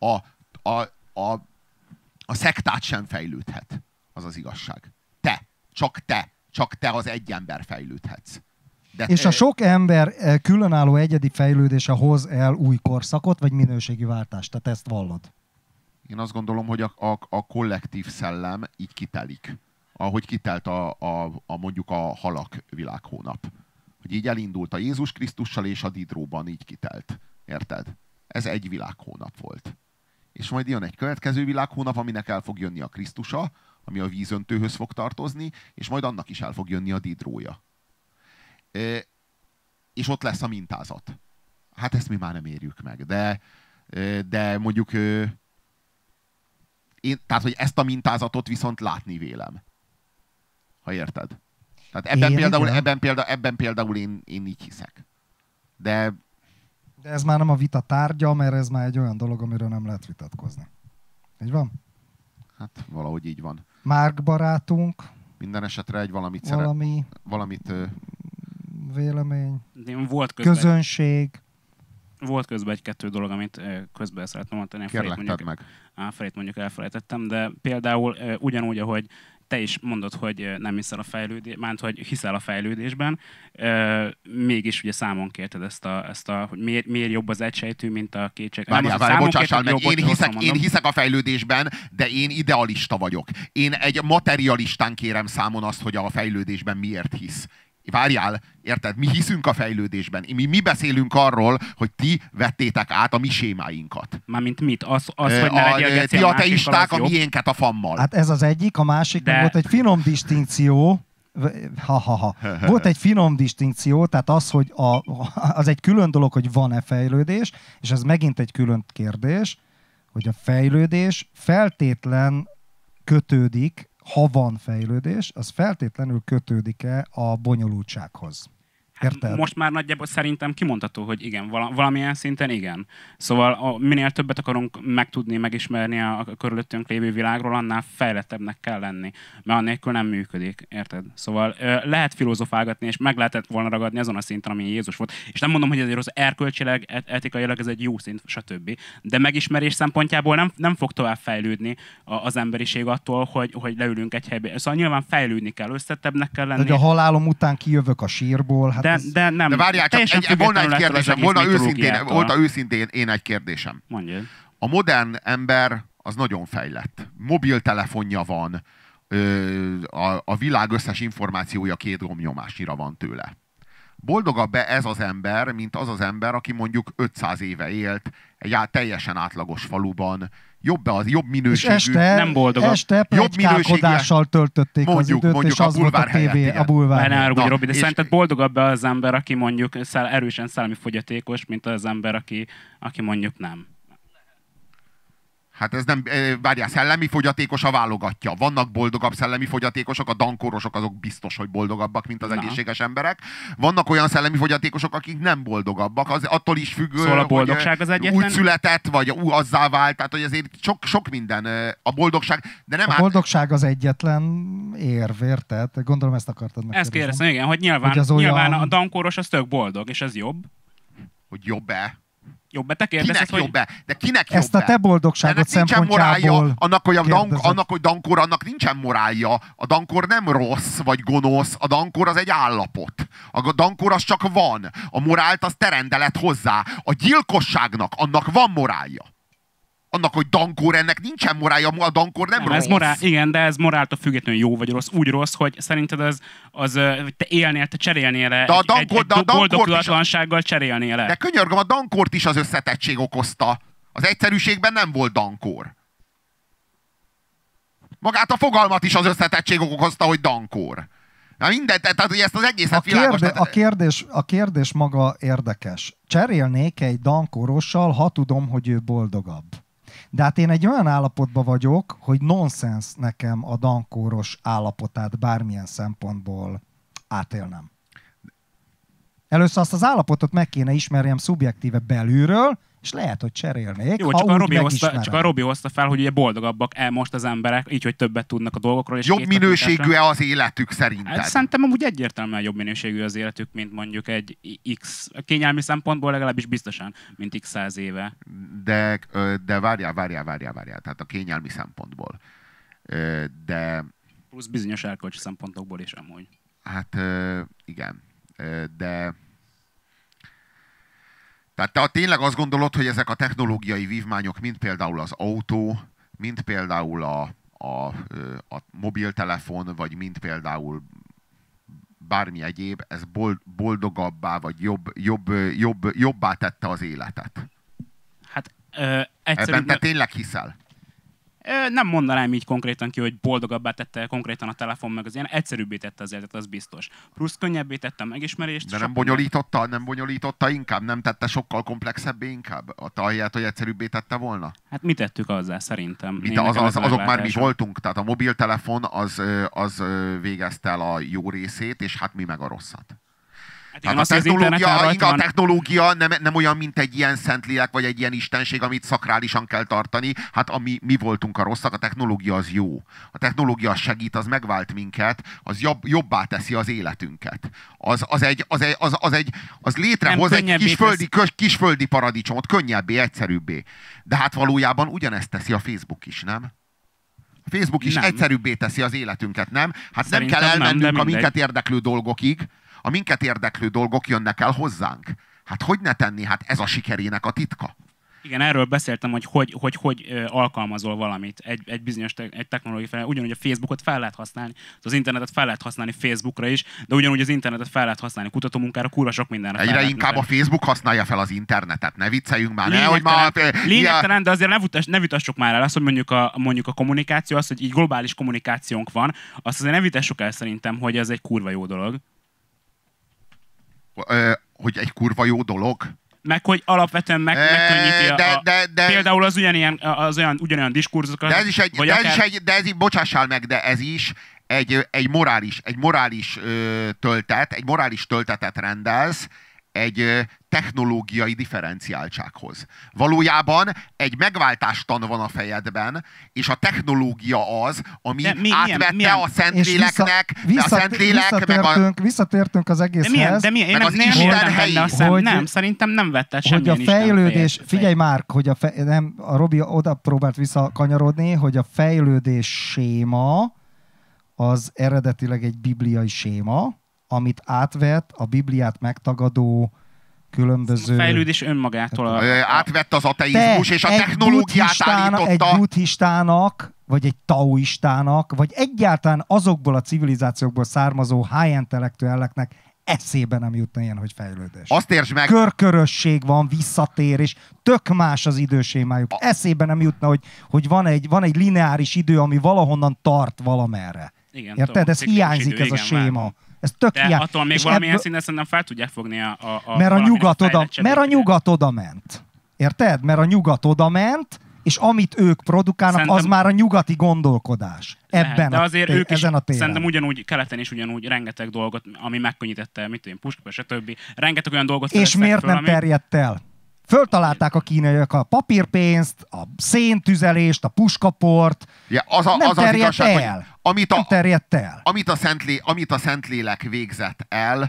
A szektát sem fejlődhet. Az az igazság. Csak te az egy ember fejlődhetsz.
És a sok ember különálló egyedi fejlődése hoz el új korszakot, vagy minőségi váltást. Tehát ezt vallod.
Én azt gondolom, hogy a kollektív szellem így kitelik. Ahogy kitelt mondjuk a halak világhónap. Hogy így elindult a Jézus Krisztussal, és a Didróban így kitelt. Érted? Ez egy világhónap volt. És majd jön egy következő világhónap, aminek el fog jönni a Krisztusa, ami a vízöntőhöz fog tartozni, és majd annak is el fog jönni a Didrója. És ott lesz a mintázat. Hát ezt mi már nem érjük meg, de mondjuk tehát, hogy ezt a mintázatot viszont látni vélem. Ha érted? Tehát ebben például én így hiszek. De
ez már nem a vita tárgya, mert ez már egy olyan dolog, amiről nem lehet vitatkozni. Így van?
Hát valahogy így van.
Márk barátunk.
Minden esetre egy valamit
vélemény.
Közönség. Volt közben egy-kettő dolog, amit közben szeretném mondani. Felét mondjuk elfelejtettem, de például ugyanúgy, ahogy te is mondod, hogy nem hiszel a fejlődésben, mert hogy hiszel a fejlődésben, mégis ugye számon kérted ezt a hogy miért jobb az egysejtű, mint a kétsejtű.
Várjál, bocsássál meg, én hiszek a fejlődésben, de én idealista vagyok. Én egy materialistán kérem számon azt, hogy a fejlődésben miért hisz. Várjál, érted? Mi hiszünk a fejlődésben. Mi beszélünk arról, hogy ti vettétek át a mi sémáinkat.
Mármint mit? Az hogy ne legyél
ti ateisták a miénket a fammal.
Hát ez az egyik, a másik, volt egy finom distinkció, volt egy finom distinkció, tehát az, hogy az egy külön dolog, hogy van-e fejlődés, és ez megint egy külön kérdés, hogy a fejlődés feltétlen kötődik, ha van fejlődés, az feltétlenül kötődik-e a bonyolultsághoz. Érted?
Most már nagyjából szerintem kimondható, hogy igen, valamilyen szinten igen. Szóval minél többet akarunk megtudni, megismerni a körülöttünk lévő világról, annál fejlettebbnek kell lenni. Mert annélkül nem működik, érted? Szóval lehet filozofálgatni, és meg lehetett volna ragadni azon a szinten, ami Jézus volt. És nem mondom, hogy ezért az erkölcsileg, etikailag ez egy jó szint, stb. De megismerés szempontjából nem fog tovább fejlődni az emberiség attól, hogy leülünk egy helybe. Szóval nyilván fejlődni kell, összettebbnek kell lenni.
De a halálom után kijövök a sírból, hát
de nem.
De várjál, csak volna egy kérdésem, volna őszintén én egy kérdésem.
Mondjad.
A modern ember az nagyon fejlett. Mobiltelefonja van, a világ összes információja 2 gombnyomásnyira van tőle. Boldogabb-e ez az ember, mint az az ember, aki mondjuk 500 éve élt egy teljesen átlagos faluban, jobb minőségű,
nem boldogabb. Este pletykálkodással töltötték mondjuk, az időt, és az volt a tévé, a bulvár.
Ne arra, Robi, de szerinted boldogabb az ember, aki mondjuk erősen szellemi fogyatékos, mint az ember, aki mondjuk nem?
Hát ez nem, várjál, szellemi fogyatékos a válogatja. Vannak boldogabb szellemi fogyatékosok, a dankorosok azok biztos, hogy boldogabbak, mint az egészséges emberek. Vannak olyan szellemi fogyatékosok, akik nem boldogabbak. Az attól is függ,
szóval a boldogság az egyetlen?
Úgy született, vagy azzá vált. Tehát, hogy azért sok minden a boldogság. De nem
a boldogság az egyetlen érv, érted? Gondolom ezt akartad meg.
Ezt kérdezem, igen, hogy nyilván a dankoros az tök boldog, és ez jobb.
Hogy jobb-e?
Jobb, te kérdezed,
hogy... jobb-e? De kinek jobb-e?
Ezt a te boldogságot szempontjából
annak, hogy dankor, annak nincsen morálja. A dankor nem rossz vagy gonosz, a dankor az egy állapot. A dankor az csak van. A morált az te rendeled hozzá. A gyilkosságnak annak van morálja. Annak, hogy dankor, ennek nincsen morálja, a dankor nem rossz.
Ez morál, igen, de ez moráltól függetlenül jó vagy rossz. Úgy rossz, hogy szerinted te cserélnél le, egy boldog tudatlansággal cserélnél le.
De könyörgöm, a dankort is az összetettség okozta. Az egyszerűségben nem volt dankor. Magát a fogalmat is az összetettség okozta, hogy dankor. Na minden, tehát hogy ezt az egészet világos...
A kérdés maga érdekes. Cserélnék egy dankorossal, ha tudom, hogy ő boldogabb. De hát én egy olyan állapotban vagyok, hogy nonsens nekem a dankóros állapotát bármilyen szempontból átélnem. Először azt az állapotot meg kéne ismerjem szubjektíve belülről, és lehet, hogy cserélnék,
jó, csak a Robi hozta fel, hogy ugye boldogabbak most az emberek, így, hogy többet tudnak a dolgokról. És
jobb minőségű-e az életük szerinted?
Hát, szerintem amúgy egyértelműen jobb minőségű az életük, mint mondjuk egy X, kényelmi szempontból legalábbis biztosan, mint X 100 éve.
De várjál. Tehát a kényelmi szempontból. De...
Plusz bizonyos erkölcsi szempontokból is amúgy.
Hát igen. De tehát te tényleg azt gondolod, hogy ezek a technológiai vívmányok, mint például az autó, mint például a mobiltelefon, vagy mint például bármi egyéb, ez boldogabbá, vagy jobbá tette az életet?
Hát
ebben te tényleg hiszel?
Nem mondanám így konkrétan ki, hogy boldogabbá tette konkrétan a telefon, meg az ilyen egyszerűbbé tette az életet, az biztos. Plusz könnyebbé tette a megismerést.
De nem bonyolította inkább? Nem tette sokkal komplexebbé inkább? Ahelyett, hogy egyszerűbbé tette volna?
Hát mi tettük azzal szerintem?
Azok már mi voltunk, tehát a mobiltelefon az végezte el a jó részét, és hát mi meg a rosszat. Hát a technológia nem olyan, mint egy ilyen szentlélek, vagy egy ilyen istenség, amit szakrálisan kell tartani. Hát mi voltunk a rosszak, a technológia az jó. A technológia segít, az megvált minket, az jobbá teszi az életünket. Az létrehoz egy kisföldi paradicsomot, könnyebbé, egyszerűbbé. De hát valójában ugyanezt teszi a Facebook is, nem? A Facebook is egyszerűbbé teszi az életünket, nem? Hát szerintem nem kell elmennünk a minket érdeklő dolgokig. A minket érdeklő dolgok jönnek el hozzánk. Hát hogy ne tenni? Hát ez a sikerének a titka.
Igen, erről beszéltem, hogy alkalmazol valamit egy bizonyos technológiai fel. Ugyanúgy a Facebookot fel lehet használni, az internetet fel lehet használni Facebookra is, de ugyanúgy az internetet fel lehet használni kutatómunkára, kurva sok mindenre.
Egyre inkább a Facebook használja fel az internetet, ne vicceljünk már.
Lényegtelen, de azért ne vitassuk már el azt, hogy mondjuk a kommunikáció, az, hogy így globális kommunikációnk van, azt azért ne vitassuk el szerintem, hogy ez egy kurva jó dolog.
Hogy egy kurva jó dolog?
Meg hogy alapvetően megkönnyíti például az ugyanolyan diskurzusokat.
Bocsássál meg, de ez is egy morális töltetet rendelsz egy technológiai differenciáltsághoz. Valójában egy megváltástan van a fejedben, és a technológia az, ami átvette a Szentléleknek, a Szentlélek
visszatértünk az egészhez.
Én az Isten helyét. Nem, szerintem nem vette semmilyen
Isten fejlődés, figyelj már, hogy a Robi oda próbált visszakanyarodni, hogy a fejlődés séma az eredetileg egy bibliai séma, amit átvett a Bibliát megtagadó különböző...
A fejlődés önmagától.
Átvett az ateizmus, és a technológiát állította.
Egy buddhistának, vagy egy taoistának, vagy egyáltalán azokból a civilizációkból származó high intellektuelleknek eszébe nem jutna ilyen, hogy fejlődés.
Azt értsd meg!
Körkörösség van, visszatér, és tök más az idősémájuk. Eszébe nem jutna, hogy van egy lineáris idő, ami valahonnan tart valamerre.
Igen,
érted? Ez hiányzik, ez a séma. Ez tök
de attól még valamilyen szinten szerintem fel tudják fogni
mert a nyugat oda ment. Érted? Mert a nyugat oda ment, és amit ők produkálnak, szerintem, az már a nyugati gondolkodás. Ebben
de azért ők is,
ezen a téren.
Szerintem ugyanúgy, keleten is ugyanúgy rengeteg dolgot, ami megkönnyítette, mit tudom, Puskás, stb. Rengeteg olyan dolgot
és miért
föl,
nem terjedt el? Föltalálták a kínaiak a papírpénzt, a széntüzelést, a puskaport.
Ja, nem terjedt
el.
Amit a Szentlélek végzett el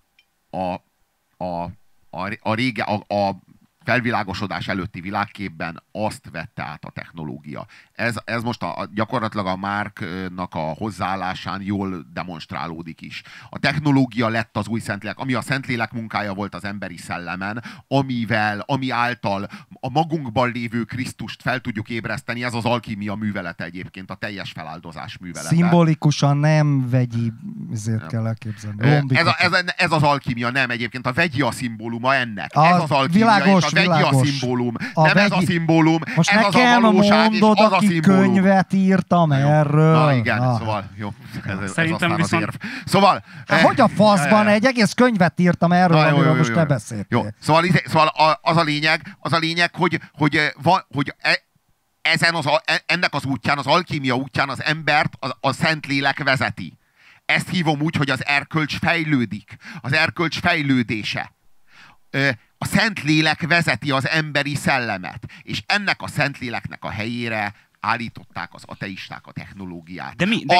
a felvilágosodás előtti világképben, azt vette át a technológia. Ez most gyakorlatilag a Marknak a hozzáállásán jól demonstrálódik is. A technológia lett az új Szentlélek, ami a Szentlélek munkája volt az emberi szellemen, ami által a magunkban lévő Krisztust fel tudjuk ébreszteni, ez az alkímia művelete egyébként, a teljes feláldozás művelete.
Szimbolikusan nem vegyi, ezért kell elképzelni.
Ez az alkímia, nem egyébként a vegyi a szimbóluma ennek. Ez az alkímia, és a vegyi a szimbólum. Ez a szimbólum,
most
ez az a valóság, és az a szimbólum.
Könyvet írtam erről.
Na igen, szóval jó.
Szerintem
ez viszont... Szóval...
Hát, hogy a faszban egy egész könyvet írtam erről, amiről most te beszéltél.
Jó. Szóval az a lényeg, hogy ennek az útján, az alkímia útján az embert a Szentlélek vezeti. Ezt hívom úgy, hogy az erkölcs fejlődik. Az erkölcs fejlődése. A Szentlélek vezeti az emberi szellemet, és ennek a Szentléleknek a helyére állították az ateisták a technológiát.
De mi? De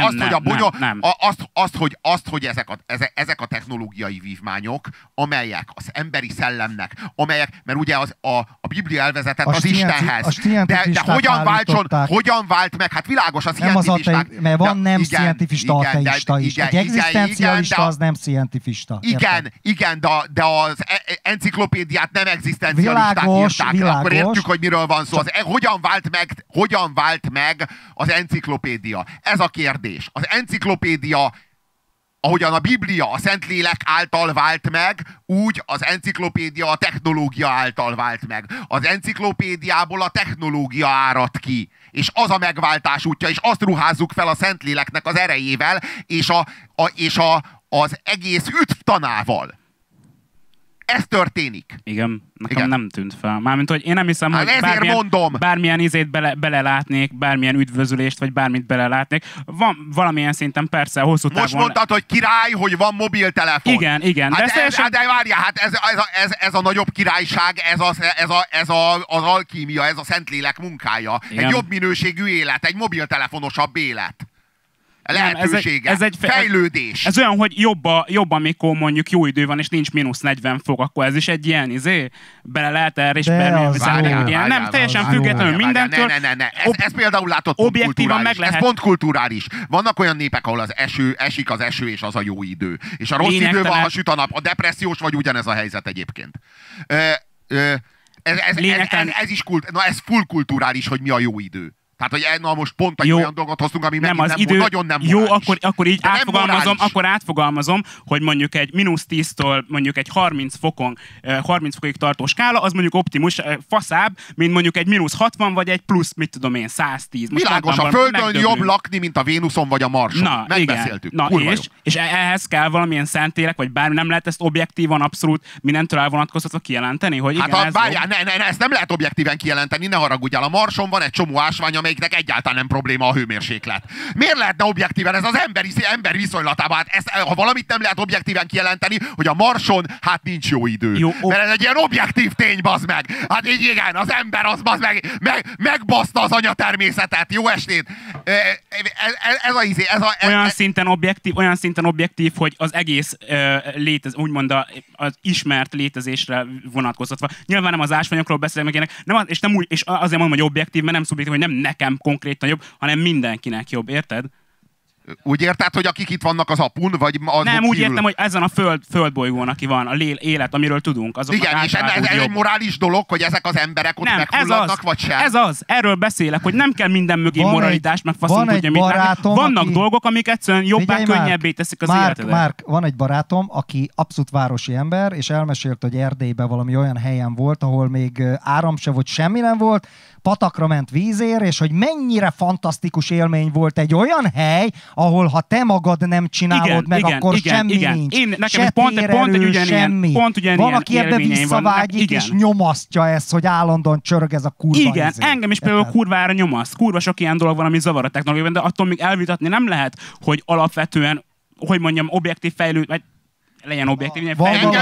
Azt, hogy ezek a technológiai vívmányok, amelyek az emberi szellemnek, mert ugye a Biblia elvezetett az Istenhez. De hogyan vált meg? Hát világos, a scientifisták.
Mert van nem scientifista ateista is. Egy egzisztencialista az nem scientifista.
Igen, de az enciklopédiát nem egzisztencialisták írták. Akkor értjük, hogy miről van szó. Hogyan vált meg az enciklopédia? Ez a kérdés. Az enciklopédia, ahogyan a Biblia a Szentlélek által vált meg, úgy az enciklopédia a technológia által vált meg. Az enciklopédiából a technológia árad ki. És az a megváltás útja, és azt ruházzuk fel a Szentléleknek az erejével, és az egész üdvtanával. Ez történik.
Igen, nekem nem tűnt fel. Mármint, hogy én nem hiszem, hogy bármilyen izét belelátnék, bármilyen üdvözülést, vagy bármit belelátnék. Van valamilyen szinten persze hosszú távon...
Most mondtad, hogy király, hogy van mobiltelefon.
Igen.
De várjál, hát ez a nagyobb királyság, ez az alkímia, ez a Szentlélek munkája. Igen. Egy jobb minőségű élet, egy mobiltelefonosabb élet. Lehetősége, ez egy fejlődés.
Ez olyan, hogy jobb, amikor mondjuk jó idő van, és nincs -40 fok, akkor ez is egy ilyen, bele lehet erre is nem teljesen függetlenül mindentől.
Ne. Ez például látod pontkulturális. Ez pontkulturális. Vannak olyan népek, ahol esik az eső, és az a jó idő. És a rossz idő van, ha süt a nap. A depressziós vagy ugyanez a helyzet egyébként. Ez full kulturális, hogy mi a jó idő. Tehát, hogy most pont egy olyan dolgot hoztunk, ami
nem az idő, nagyon nem morális. Jó, akkor így átfogalmazom, hogy mondjuk egy -10-től mondjuk egy 30 fokig tartó skála, az mondjuk optimus, faszább, mint mondjuk egy -60 vagy egy plusz, mit tudom én, 110. Most
világos, a Földön jobb lakni, mint a Vénuszon vagy a Marson. Megbeszéltük.
És ehhez kell valamilyen szentélek, vagy bármi, nem lehet ezt objektívan abszolút mindentől elvonatkoztatva kijelenteni, hogy igen,
hát várjál, ezt nem lehet objektíven kijelenteni, ne haragudjál. A Marson van egy csomó ásvány, amelyiknek egyáltalán nem probléma a hőmérséklet. Miért lehetne objektíven? Ez az ember viszonylatában. Hát ha valamit nem lehet objektíven kijelenteni, hogy a Marson hát nincs jó idő. Mert ez egy ilyen objektív tény, bazd meg. Hát így igen, az ember az bazd megbaszta az anyatermészetet. Jó estét!
Olyan szinten objektív, hogy az egész úgymond az ismert létezésre vonatkoztatva. Nyilván nem az ásványokról beszélek meg ilyenek, és azért mondom, hogy objektív, mert nem szubjektív, hogy nem nekem konkrétan jobb, hanem mindenkinek jobb, érted?
Úgy érted, hogy akik itt vannak az apun, vagy azok
nem, úgy értem, hogy ezen a földbolygón, aki van, a élet, amiről tudunk.
Igen, és ez egy morális dolog, hogy ezek az emberek ott megfulladnak, vagy sem?
Ez az. Erről beszélek, hogy nem kell minden mögé moralitást, meg faszom tudja mit látni. Vannak dolgok, amik egyszerűen jobbá, könnyebbé teszik az életedet.
Márk, van egy barátom, aki abszolút városi ember, és elmesélt, hogy Erdélyben valami olyan helyen volt, ahol még áram se volt, semmi nem volt, patakra ment vízér, és hogy mennyire fantasztikus élmény volt egy olyan hely, ahol ha te magad nem csinálod meg, akkor semmi nincs.
Nekem pont ugyanilyen
van, aki ebbe visszavágyik, és nyomasztja ezt, hogy állandóan csörög ez a kurva.
Igen, engem is például kurvára nyomaszt. Kurva sok ilyen dolog van, ami zavar a technológiában, de attól még elvitatni nem lehet, hogy alapvetően, hogy mondjam, objektív fejlődés, legyen objektív.
Engem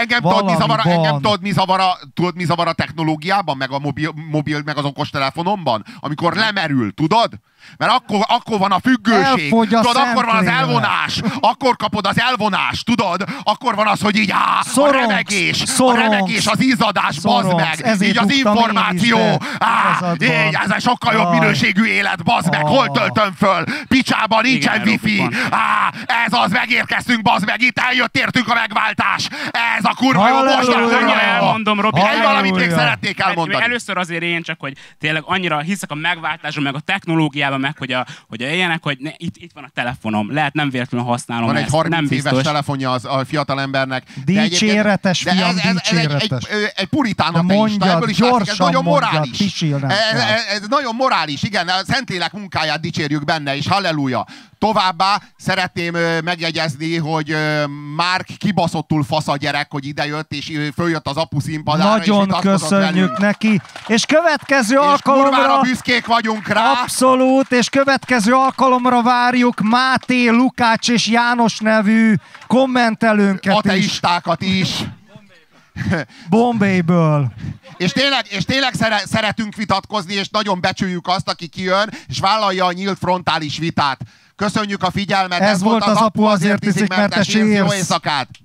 tudod, mi zavar a technológiában, meg a mobil, meg az okostelefonomban? Amikor lemerül, tudod? Mert akkor van a függőség, tudod, akkor van az elvonás, akkor kapod az elvonást, tudod? Akkor van az, hogy így a remegés, az izzadás, bazd meg, így az információ, így, ez egy sokkal jobb minőségű élet, bazd meg, hol töltöm föl, picsában nincsen wifi, ez az, megérkeztünk, bazd meg, itt értünk a megváltás, ez a kurva jó, most
elmondom, Robi,
valamit még szeretnék elmondani.
Először azért én csak, hogy tényleg annyira hiszek a megváltáson, meg a technológiában, meg hogy ilyenek, hogy itt van a telefonom, lehet nem véletlenül használom.
Van egy 30 éves telefonja a fiatal embernek.
Dicséretes, fiam, dicséretes.
Egy puritán ateista, ebből is látszik, ez nagyon morális. Ez nagyon morális, igen, a Szentlélek munkáját dicsérjük benne, és halleluja. Továbbá szeretném megjegyezni, hogy Márk kibaszottul fasz a gyerek, hogy idejött, és följött az apu színpadára.
Nagyon köszönjük neki. És következő alkalomra...
kurvára büszkék vagyunk rá.
Abszolút, és következő alkalomra várjuk Máté, Lukács és János nevű kommentelőnket
ateistákat is.
Bombayből.
És tényleg szeretünk vitatkozni, és nagyon becsüljük azt, aki kijön, és vállalja a nyílt frontális vitát. Köszönjük a figyelmet.
Ez volt az Apu azért iszik, mert te sírsz.
Jó éjszakát!